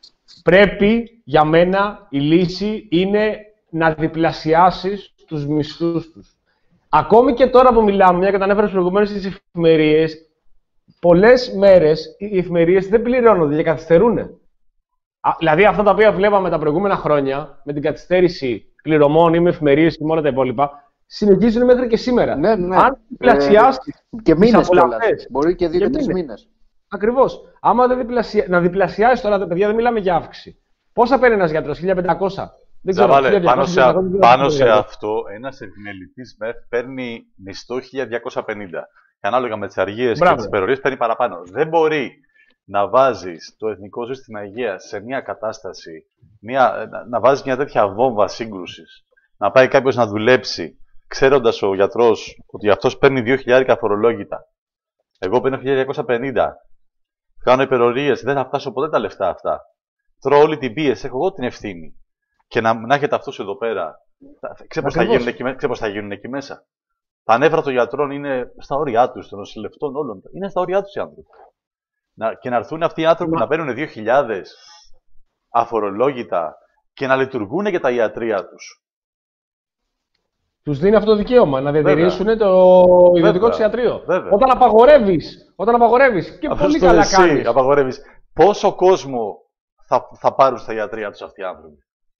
Πρέπει, για μένα, η λύση είναι να διπλασιάσεις τους μισθούς τους. Ακόμη και τώρα που μιλάμε, μια και τα ανέφερες προηγουμένως στις εφημερίες, πολλές μέρες οι εφημερίες δεν πληρώνονται και καθυστερούν. Δηλαδή, αυτά τα οποία βλέπαμε τα προηγούμενα χρόνια, με την καθυστέρηση πληρωμών ή με εφημερίες και με όλα τα υπόλοιπα, συνεχίζουν μέχρι και σήμερα. Ναι, ναι. Αν διπλασιάσεις ε, και μήνες κιόλας. Μπορεί και δύο και τρεις μήνες. Ακριβώς. Άμα δεν διπλασια... να διπλασιάσεις τώρα, τα παιδιά δεν μιλάμε για αύξηση. Πόσα παίρνει ένας γιατρός, χίλια πεντακόσια. Δεν ξέρω, Ζαβάλε, πάνω, σε, πάνω σε αυτό, ένας επιμελητής ΜΕΘ παίρνει μισθό χίλια διακόσια πενήντα. Και ανάλογα με τις αργίες και τις υπερορίες παίρνει παραπάνω. Δεν μπορεί να βάζεις το εθνικό σύστημα υγείας σε μια κατάσταση, μια, να, να βάζεις μια τέτοια βόμβα σύγκρουσης, να πάει κάποιος να δουλέψει, ξέροντας ο γιατρός ότι αυτός παίρνει δύο χιλιάδες φορολόγητα. Εγώ παίρνω χίλια διακόσια πενήντα. Κάνω υπερορίες, δεν θα φτάσω ποτέ τα λεφτά αυτά. Τρώω όλη την πίεση, έχω εγώ την ευθύνη. Και να, να έχετε αυτός εδώ πέρα. Ξέρω πώς θα, θα γίνουν εκεί μέσα. Τα νεύρα των γιατρών είναι στα όρια τους, των νοσηλευτών όλων. Είναι στα όρια τους οι άνθρωποι. Να, και να έρθουν αυτοί οι άνθρωποι Μα... να παίρνουν δύο χιλιάδες αφορολόγητα και να λειτουργούν για τα ιατρία τους. Τους δίνει αυτό το δικαίωμα να διατηρήσουν το ιδιωτικό τους ιατρείο. Βέβαια. Όταν απαγορεύεις, όταν απαγορεύεις και αυτό πολύ καλά εσύ, κάνεις. Απαγορεύεις. Πόσο κόσμο θα, θα πάρουν στα ιατρεία τους αυτοί οι άνθρωποι.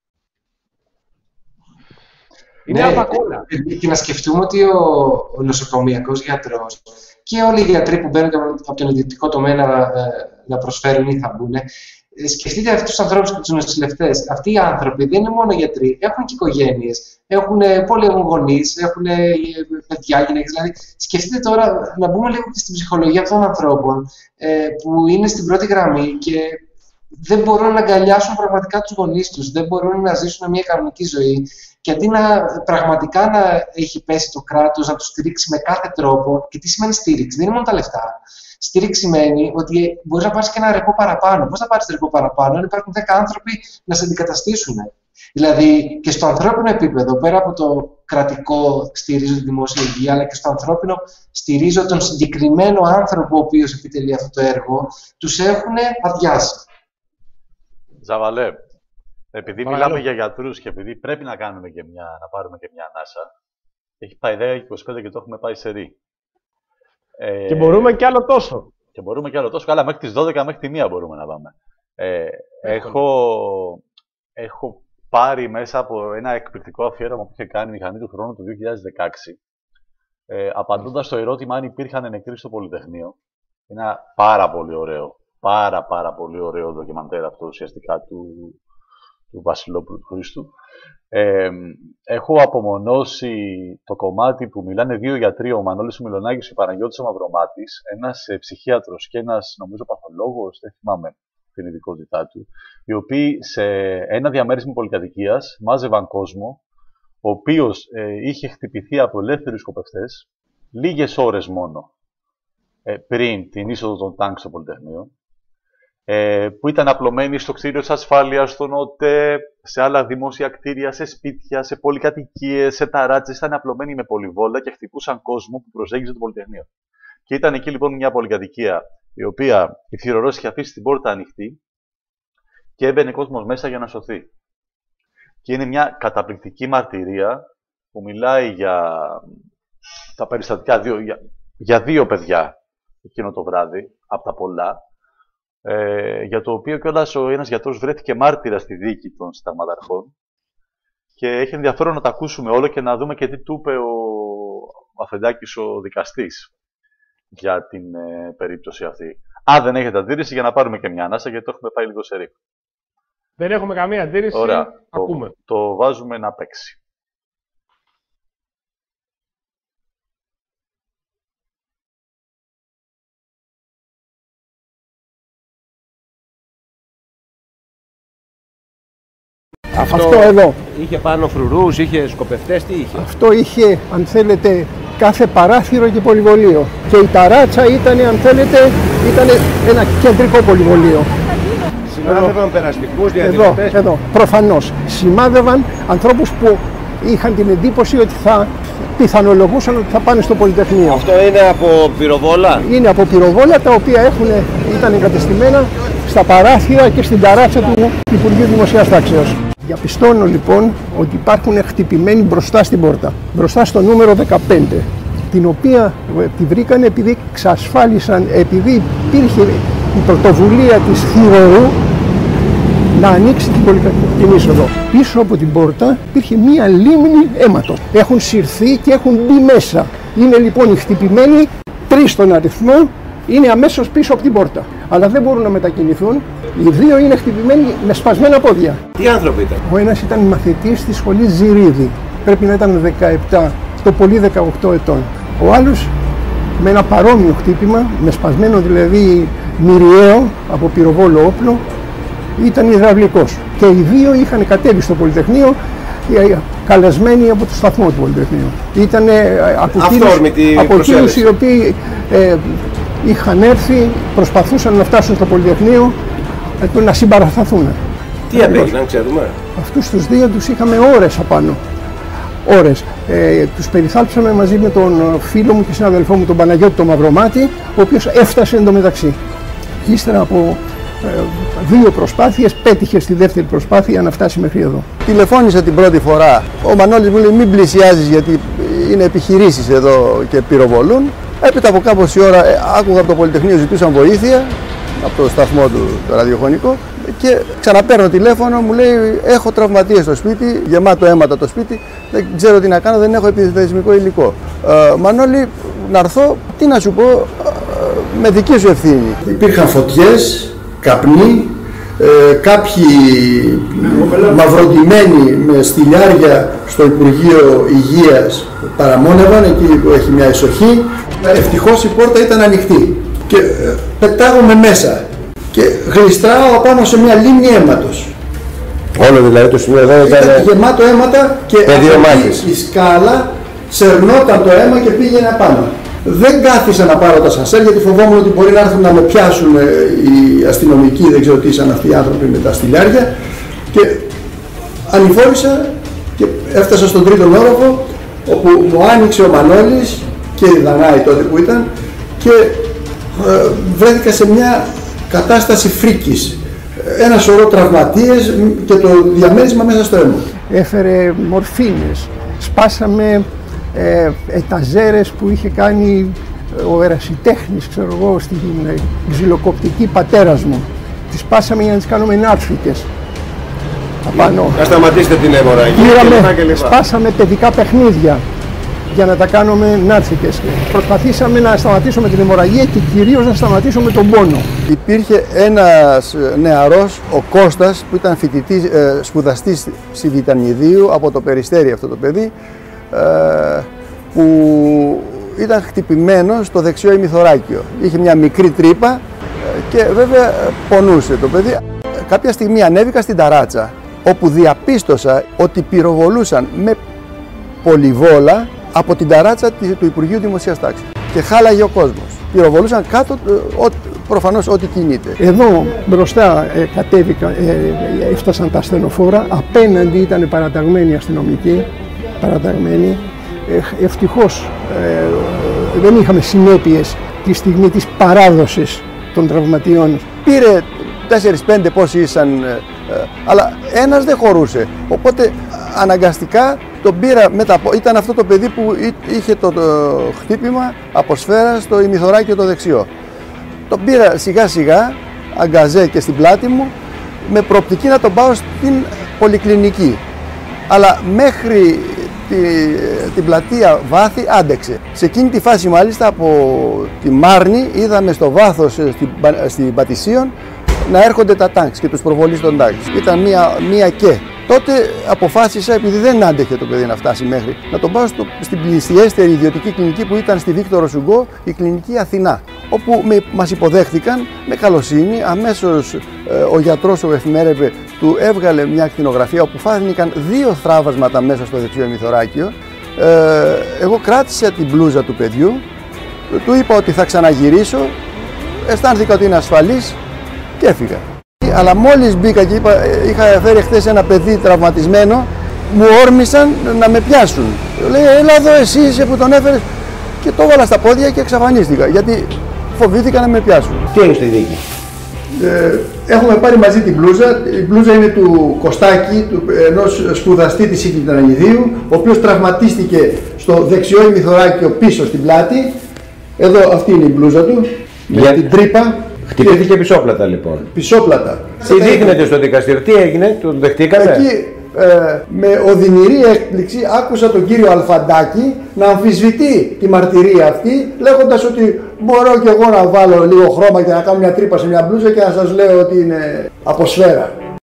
Είναι ναι, και να σκεφτούμε ότι ο, ο νοσοκομιακός γιατρός και όλοι οι γιατροί που μπαίνουν από τον ιδιωτικό τομέα να, να προσφέρουν ή θα μπουν, σκεφτείτε αυτούς τους ανθρώπους και τους νοσηλευτές. Αυτοί οι άνθρωποι δεν είναι μόνο γιατροί, έχουν και οικογένειες, έχουν πολλοί γονείς, έχουν παιδιά, γυναίκες. Δηλαδή, σκεφτείτε τώρα να μπούμε λίγο και στην ψυχολογία αυτών των ανθρώπων που είναι στην πρώτη γραμμή και δεν μπορούν να αγκαλιάσουν πραγματικά τους γονείς τους, δεν μπορούν να ζήσουν μια κανονική ζωή. Και αντί να πραγματικά να έχει πέσει το κράτος να τους στηρίξει με κάθε τρόπο, και τι σημαίνει στήριξη, δεν είναι μόνο τα λεφτά. Στήριξη σημαίνει ότι μπορείς να πάρεις και ένα ρεπό παραπάνω. Πώς θα πάρεις ρεπό παραπάνω, αν υπάρχουν δέκα άνθρωποι να σε αντικαταστήσουν. Δηλαδή και στο ανθρώπινο επίπεδο, πέρα από το κρατικό στηρίζω τη δημόσια υγεία, αλλά και στο ανθρώπινο στηρίζω τον συγκεκριμένο άνθρωπο ο οποίος επιτελεί αυτό το έργο, τους έχουν αδειάσει. Ζαβαλέ, επειδή Παρακαλώ. μιλάμε για γιατρούς και επειδή πρέπει να, κάνουμε και μια, να πάρουμε και μια ανάσα, έχει πάει δέκα και είκοσι πέντε και το έχουμε πάει σε ρί. Ε, και μπορούμε κι άλλο τόσο. Και μπορούμε κι άλλο τόσο. Καλά, μέχρι τις δώδεκα, μέχρι τη μία μπορούμε να πάμε. Ε, έχω, έχω πάρει μέσα από ένα εκπληκτικό αφιέρωμα που είχε κάνει η Μηχανή του Χρόνου το δύο χιλιάδες δεκαέξι, ε, απαντώντας στο ερώτημα αν υπήρχαν νεκροί στο Πολυτεχνείο. Είναι ένα πάρα πολύ ωραίο, πάρα πάρα πολύ ωραίο ντοκιμαντέρ αυτό ουσιαστικά του, του Βασιλόπουλου του Χρήστου. Ε, έχω απομονώσει το κομμάτι που μιλάνε δύο γιατροί, ο Μανώλης ο Μιλονάκης και ο Παναγιώτης ο Μαυρομάτης, ένας ε, ψυχίατρος και ένας νομίζω παθολόγος, δεν θυμάμαι την ειδικότητά του, οι οποίοι σε ένα διαμέρισμα πολυκατοικίας μάζευαν κόσμο, ο οποίος ε, είχε χτυπηθεί από ελεύθερους σκοπευτές λίγες ώρες μόνο ε, πριν την είσοδο των τάγκ στο Πολυτεχνείο, ε, που ήταν απλωμένοι στο κτίριο της ασφάλειας, στον ΟΤΕ, σε άλλα δημόσια κτίρια, σε σπίτια, σε πολυκατοικίες, σε ταράτσες. Ήταν απλωμένοι με πολυβόλα και χτυπούσαν κόσμο που προσέγγιζε το Πολυτεχνείο. Και ήταν εκεί λοιπόν μια πολυκατοικία, η οποία η θηρορός είχε αφήσει την πόρτα ανοιχτή και έμπαινε κόσμος μέσα για να σωθεί. Και είναι μια καταπληκτική μαρτυρία που μιλάει για τα περιστατικά δύο, για, για δύο παιδιά εκείνο το βράδυ, από τα πολλά, ε, για το οποίο κιόλας ο ένας γιατρός βρέθηκε μάρτυρα στη δίκη των συνταγματαρχών και έχει ενδιαφέρον να τα ακούσουμε όλο και να δούμε και τι του είπε ο, ο Αφεντάκης ο δικαστής για την ε, περίπτωση αυτή. Αν δεν έχετε αντίρρηση, για να πάρουμε και μια ανάσα, γιατί το έχουμε πάει λίγο σε ρίχνο. Δεν έχουμε καμία αντίρρηση. Ωραία. Ακούμε. Το, το βάζουμε να παίξει. Αυτό, Αυτό εδώ. Είχε πάνω φρουρούς, είχε σκοπευτές, τι είχε? Αυτό είχε, αν θέλετε, κάθε παράθυρο και πολυβολείο. Και η ταράτσα ήταν, αν θέλετε, ήταν ένα κεντρικό πολυβολείο. Σημάδευαν περαστικούς Εδώ, διαδηλωτές. εδώ, προφανώς. Σημάδευαν ανθρώπους που είχαν την εντύπωση ότι θα πιθανολογούσαν ότι θα πάνε στο Πολυτεχνείο. Αυτό είναι από πυροβόλα? Είναι από πυροβόλα τα οποία έχουν, ήταν εγκατεστημένα στα παράθυρα και στην ταράτσα του Υπουργείου Δημοσίας Τάξεως. Διαπιστώνω λοιπόν ότι υπάρχουν χτυπημένοι μπροστά στην πόρτα, μπροστά στο νούμερο δεκαπέντε, την οποία τη βρήκαν επειδή εξασφάλισαν, επειδή υπήρχε η πρωτοβουλία της θηρορού να ανοίξει την πολυκατοικική είσοδο. Πίσω από την πόρτα υπήρχε μία λίμνη αίματος. Έχουν συρθεί και έχουν μπει μέσα. Είναι λοιπόν οι χτυπημένοι, τρεις στον αριθμό, είναι αμέσως πίσω από την πόρτα. Αλλά δεν μπορούν να μετακινηθούν. Οι δύο είναι χτυπημένοι με σπασμένα πόδια. Τι άνθρωποι ήταν? Ο ένας ήταν μαθητής στη σχολή Ζηρίδη. Πρέπει να ήταν δεκαεπτά, το πολύ δεκαοκτώ ετών. Ο άλλος με ένα παρόμοιο χτύπημα, με σπασμένο δηλαδή μυριαίο από πυροβόλο όπλο, ήταν υδραυλικός. Και οι δύο είχαν κατέβει στο Πολυτεχνείο καλεσμένοι από το σταθμό του Πολυτεχνείου. Ήταν από εκείνους οι οποίοι ε, είχαν έρθει, προσπαθούσαν να φτάσουν στο Πολυτεχνείο, ε, να συμπαρασταθούν. Τι απέγιναν, ξέρουμε? Αυτούς τους δύο τους είχαμε ώρες απάνω. Ώρες. Ε, τους περιθάλψαμε μαζί με τον φίλο μου και συναδελφό μου, τον Παναγιώτη τον Μαυρομάτη, ο οποίος έφτασε εντωμεταξύ. Ύστερα από ε, δύο προσπάθειες, πέτυχε στη δεύτερη προσπάθεια να φτάσει μέχρι εδώ. Τηλεφώνησα την πρώτη φορά. Ο Μανώλης μου λέει: μην πλησιάζεις, γιατί είναι επιχειρήσεις εδώ και πυροβολούν. Έπειτα από κάμποση ώρα ε, άκουγα από το Πολυτεχνείο, ζητούσαν βοήθεια από το σταθμό του το ραδιοφωνικό και ξαναπαίρνω τηλέφωνο, μου λέει: έχω τραυματίες στο σπίτι, γεμάτο αίματα το σπίτι, δεν ξέρω τι να κάνω, δεν έχω επιθεσμικό υλικό. Ε, Μανώλη, να έρθω, τι να σου πω, ε, με δική σου ευθύνη. Υπήρχαν φωτιές, καπνοί, ε, κάποιοι μαυροντημένοι με στυλιάρια στο Υπουργείο Υγείας παραμόνευαν, εκεί που έχει μια εισοχή. Ευτυχώς η πόρτα ήταν ανοιχτή και ε, πετάγομαι μέσα και γλιστράω πάνω σε μια λίμνη αίματος. Όλο δηλαδή το σημείο εδώ ήταν, ήταν γεμάτο αίματα και αυτή η σκάλα σερνόταν το αίμα και πήγαινε απάνω. Δεν κάθισα να πάρω τα σανσέρ γιατί φοβόμουν ότι μπορεί να έρθουν να με πιάσουν οι αστυνομικοί, δεν ξέρω τι ήσαν αυτοί οι άνθρωποι με τα στυλιάρια, και ανηφόρησα και έφτασα στον τρίτο όροφο, όπου μου άνοιξε ο Μανώλης και η Δανάη τότε που ήταν, και ε, βρέθηκα σε μια κατάσταση φρίκης. Ένα σωρό τραυματίες και το διαμέρισμα μέσα στο αίμα. Έφερε μορφίνες, σπάσαμε ε, εταζέρες που είχε κάνει ο ερασιτέχνης, ξέρω εγώ, στην ε, ξυλοκοπτική πατέρας μου. Τις σπάσαμε για να τις κάνουμε νάρφικες. Απάνω. Να σταματήσετε την αιμορραγία. Σπάσαμε παιδικά παιχνίδια. για να τα κάνουμε νάρθικες. Προσπαθήσαμε να σταματήσουμε την αιμορραγία και κυρίως να σταματήσουμε τον πόνο. Υπήρχε ένας νεαρός, ο Κώστας, που ήταν φοιτητής, ε, σπουδαστής Σιδητανιδίου από το Περιστέρι αυτό το παιδί, ε, που ήταν χτυπημένο στο δεξιό ημιθωράκιο. Είχε μια μικρή τρύπα και βέβαια πονούσε το παιδί. Κάποια στιγμή ανέβηκα στην ταράτσα, όπου διαπίστωσα ότι πυροβολούσαν με πολυβόλα από την ταράτσα του Υπουργείου Δημοσίας Τάξης και χάλαγε ο κόσμος. Πυροβολούσαν κάτω, προφανώς ό,τι κινείται. Εδώ μπροστά ε, κατέβηκαν, ε, έφτασαν τα ασθενοφόρα, απέναντι ήταν παραταγμένοι αστυνομικοί, παραταγμένοι. Ε, ευτυχώς ε, δεν είχαμε συνέπειες τη στιγμή της παράδοσης των τραυματιών. Πήρε τέσσερις πέντε πόσοι ήσαν, ε, αλλά ένας δεν χωρούσε, οπότε αναγκαστικά τον πήρα μετά. Ήταν αυτό το παιδί που είχε το, το χτύπημα από σφαίρα στο ημιθωράκιο το δεξιό. Τον πήρα σιγά σιγά, αγκαζέ και στην πλάτη μου, με προοπτική να τον πάω στην πολυκλινική. Αλλά μέχρι τη, την πλατεία Βάθη άντεξε. Σε εκείνη τη φάση μάλιστα από τη Μάρνη είδαμε στο βάθος στην, στην Πατησίων να έρχονται τα τάγκς και τους προβολείς των τάγκς. Ήταν μία, μία και. Τότε αποφάσισα, επειδή δεν άντεχε το παιδί να φτάσει μέχρι, να τον πάω στο, στην πλησιέστερη ιδιωτική κλινική που ήταν στη Βίκτορο Σουγκό, η κλινική Αθηνά, όπου με, μας υποδέχτηκαν με καλοσύνη. Αμέσως ε, ο γιατρός, ο εφημέρευε, του έβγαλε μια ακτινογραφία όπου φάνηκαν δύο θράβασματα μέσα στο δεξιό ημιθωράκιο. Ε, εγώ κράτησα την μπλούζα του παιδιού, του είπα ότι θα ξαναγυρίσω, αισθάνθηκα ότι είναι ασφαλής και έφυγα. Αλλά μόλις μπήκα και είπα, είχα φέρει χθες ένα παιδί τραυματισμένο, μου όρμησαν να με πιάσουν. Λέει, έλα εδώ εσύ είσαι που τον έφερες, και το έβαλα στα πόδια και εξαφανίστηκα, γιατί φοβήθηκα να με πιάσουν. Τι είναι στη δίκη? Ε, έχουμε πάρει μαζί την μπλούζα. Η μπλούζα είναι του Κωστάκη, του, ενός σπουδαστή της Σιδητανιδίου, ο οποίος τραυματίστηκε στο δεξιό ημιθωράκιο πίσω στην πλάτη. Εδώ αυτή είναι η μπλούζα του, Για... με την τρύπα. Χτυπήθηκε πισόπλατα λοιπόν. Πισόπλατα. Τι δείχνετε στο δικαστήριο, τι έγινε, το δεχτήκατε? Εκεί ε, με οδυνηρή έκπληξη άκουσα τον κύριο Αλφαντάκη να αμφισβητεί τη μαρτυρία αυτή, λέγοντας ότι μπορώ και εγώ να βάλω λίγο χρώμα και να κάνω μια τρύπα σε μια μπλούζα και να σας λέω ότι είναι από σφαίρα.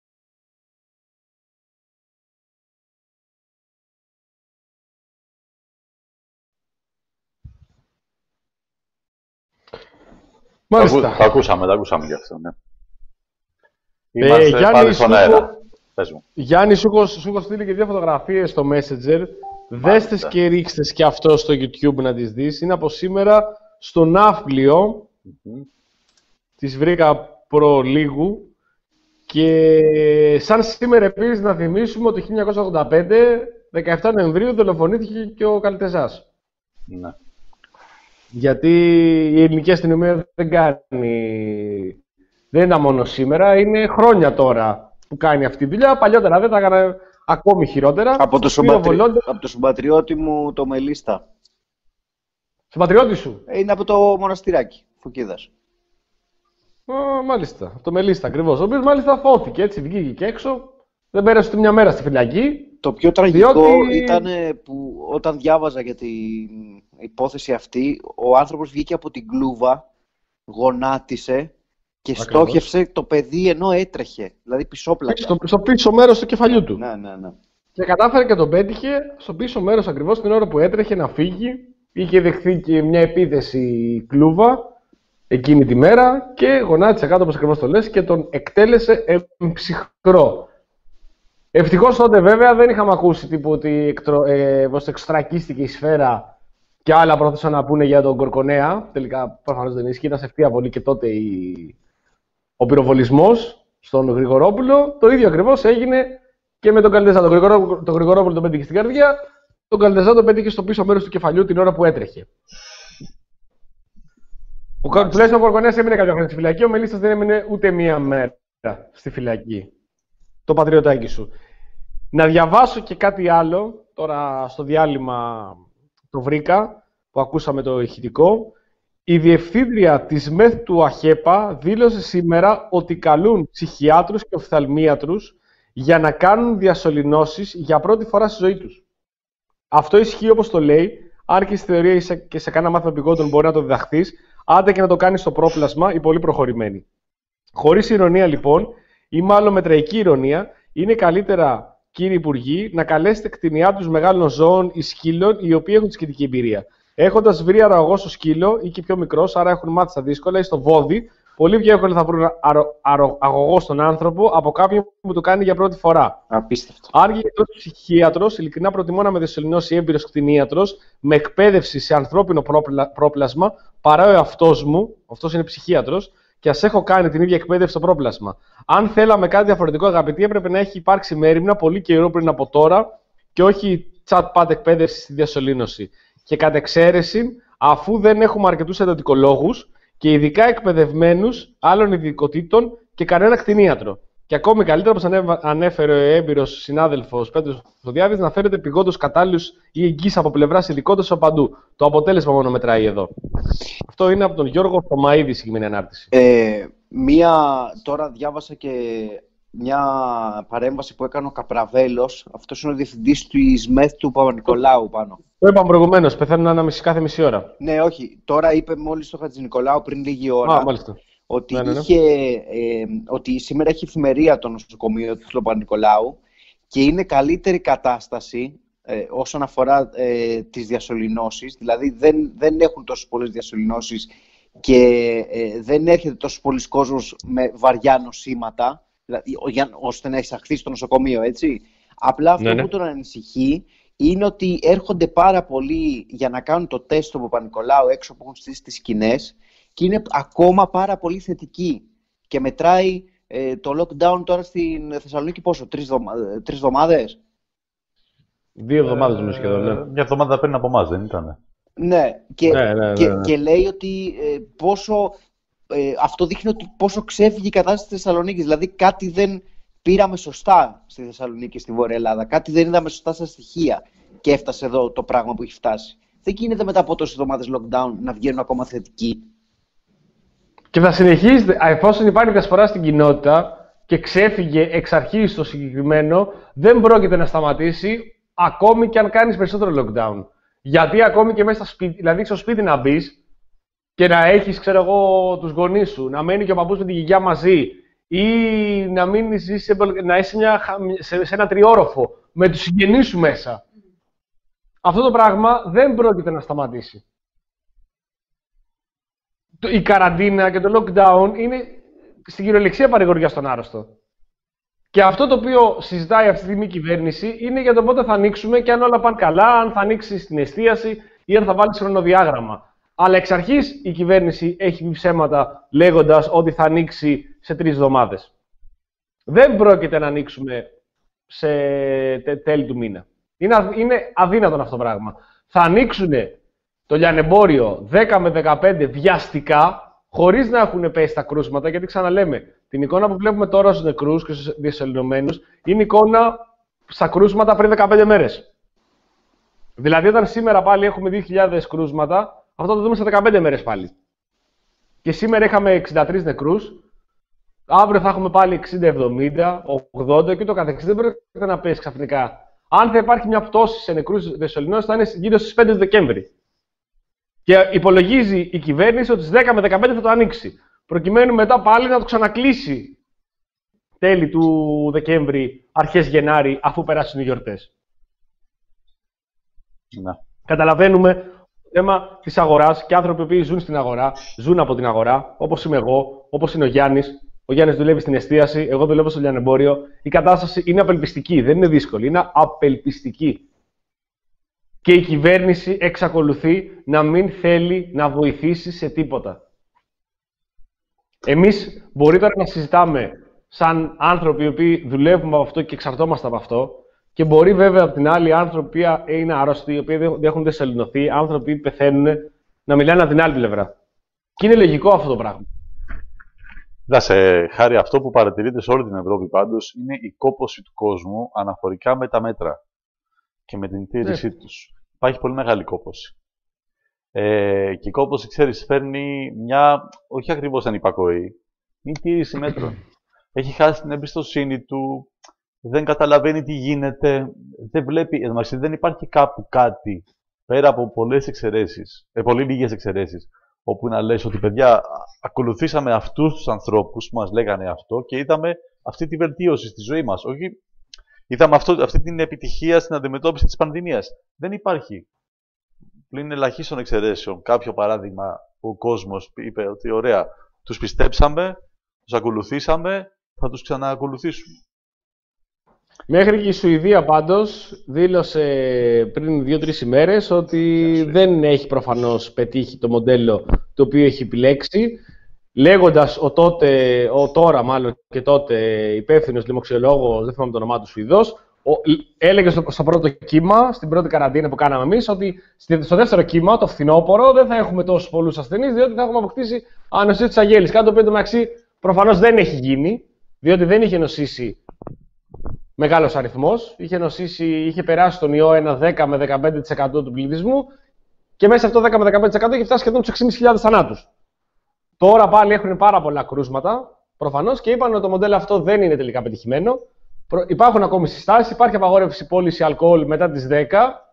Μάλιστα. Τα, τα ακούσαμε, τα ακούσαμε γι' αυτό, ναι. Είμαστε ε, Γιάννη, πάλι στον αέρα. Γιάννη, σου έχω στείλει και δύο φωτογραφίες στο Messenger. Δέστες και ρίξτες και αυτό στο YouTube να τις δεις. Είναι από σήμερα στο Ναύπλιο. Mm-hmm. Τις βρήκα προλίγου. Και σαν σήμερα επίσης να θυμίσουμε ότι το χίλια εννιακόσια ογδόντα πέντε, δεκαεφτά Νοεμβρίου, δολοφονήθηκε και ο Καλτεζάς. Ναι. Γιατί η ελληνική αστυνομία δεν κάνει, δεν είναι μόνο σήμερα, είναι χρόνια τώρα που κάνει αυτή τη δουλειά. Παλιότερα δεν τα έκανε ακόμη χειρότερα. Από το, συμπατρι... από το συμπατριώτη μου το Μελίστα. Συμπατριώτη σου? Είναι από το μοναστηράκι, Φωκίδας. Α, μάλιστα, από το Μελίστα ακριβώς. Ο οποίος μάλιστα φώθηκε, έτσι βγήκε και έξω. Δεν πέρασε ούτε μια μέρα στη φυλακή. Το πιο τραγικό διότι... ήταν που όταν διάβαζα για την υπόθεση αυτή, ο άνθρωπος βγήκε από την κλούβα, γονάτισε και ακριβώς στόχευσε το παιδί ενώ έτρεχε. Δηλαδή πισόπλατα. Στο, στο πίσω μέρος του κεφαλιού του. Ναι, ναι, ναι. Και κατάφερε και τον πέτυχε στο πίσω μέρος ακριβώς την ώρα που έτρεχε να φύγει. Είχε δεχθεί και μια επίθεση κλούβα εκείνη τη μέρα και γονάτισε κάτω, όπως ακριβώς το λες, και τον εκτέλεσε εμψυχρό. Ευτυχώς τότε βέβαια δεν είχαμε ακούσει τύπου ότι εκτρο, ε, εξτρακίστηκε η σφαίρα και άλλα πρόθεσαν να πούνε για τον Κορκονέα. Τελικά προφανώς δεν ισχύει, ήταν σε ευθεία βολή και τότε η... ο πυροβολισμός στον Γρηγορόπουλο. Το ίδιο ακριβώς έγινε και με τον Καλτεζά. Τον Γρηγορόπουλο, τον Γρηγορόπουλο τον πέτυχε στην καρδιά, τον Καλτεζά τον πέτυχε στο πίσω μέρος του κεφαλιού την ώρα που έτρεχε. Ο, τουλάχιστον ο Κορκονέας έμεινε κάποια χρόνια στη φυλακή, ο Μελίστας δεν έμεινε ούτε μία μέρα στη φυλακή. Το πατριωτάκι σου. Να διαβάσω και κάτι άλλο, τώρα στο διάλειμμα το βρήκα, που ακούσαμε το ηχητικό. Η διευθύντρια της ΜΕΘ του ΑΧΕΠΑ δήλωσε σήμερα ότι καλούν ψυχιάτρους και οφθαλμίατρους για να κάνουν διασωληνώσεις για πρώτη φορά στη ζωή τους. Αυτό ισχύει όπως το λέει, αν και στη θεωρία είσαι και σε κάνα μάθημα πηγόντων μπορεί να το διδαχθείς, άντε και να το κάνεις στο πρόπλασμα ή πολύ προχωρημένη. Χωρίς ηρωνία λοιπόν, ή μάλλον με τραγική ηρωνία, είναι καλύτερα, κύριοι Υπουργοί, να καλέσετε κτηνιάτρους μεγάλων ζώων ή σκύλων οι οποίοι έχουν τη σχετική εμπειρία. Έχοντας βρει αραγωγό στο σκύλο ή και πιο μικρός, άρα έχουν μάθει στα δύσκολα ή στο βόδι, πολύ πιο εύκολα θα βρουν αγωγό στον άνθρωπο από κάποιον που το κάνει για πρώτη φορά. Απίστευτο. Αν και εκτός ψυχίατρος, ειλικρινά προτιμώ να με δεσσωληνώσει έμπειρος κτηνίατρος με εκπαίδευση σε ανθρώπινο πρόπλασμα παρά ο εαυτός μου, αυτός είναι ψυχίατρος, και ας έχω κάνει την ίδια εκπαίδευση στο πρόπλασμα. Αν θέλαμε κάτι διαφορετικό, αγαπητοί, έπρεπε να έχει υπάρξει μέριμνα πολύ καιρό πριν από τώρα και όχι chat-pad εκπαίδευση στη διασωλήνωση. Και κατ' εξαίρεση, αφού δεν έχουμε αρκετούς εντατικολόγους και ειδικά εκπαιδευμένους άλλων ειδικοτήτων και κανένα κτηνίατρο. Και ακόμη καλύτερα, όπως ανέφερε ο έμπειρος συνάδελφος Πέτρος Ζωδιάδης, να φέρετε πηγόντως κατάλληλους ή εγγύς από πλευράς ειδικότητας από παντού. Το αποτέλεσμα μόνο μετράει εδώ. Αυτό είναι από τον Γιώργο Θωμαίδη, συγκεκριμένη ανάρτηση. Ε, μία, τώρα διάβασα και μια παρέμβαση που έκανε ο Καπραβέλος. Αυτός είναι ο διευθυντής της ΜΕΘ του Παπα-Νικολάου πάνω. Το είπαμε προηγουμένως, πεθαίνουν ένα μισή κάθε μισή ώρα. Ναι, όχι. Τώρα είπε μόλις το Χατζηνικολάου πριν λίγη ώρα. Α, μάλιστα. Ότι, ναι, ναι, ναι. Είχε, ε, ότι σήμερα έχει εφημερία το νοσοκομείο του Παπα-Νικολάου και είναι καλύτερη κατάσταση ε, όσον αφορά ε, τις διασωληνώσεις. Δηλαδή δεν, δεν έχουν τόσες πολλές διασωληνώσεις και ε, δεν έρχεται τόσο πολλοί κόσμος με βαριά νοσήματα, δηλαδή, για, ώστε να εισαχθεί στο νοσοκομείο, έτσι. Απλά αυτό ναι, ναι. που τον ανησυχεί είναι ότι έρχονται πάρα πολλοί για να κάνουν το τεστ στο Παπα-Νικολάου έξω που έχουν στήσει τις σκηνές και είναι ακόμα πάρα πολύ θετικοί. Και μετράει ε, το lockdown τώρα στην Θεσσαλονίκη πόσο, τρεις, δομα... τρεις εβδομάδες? Δύο εβδομάδες νομίζω σχεδόν, ναι. Μια εβδομάδα πριν από εμάς δεν ήταν? Ναι, και, ναι, ναι, ναι, και, ναι. και λέει ότι ε, πόσο, ε, αυτό δείχνει ότι πόσο ξέφυγε η κατάσταση της Θεσσαλονίκης. Δηλαδή κάτι δεν πήραμε σωστά στη Θεσσαλονίκη, στη Βόρεια Ελλάδα. Κάτι δεν είδαμε σωστά στα στοιχεία και έφτασε εδώ το πράγμα που έχει φτάσει. Δεν γίνεται μετά από τόσες εβδομάδες lockdown να βγαίνουν ακόμα θετικοί. Και θα συνεχίζεται, εφόσον υπάρχει διασπορά στην κοινότητα και ξέφυγε εξ αρχής το συγκεκριμένο, δεν πρόκειται να σταματήσει ακόμη και αν κάνεις περισσότερο lockdown. Γιατί ακόμη και μέσα στα σπίτι, δηλαδή στο σπίτι να μπεις και να έχεις, ξέρω εγώ, τους γονείς σου, να μένει και ο παππούς με τη γιαγιά μαζί ή να, μην ζεις σε, να είσαι μια, σε, σε ένα τριόροφο με τους συγγενείς σου μέσα. Αυτό το πράγμα δεν πρόκειται να σταματήσει. Η καραντίνα και το lockdown είναι στην κυριολεξία παρηγοριά στον άρρωστο. Και αυτό το οποίο συζητάει αυτή τη στιγμή η κυβέρνηση είναι για το πότε θα ανοίξουμε και αν όλα πάνε καλά, αν θα ανοίξει στην εστίαση ή αν θα βάλει χρονοδιάγραμμα. Αλλά εξ αρχής η κυβέρνηση έχει πει ψέματα λέγοντας ότι θα ανοίξει σε τρεις εβδομάδες. Δεν πρόκειται να ανοίξουμε σε τέλη του μήνα. Είναι, είναι αδύνατον αυτό το πράγμα. Θα ανοίξουν το λιανεμπόριο δέκα με δεκαπέντε βιαστικά, χωρίς να έχουν πέσει τα κρούσματα, γιατί ξαναλέμε, την εικόνα που βλέπουμε τώρα στους νεκρούς και στους διασωληνωμένους είναι εικόνα στα κρούσματα πριν δεκαπέντε μέρες. Δηλαδή, όταν σήμερα πάλι έχουμε δύο χιλιάδες κρούσματα, αυτό το δούμε σε δεκαπέντε μέρες πάλι. Και σήμερα είχαμε εξήντα τρεις νεκρούς, αύριο θα έχουμε πάλι εξήντα, εβδομήντα, ογδόντα και το καθεξής. Δεν πρέπει να πέσει ξαφνικά. Αν θα υπάρχει μια πτώση σε νεκρούς διασωληνωμένους, θα είναι γύρω στις πέντε Δεκέμβρη. Και υπολογίζει η κυβέρνηση ότι στις δέκα με δεκαπέντε θα το ανοίξει. Προκειμένου μετά πάλι να το ξανακλείσει τέλη του Δεκέμβρη, αρχές Γενάρη, αφού περάσουν οι γιορτές. Να. Καταλαβαίνουμε το θέμα της αγοράς και άνθρωποι που ζουν στην αγορά, ζουν από την αγορά, όπως είμαι εγώ, όπως είναι ο Γιάννης. Ο Γιάννης δουλεύει στην εστίαση, εγώ δουλεύω στο λιανεμπόριο. Η κατάσταση είναι απελπιστική, δεν είναι δύσκολη, είναι απελπιστική. Και η κυβέρνηση εξακολουθεί να μην θέλει να βοηθήσει σε τίποτα. Εμείς μπορεί τώρα να συζητάμε σαν άνθρωποι οι οποίοι δουλεύουμε από αυτό και εξαρτώμαστε από αυτό και μπορεί βέβαια από την άλλη άνθρωποι που είναι άρρωστοι, οι οποίοι δεν έχουν διασωληνωθεί, άνθρωποι που πεθαίνουν, να μιλάνε από την άλλη πλευρά. Και είναι λογικό αυτό το πράγμα. Δάσε, Χάρη, αυτό που παρατηρείται σε όλη την Ευρώπη πάντως είναι η κόπωση του κόσμου αναφορικά με τα μέτρα και με την τήρησή ναι. τους. Υπάρχει πολύ μεγάλη κόπωση. Ε, και η κόπωση, ξέρεις, φέρνει μια, όχι ακριβώς ανυπακοή, είναι τήρηση μέτρων. Έχει χάσει την εμπιστοσύνη του, δεν καταλαβαίνει τι γίνεται, δεν βλέπει, δηλαδή δεν υπάρχει κάπου κάτι, πέρα από πολλές εξαιρέσεις, ε, πολύ λίγες εξαιρέσεις, όπου να λες ότι παιδιά, ακολουθήσαμε αυτούς τους ανθρώπους που μας λέγανε αυτό και είδαμε αυτή τη βελτίωση στη ζωή μας. Όχι, είδαμε αυτό, αυτή την επιτυχία στην αντιμετώπιση της πανδημίας. Δεν υπάρχει, πλην ελαχίστων εξαιρέσεων, κάποιο παράδειγμα που ο κόσμος είπε ότι ωραία, τους πιστέψαμε, τους ακολουθήσαμε, θα τους ξαναακολουθήσουμε. Μέχρι και η Σουηδία πάντως δήλωσε πριν δύο-τρεις ημέρες ότι δεν έχει προφανώς πετύχει το μοντέλο το οποίο έχει επιλέξει, λέγοντας ο, τότε, ο τώρα μάλλον και τότε υπεύθυνος λοιμοξιολόγος, δεν θυμάμαι το όνομά του Σουηδός, ο, έλεγε στο, στο πρώτο κύμα, στην πρώτη καραντίνα που κάναμε εμείς, ότι στο δεύτερο κύμα, το φθινόπωρο, δεν θα έχουμε τόσους πολλούς ασθενείς, διότι θα έχουμε αποκτήσει ανοσίες της αγέλης. Κάτι το οποίο εντωμεταξύ προφανώς δεν έχει γίνει, διότι δεν είχε νοσήσει μεγάλος αριθμός, είχε, νοσήσει, είχε περάσει τον ιό ένα δέκα με δεκαπέντε τοις εκατό του πληθυσμού και μέσα σε αυτό δέκα με δεκαπέντε τοις εκατό είχε φτάσει σχεδόν τους έξι χιλιάδες θανάτους. Τώρα πάλι έχουν πάρα πολλά κρούσματα, προφανώς, και είπαν ότι το μοντέλο αυτό δεν είναι τελικά πετυχημένο. Υπάρχουν ακόμη συστάσεις, υπάρχει απαγόρευση πώληση αλκοόλ μετά τις δέκα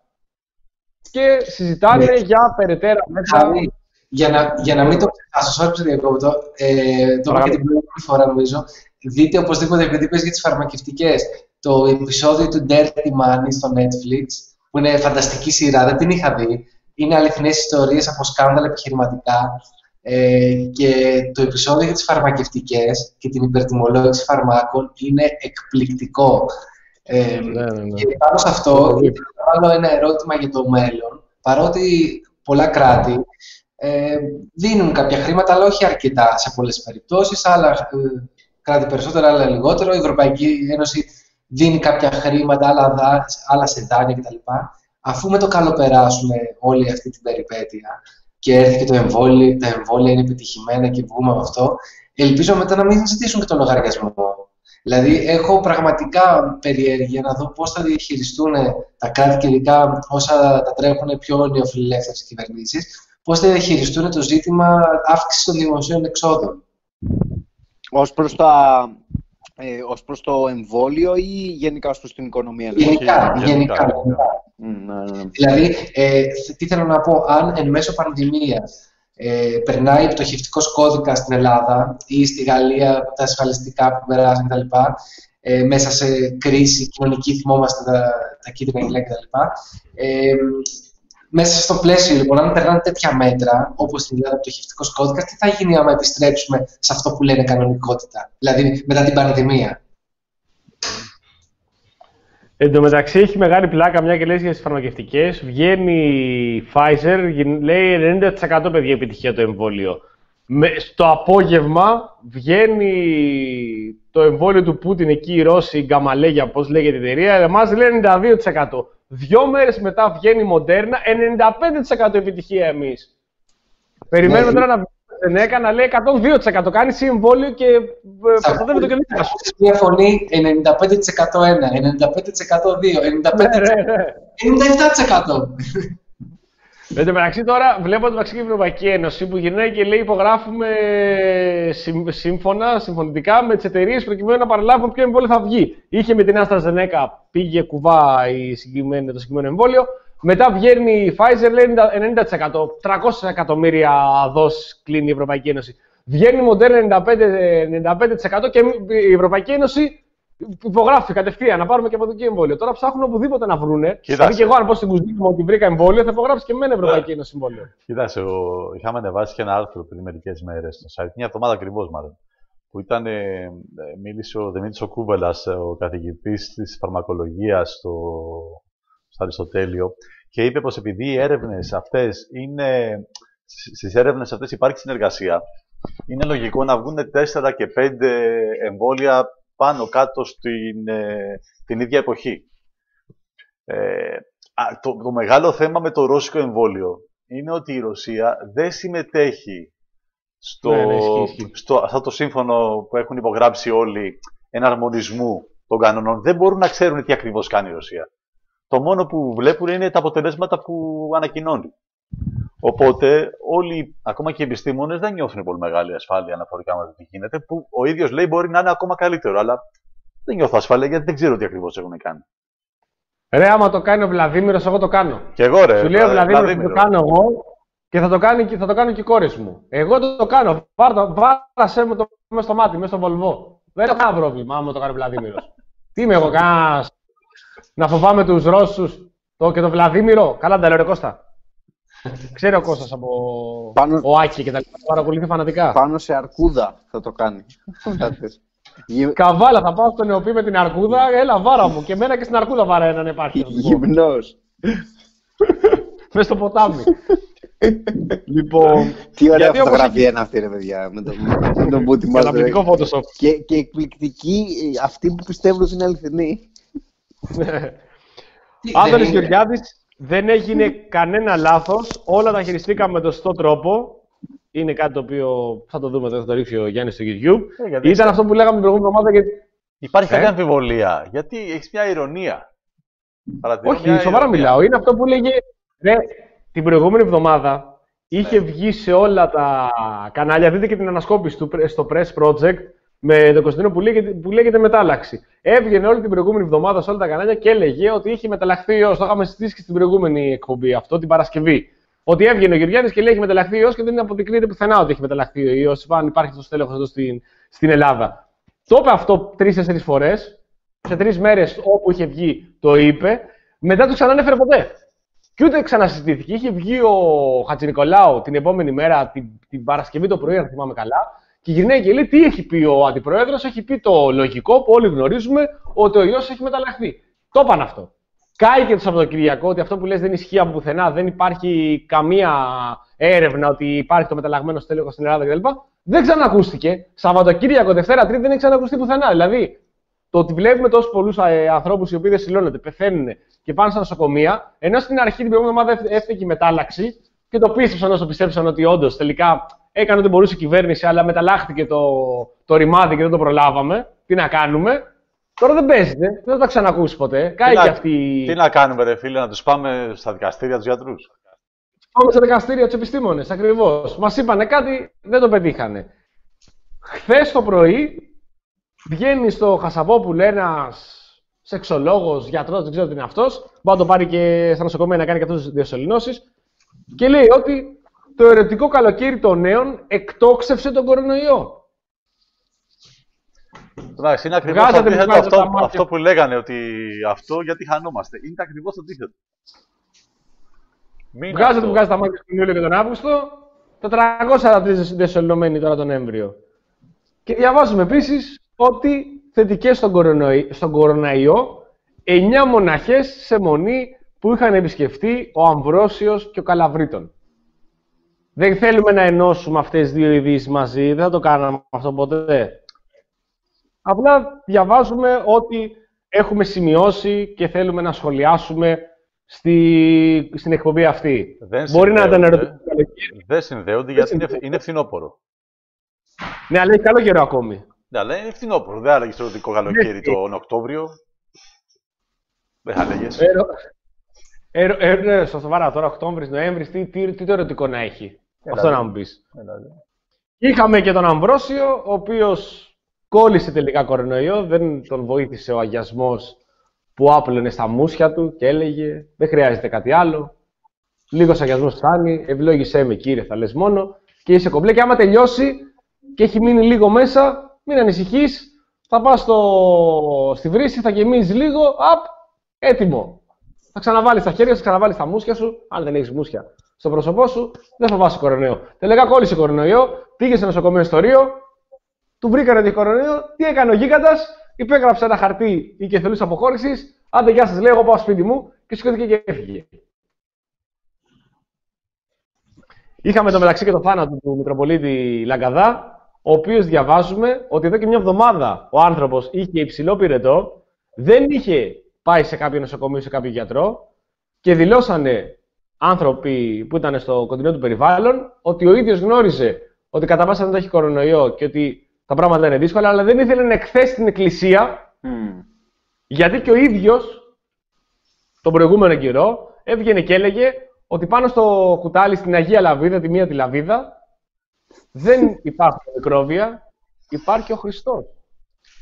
και συζητάνε ναι. για περαιτέρω μέσα. Για να, για να μην το ξεχάσω, sorry που διακόπτω, ε, το είπα και την προηγούμενη φορά νομίζω, δείτε οπωσδήποτε, επειδή πες για τις φαρμακευτικές, το επεισόδιο του Dirty Money στο Netflix, που είναι φανταστική σειρά, δεν την είχα δει. Είναι αληθινές ιστορίες από σκάνδαλα επιχειρηματικά. Ε, και το επεισόδιο για τις φαρμακευτικές και την υπερτιμολόγηση φαρμάκων είναι εκπληκτικό. Ε, ναι, ναι, ναι. Και πάνω σε αυτό, θα βάλω ένα ερώτημα για το μέλλον. Παρότι πολλά κράτη ε, δίνουν κάποια χρήματα, αλλά όχι αρκετά σε πολλές περιπτώσεις, άλλα ε, κράτη περισσότερα, άλλα λιγότερο. Η Ευρωπαϊκή Ένωση δίνει κάποια χρήματα, άλλα, δά, άλλα σε δάνεια κτλ. Αφού με το καλοπεράσουμε όλη αυτή την περιπέτεια και έρθει και το εμβόλιο, τα εμβόλια είναι επιτυχημένα και βγούμε από αυτό, ελπίζω μετά να μην ζητήσουν και το λογαριασμό. Δηλαδή, έχω πραγματικά περιέργεια να δω πώς θα διαχειριστούν τα κράτη και ειδικά όσα τα τρέχουν πιο νεοφιλελεύθερες κυβερνήσεις, πώς θα διαχειριστούν το ζήτημα αύξησης των δημοσίων εξόδων. Ως προς, τα, ε, ως προς το εμβόλιο ή γενικά ως προς την οικονομία? Γενικά, γενικά. γενικά. Mm, ναι, ναι. Δηλαδή, ε, τι θέλω να πω, αν εν μέσω πανδημίας ε, περνάει πτωχευτικός κώδικας στην Ελλάδα ή στη Γαλλία, τα ασφαλιστικά που περάσαν κτλ., ε, μέσα σε κρίση κοινωνική, θυμόμαστε τα, τα κίτρινα γυλαία κτλ. Ε, μέσα στο πλαίσιο, λοιπόν, αν περνάνε τέτοια μέτρα, όπως στην Ελλάδα πτωχευτικός κώδικας, τι θα γίνει άμα επιστρέψουμε σε αυτό που λένε κανονικότητα, δηλαδή μετά την πανδημία? Εν τω μεταξύ έχει μεγάλη πλάκα, μια και λες για τις φαρμακευτικές. Βγαίνει η Pfizer, λέει ενενήντα τοις εκατό παιδιά επιτυχία το εμβόλιο. Με, στο απόγευμα βγαίνει το εμβόλιο του Πούτιν, εκεί η Ρώση, η Γκαμαλέγια, πώς λέγεται η εταιρεία, εμάς λέει ενενήντα δύο τοις εκατό. Δύο μέρες μετά βγαίνει η Μοντέρνα, ενενήντα πέντε τοις εκατό επιτυχία εμείς. Περιμένουμε ναι, τώρα να βγει η Σενέκα να λέει εκατόν δύο τοις εκατό. Κάνει εμβόλιο και προστατεύει το κερδί σου. Μια φωνή ενενήντα πέντε τοις εκατό ένα, ενενήντα πέντε τοις εκατό δύο, ενενήντα πέντε τοις εκατό, ενενήντα επτά τοις εκατό. Εν τω μεταξύ τώρα βλέπω την Μαξική Ευρωπαϊκή Ένωση που γυρνάει και λέει υπογράφουμε σύμφωνα, συμφωνητικά με τις εταιρείες προκειμένου να παραλάβουν ποιο εμβόλιο θα βγει. Είχε με την AstraZeneca, πήγε κουβά η συγκεκριμένη, το συγκεκριμένο εμβόλιο. Μετά βγαίνει η Pfizer, λέει ενενήντα τοις εκατό, τριακόσια εκατομμύρια δόσεις κλείνει η Ευρωπαϊκή Ένωση. Βγαίνει η Moderna ενενήντα πέντε τοις εκατό και η Ευρωπαϊκή Ένωση υπογράφει κατευθείαν να πάρουμε και από εκεί εμβόλιο. Τώρα ψάχνουν οπουδήποτε να βρούνε. Δηλαδή και εγώ, αν πω στην κουζίνα μου ότι βρήκα εμβόλιο, θα υπογράψει και εμένα Ευρωπαϊκή Ένωση εμβόλιο. Κοιτάξτε, είχαμε ανεβάσει και ένα άρθρο πριν μερικές μέρες στο site, μια εβδομάδα ακριβώς μάλλον. Που ήταν, ε, μίλησε ο Δημήτρης ο Κούβελας, ο καθηγητής της φαρμακολογίας στο, στο Αριστοτέλειο, και είπε πως επειδή οι έρευνες αυτές είναι, στις έρευνες αυτές υπάρχει συνεργασία, είναι λογικό να βγουν τέσσερα και πέντε εμβόλια πάνω κάτω στην ε, την ίδια εποχή. Ε, το, το μεγάλο θέμα με το ρώσικο εμβόλιο είναι ότι η Ρωσία δεν συμμετέχει στο, ναι, ναι, στο αυτό το σύμφωνο που έχουν υπογράψει όλοι εναρμονισμού των κανόνων. Δεν μπορούν να ξέρουν τι ακριβώς κάνει η Ρωσία. Το μόνο που βλέπουν είναι τα αποτελέσματα που ανακοινώνει. Οπότε όλοι, ακόμα και οι επιστήμονες, δεν νιώθουν πολύ μεγάλη ασφάλεια αναφορικά με το τι γίνεται, που ο ίδιος λέει μπορεί να είναι ακόμα καλύτερο, αλλά δεν νιώθω ασφαλή γιατί δεν ξέρω τι ακριβώς έχουν κάνει. Ρε, άμα το κάνει ο Βλαδίμηρος, εγώ το κάνω. Και εγώ, ρε. Σου λέει ο Βλαδίμηρος θα το κάνω εγώ και θα το κάνει και, θα το κάνω και οι κόρες μου. Εγώ το, το κάνω. Βάρασε με το μέσα στο μάτι, μέσα στο βολβό. Δεν έχω κανένα πρόβλημα άμα το κάνει ο Βλαδίμηρος. Τι είμαι εγώ, κανένας να φοβάμαι τους Ρώσους το, και τον Βλαδίμηρο. Καλά, τα λέω, ρε Κώστα. Ξέρει ο Κώστας από πάνω... ο Άκη και τα λοιπά. Παρακολουθεί φανατικά. Πάνω σε αρκούδα θα το κάνει. Καβάλα, θα πάω στο νεοπή με την αρκούδα. Έλα, βάρα μου. Και εμένα και στην αρκούδα βάρα έναν υπάρχει. Γυμνός. Μες στο ποτάμι. Λοιπόν. Τι ωραία φωτογραφία είναι αυτή, ρε παιδιά. Με τον Μπούτι μας. Καταπληκτικό Photoshop. Και, και εκπληκτική αυτή που πιστεύω ότι είναι αληθινή. Άδωνης Γεωργιάδης, δεν έγινε κανένα λάθος. Όλα τα χειριστήκαμε με τον σωστό τρόπο. Είναι κάτι το οποίο θα το δούμε, θα το ρίξει ο Γιάννης στο YouTube. Ε, Ήταν είσαι... αυτό που λέγαμε την προηγούμενη εβδομάδα. Και... Υπάρχει ε? κάποια αμφιβολία. Γιατί έχει μια ηρωνία. Όχι, μια σοβαρά ηρωνία. μιλάω. Είναι αυτό που λέγε. Ρε, την προηγούμενη εβδομάδα είχε βγει σε όλα τα κανάλια. Δείτε και την ανασκόπηση του στο Press Project με τον Κωνσταντίνο που λέγεται, που λέγεται μετάλλαξη. Έβγαινε όλη την προηγούμενη εβδομάδα σε όλα τα κανάλια και έλεγε ότι είχε μεταλλαχθεί ιός. Το είχαμε συζητήσει και στην προηγούμενη εκπομπή αυτό, την Παρασκευή. Ότι έβγαινε ο Γεωργιάδης και λέει έχει μεταλλαχθεί ιός και δεν αποδεικνύεται πουθενά ότι έχει μεταλλαχθεί ο ιός. Αν υπάρχει αυτό το τέλεχος εδώ στην, στην Ελλάδα. Το είπε αυτό τρεις-τέσσερις φορές. Σε τρεις μέρες όπου είχε βγει το είπε. Μετά το ξανανέφερε ποτέ. Και ούτε ξανασυζητήθηκε. Είχε βγει ο Χατζηνικολάου την επόμενη μέρα, την, την Παρασκευή το πρωί, αν θυμάμαι καλά. Και γυρνάει και λέει τι έχει πει ο αντιπρόεδρος. Έχει πει το λογικό που όλοι γνωρίζουμε ότι ο ιός έχει μεταλλαχθεί. Το είπαν αυτό. Κάηκε το Σαββατοκυριακό ότι αυτό που λες δεν ισχύει από πουθενά, δεν υπάρχει καμία έρευνα ότι υπάρχει το μεταλλαγμένο στέλεχος στην Ελλάδα κτλ. Δεν ξανακούστηκε. Σαββατοκύριακο, Δευτέρα, Τρίτη δεν έχει ξανακουστεί πουθενά. Δηλαδή, το ότι βλέπουμε τόσους πολλούς ανθρώπους οι οποίοι δεν συλλώνονται, πεθαίνουν και πάνε στα νοσοκομεία, ενώ στην αρχή την προηγούμενη εβδομάδα έφταιγε η μετάλλαξη και το πίστεψαν όσο πιστέψαν ότι όντως τελικά έκανε ό,τι μπορούσε η κυβέρνηση, αλλά μεταλλάχθηκε το, το ρημάδι και δεν το προλάβαμε. Τι να κάνουμε. Τώρα δεν παίζεται, δεν θα τα ξανακούσει ποτέ. Κάει και αυτή. Τι να κάνουμε, ρε φίλε, να τους πάμε στα δικαστήρια τους γιατρούς. Πάμε στα δικαστήρια τους επιστήμονες, ακριβώς. Μας είπανε κάτι, δεν το πετύχανε. Χθες το πρωί βγαίνει στο Χασαπόπουλο ένας σεξολόγος, γιατρός, δεν ξέρω τι είναι αυτός. Μπορεί να το πάρει και στα νοσοκομεία να κάνει και αυτές τις διασωληνώσεις. Και λέει ότι το ερωτικό καλοκαίρι των νέων εκτόξευσε τον κορονοϊό. Εντάξει, είναι ακριβώς το αντίθετο αυτό, αυτό που λέγανε ότι αυτό γιατί χανόμαστε. Είναι ακριβώς το αντίθετο. Βγάζετε που βγάζει τα μάτια τον Ιούλιο και τον Αύγουστο, τετρακόσια σαράντα τρεις διασωληνωμένοι τώρα τον Νοέμβριο. Και διαβάζουμε επίσης ότι θετικές στον κορονοϊό, στον κοροναϊό εννιά μοναχές σε μονή που είχαν επισκεφτεί ο Αμβρόσιος και ο Καλαβρίτων. Δεν θέλουμε να ενώσουμε αυτές τις δύο ειδήσεις μαζί, δεν θα το κάναμε αυτό ποτέ. Απλά διαβάζουμε ότι έχουμε σημειώσει και θέλουμε να σχολιάσουμε στη, στην εκπομπή αυτή. Δεν Μπορεί να ήταν ερωτικό. Δεν συνδέονται γιατί είναι, είναι φθινόπωρο. Ναι, αλλά έχει καλό καιρό ακόμη. Ναι, αλλά είναι φθινόπωρο. Δεν έλεγες ερωτικό καλοκαίρι τον Οκτώβριο. Δεν θα έλεγες. Ε, ε, ε, στο σοβαρά, τώρα Οκτώβρης, Νοέμβρης, τι, τι, τι το ερωτικό να έχει. Έλα, αυτό να μου πεις. Έλα, είχαμε και τον Αμβρόσιο, ο οποίος κόλλησε τελικά κορονοϊό, δεν τον βοήθησε ο αγιασμός που άπλωνε στα μουσια του και έλεγε δεν χρειάζεται κάτι άλλο. Λίγος αγιασμός φτάνει, ευλόγησέ με κύριε, θα λες μόνο και είσαι κομπλέ. Και άμα τελειώσει και έχει μείνει λίγο μέσα, μην ανησυχείς, θα πας στο... στη βρύση, θα γεμίζεις λίγο, απ, έτοιμο. Θα ξαναβάλεις τα χέρια σου, θα ξαναβάλεις τα μουσια σου, αν δεν έχεις μουσια στο πρόσωπό σου, δεν φοβάσαι κορονοϊό. Τελικά κόλλησε κορονοϊό, πήγε στο νοσοκομείο στο Ρίο. Του βρήκανε το κορονοϊό, τι έκανε ο γίγαντας, υπέγραψε ένα χαρτί οικειοθελούς αποχώρησης. Άντε, γεια σας, λέει, εγώ πάω σπίτι μου και σηκώθηκε και έφυγε. Είχαμε το μεταξύ και το θάνατο του Μητροπολίτη Λαγκαδά, ο οποίος διαβάζουμε ότι εδώ και μια εβδομάδα ο άνθρωπος είχε υψηλό πυρετό, δεν είχε πάει σε κάποιο νοσοκομείο, σε κάποιο γιατρό και δηλώσανε άνθρωποι που ήταν στο κοντινό του περιβάλλον ότι ο ίδιος γνώριζε ότι κατά πάσα δεν έχει κορονοϊό και ότι τα πράγματα είναι δύσκολα, αλλά δεν ήθελε να εκθέσει την εκκλησία, mm. γιατί και ο ίδιος τον προηγούμενο καιρό έβγαινε και έλεγε ότι πάνω στο κουτάλι στην Αγία Λαβίδα, τη μία τη Λαβίδα, δεν υπάρχουν μικρόβια, υπάρχει ο Χριστός.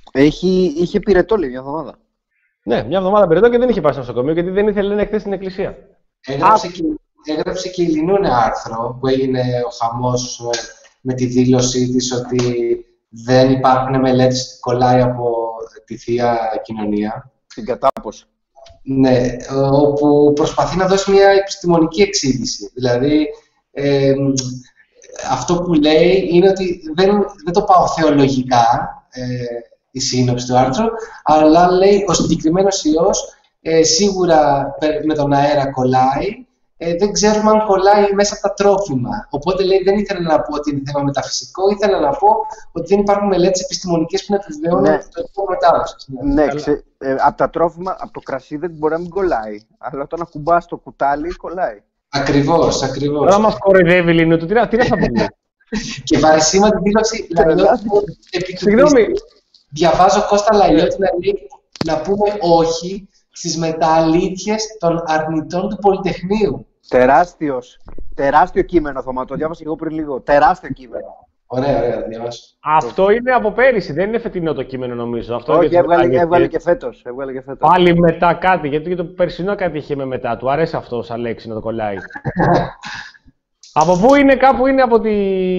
Έχει, είχε πυρετό, λέει, μια εβδομάδα. Ναι, μια εβδομάδα πυρετό και δεν είχε πάει στο νοσοκομείο γιατί δεν ήθελε να εκθέσει στην εκκλησία. Έγραψε, και, έγραψε και η Λινού ένα άρθρο που έγινε ο χαμός με τη δήλωσή της ότι δεν υπάρχουν μελέτες που κολλάει από τη Θεία Κοινωνία. Την κατάποση. Ναι, όπου προσπαθεί να δώσει μια επιστημονική εξήγηση. Δηλαδή, ε, αυτό που λέει είναι ότι δεν, δεν το πάω θεολογικά, ε, η σύνοψη του άρθρου, αλλά λέει ο συγκεκριμένος ιός ε, σίγουρα με τον αέρα κολλάει, ε, δεν ξέρουμε αν κολλάει μέσα από τα τρόφιμα. Οπότε λέει δεν ήθελα να πω ότι είναι θέμα μεταφυσικό, ήθελα να πω ότι δεν υπάρχουν μελέτες επιστημονικές που να επιβεβαιώνουν ναι. το επίπεδο μετάδοσης. Ναι, ναι ξε, ε, από τα τρόφιμα, από το κρασί δεν μπορεί να μην κολλάει, αλλά όταν ακουμπάς το κουτάλι κολλάει. Ακριβώς, ακριβώς. Τώρα μας κοροϊδεύει, Λίνου, τι να θα πούμε. Και βαρισίμα την δήλωση, δηλαδή, συγγνώμη. Διαβάζω Κώστα Λαϊώτη να λέει να πούμε όχι στις μετααλήθειες των αρνητών του Πολυτεχνείου. Τεράστιος, τεράστιο κείμενο, Θωμά, το διάβασα εγώ πριν λίγο. Τεράστιο κείμενο. Ωραία, ωραία, διαβάσω. Αυτό είναι από πέρυσι, δεν είναι φετινό το κείμενο νομίζω. Αυτό όχι, είναι έβγαλε, μετά, έβγαλε, και φέτος, έβγαλε και φέτος. Πάλι μετά κάτι, γιατί και το περσινό κάτι είχε με μετά. Του αρέσει αυτό σαν λέξη να το κολλάει. Από πού είναι, κάπου είναι από τη...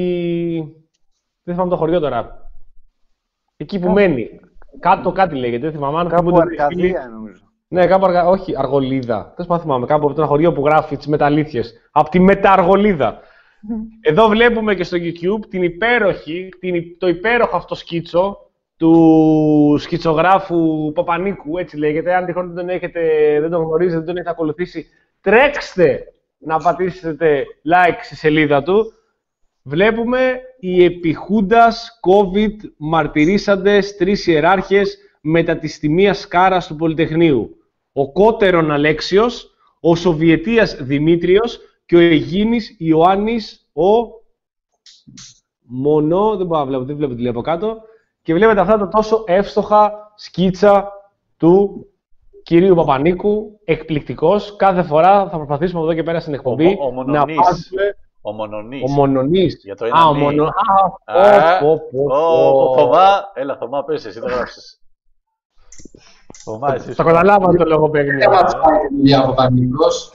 Δεν θυμάμαι το χωριό τώρα. Εκεί που κάπου... μένει. Κάτω κάτι λέγεται, δεν θυμάμαι. Κάπου Αρκαδία νομίζω. Ναι, κάπου αργα... όχι, Αργολίδα. Δεν σπαθ θυμάμαι, κάπου από ένα χωριό που γράφει τις μεταλήθειες. Από τη Μετααργολίδα. Εδώ βλέπουμε και στο YouTube την υπέροχη, την, το υπέροχο αυτό σκίτσο του σκητσογράφου Παπανίκου, έτσι λέγεται. Αν τυχόν δεν τον έχετε, δεν τον γνωρίζετε, δεν τον έχετε ακολουθήσει, τρέξτε να πατήσετε like στη σελίδα του. Βλέπουμε οι επιχούντας COVID μαρτυρήσαντες τρεις ιεράρχες μετά τη τιμία σκάρας του Πολυτεχνείου. Ο Κότερον Αλέξιος, ο Σοβιετίας Δημήτριος και ο Αιγίνης Ιωάννης ο Μονό, δεν μπορώ να βλέπω, δεν βλέπω τη λέει από κάτω. Και βλέπετε αυτά τα τόσο εύστοχα σκίτσα του κυρίου Παπανίκου, εκπληκτικός. Κάθε φορά θα προσπαθήσουμε από εδώ και πέρα στην εκπομπή ο, ο, ο να πάρουμε... Ο Μονονής. Ο Μονονής. Για το ένα Α, ο Μονονής. Α, πω, πω, πω. Θωμά, έλα Θωμά, πες εσύ, το γράψεις. Θωμά, εσύ. Θα καταλάβω το λόγο παίρνει. Δεν μας πάει τη δουλειά ο Παπανίκος.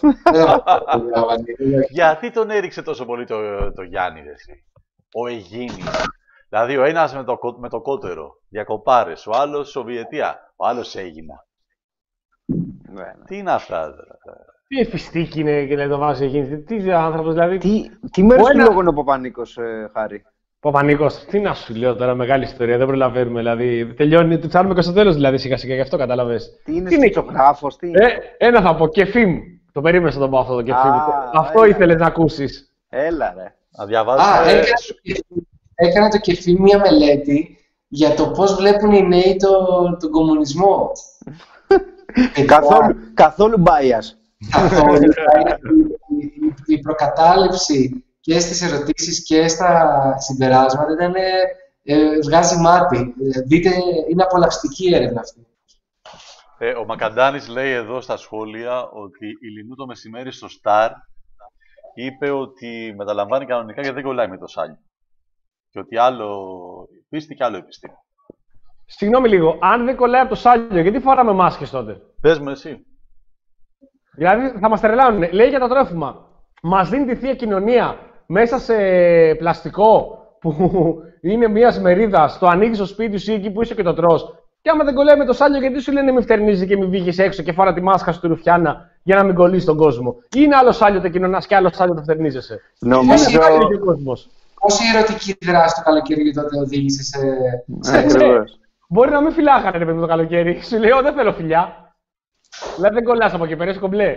Γιατί τον έριξε τόσο πολύ το, το Γιάννη, εσύ. Ο Αιγίνης. Δηλαδή ο ένας με το, με το κότερο, διακοπάρες, ο άλλος Σοβιετία, ο άλλος Έγινα. Τι είναι αυτά, τι εφιστίκη είναι και λέει το βάζει Αιγίνης, τι άνθρωπος δηλαδή. Τι, τι μέρος του λόγου είναι ο Παπανίκος, ε, Χάρη. Παπανίκος, τι να σου λέω τώρα, μεγάλη ιστορία, δεν προλαβαίνουμε δηλαδή. Τελειώνει, το ψάχνουμε και στο τέλος δηλαδή σιγά σιγά, γι' αυτό κατάλαβες. Τι είναι σκητσογράφος, τι είναι. Ε, ένα θα πω, Κεφίμ. Το περίμενες να το πω αυτό το Κεφίμ. Αυτό ήθελες να ακούσεις. Έλα ρε. Να διαβάζεις. Α, έκανε, έκανε το Κεφίμ μια μελέτη για το πώς βλέπουν οι νέοι τον το κομμουνισμό. καθόλου, καθόλου bias. Καθόλου. η, η προκατάληψη και στις ερωτήσεις και στα συμπεράσματα ήταν, ε, βγάζει μάτι. Δείτε, είναι απολαυστική η έρευνα αυτή. Ε, ο Μακαντάνης λέει εδώ στα σχόλια ότι η Λινού το μεσημέρι στο Star είπε ότι μεταλαμβάνει κανονικά γιατί δεν κολλάει με το σάλιο. Και ότι άλλο πίστη και άλλο επιστήμη. Συγγνώμη λίγο, αν δεν κολλάει από το σάλιο, γιατί φοράμε μάσκες τότε. Πες μου εσύ. Δηλαδή θα μας τρελάνουνε. Λέει για τα τρόφιμα. Μας δίνει τη Θεία Κοινωνία μέσα σε πλαστικό που είναι μια μερίδα, το ανοίγει στο σπίτι σου ή εκεί που είσαι και το τρως. Και άμα δεν κολλάει με το σάλιο, γιατί σου λένε μην φτερνίζει και μην βγεις έξω και φορά τη μάσκα σου του Ρουφιάνα για να μην κολλήσει τον κόσμο. Ή είναι άλλο σάλιο το κοινωνάς και άλλο σάλιο το φτερνίζεσαι. Νομίζω. Πόση ερωτική δράση το καλοκαίρι τότε οδήγησε σε. Ναι, μπορεί να μην φυλάχανε ρε παιδί το καλοκαίρι. Σου λέει, δεν θέλω φιλιά. Δηλαδή δεν κολλάς από εκεί πέρα, είσαι κομπλέ.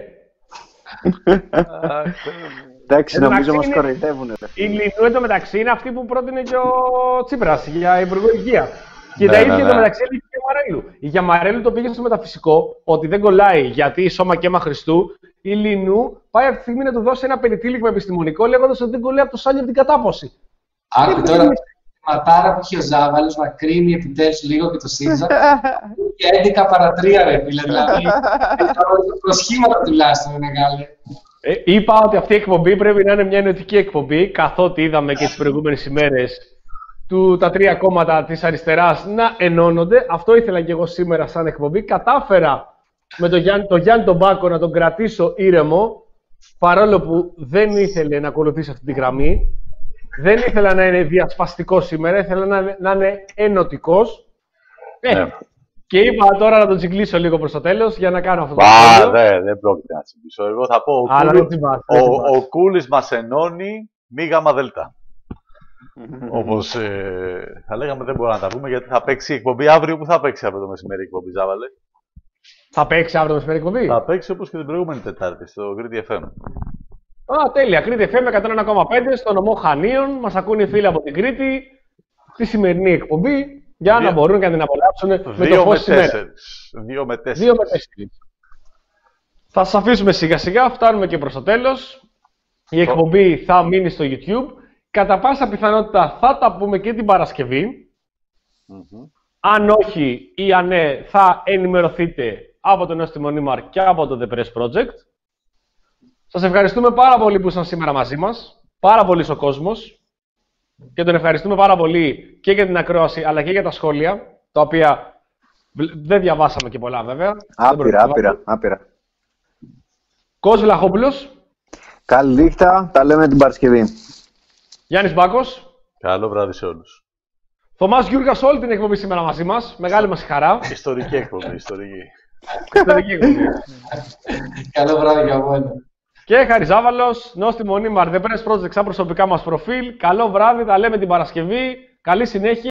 Εντάξει, νομίζω μας κοροϊδεύουνε. Η Λινού εντωμεταξύ είναι αυτή που πρότεινε και ο Τσίπρας για Υπουργό Υγεία. Και τα ίδια εντωμεταξύ έλεγε και η Γιαμαρέλου. Η Γιαμαρέλου το πήγε στο μεταφυσικό ότι δεν κολλάει γιατί σώμα και αίμα Χριστού. Η Λινού πάει αυτή τη στιγμή να του δώσει ένα περιτύλιγμα επιστημονικό λέγοντας ότι δεν κολλάει από το σάλιο από την κατάποση. Άκου τώρα τη ματάρα που είχε ο Ζάβαλος να κρίνει επιτέλους λίγο και το ΣΥΡΙΖΑ. Και έντεκα παρά τρία ρε φίλε, δηλαδή. Προσχήματα τουλάχιστον είναι μεγάλη. Ε, είπα ότι αυτή η εκπομπή πρέπει να είναι μια ενωτική εκπομπή, καθότι είδαμε και τις προηγούμενες ημέρες του, τα τρία κόμματα της αριστεράς να ενώνονται. Αυτό ήθελα και εγώ σήμερα σαν εκπομπή. Κατάφερα με τον Γιάννη, τον Γιάννη τον Μπάκο να τον κρατήσω ήρεμο, παρόλο που δεν ήθελε να ακολουθήσει αυτή τη γραμμή. Δεν ήθελα να είναι διασπαστικός σήμερα, ήθελα να, να είναι ενωτικός. Ε, ναι. Και είπα τώρα να τον τσιγκλίσω λίγο προς το τέλος για να κάνω αυτό το Α, δεν δε πρόκειται να τσιγκλίσω. Εγώ θα πω, ο, Αλλά Κούλης, τσιμπάς, ο, ο Κούλης μας ενώνει μη γάμα δελτα. Όπως ε, θα λέγαμε δεν μπορούμε να τα πούμε, γιατί θα παίξει η εκπομπή αύριο. Που θα παίξει αύριο το μεσημέρι η εκπομπή, Ζάβαλε? Θα παίξει αύριο το μεσημέρι η εκπομπή. Θα παίξει όπως και την προηγούμενη Τετάρτη στο Κρήτη εφ εμ. Α, τέλεια. Κρήτη εφ εμ εκατόν ένα κόμμα πέντε στο νομό Χανίων. Μας ακούνε οι φίλοι από την Κρήτη. Τη σημερινή εκπομπή για να μπορούν και να την απολαύσουν με το φως της ημέρας. Δύο με τέσσερις. Δύο με τέσσερις. Θα σας αφήσουμε σιγά σιγά. Φτάνουμε και προς το τέλος. Η εκπομπή θα μείνει στο YouTube. Κατά πάσα πιθανότητα θα τα πούμε και την Παρασκευή. Mm-hmm. Αν όχι ή αν ναι, θα ενημερωθείτε από τον Νόστιμο Νίμαρ και από το The Press Project. Σας ευχαριστούμε πάρα πολύ που ήσαν σήμερα μαζί μας. Πάρα πολύ ο κόσμος. Και τον ευχαριστούμε πάρα πολύ και για την ακρόαση, αλλά και για τα σχόλια, τα οποία δεν διαβάσαμε και πολλά βέβαια. Άπειρα, άπειρα, άπειρα. Κώστας Βλαχόπουλος. Καλή νύχτα, τα λέμε την Παρασκευή. Γιάννης Μπάκος. Καλό βράδυ σε όλους. Θωμάς Γιούργας, όλη την εκπομπή σήμερα μαζί μας. Μεγάλη μας χαρά. Ιστορική εκπομπή, ιστορική. Ιστορική εκπομπή. Καλό βράδυ για μένα. Και Χαριζάβαλος, Νόστιμο Νίμαρ, The Press Project, σαν προσωπικά μας προφίλ. Καλό βράδυ, τα λέμε την Παρασκευή. Καλή συνέχεια.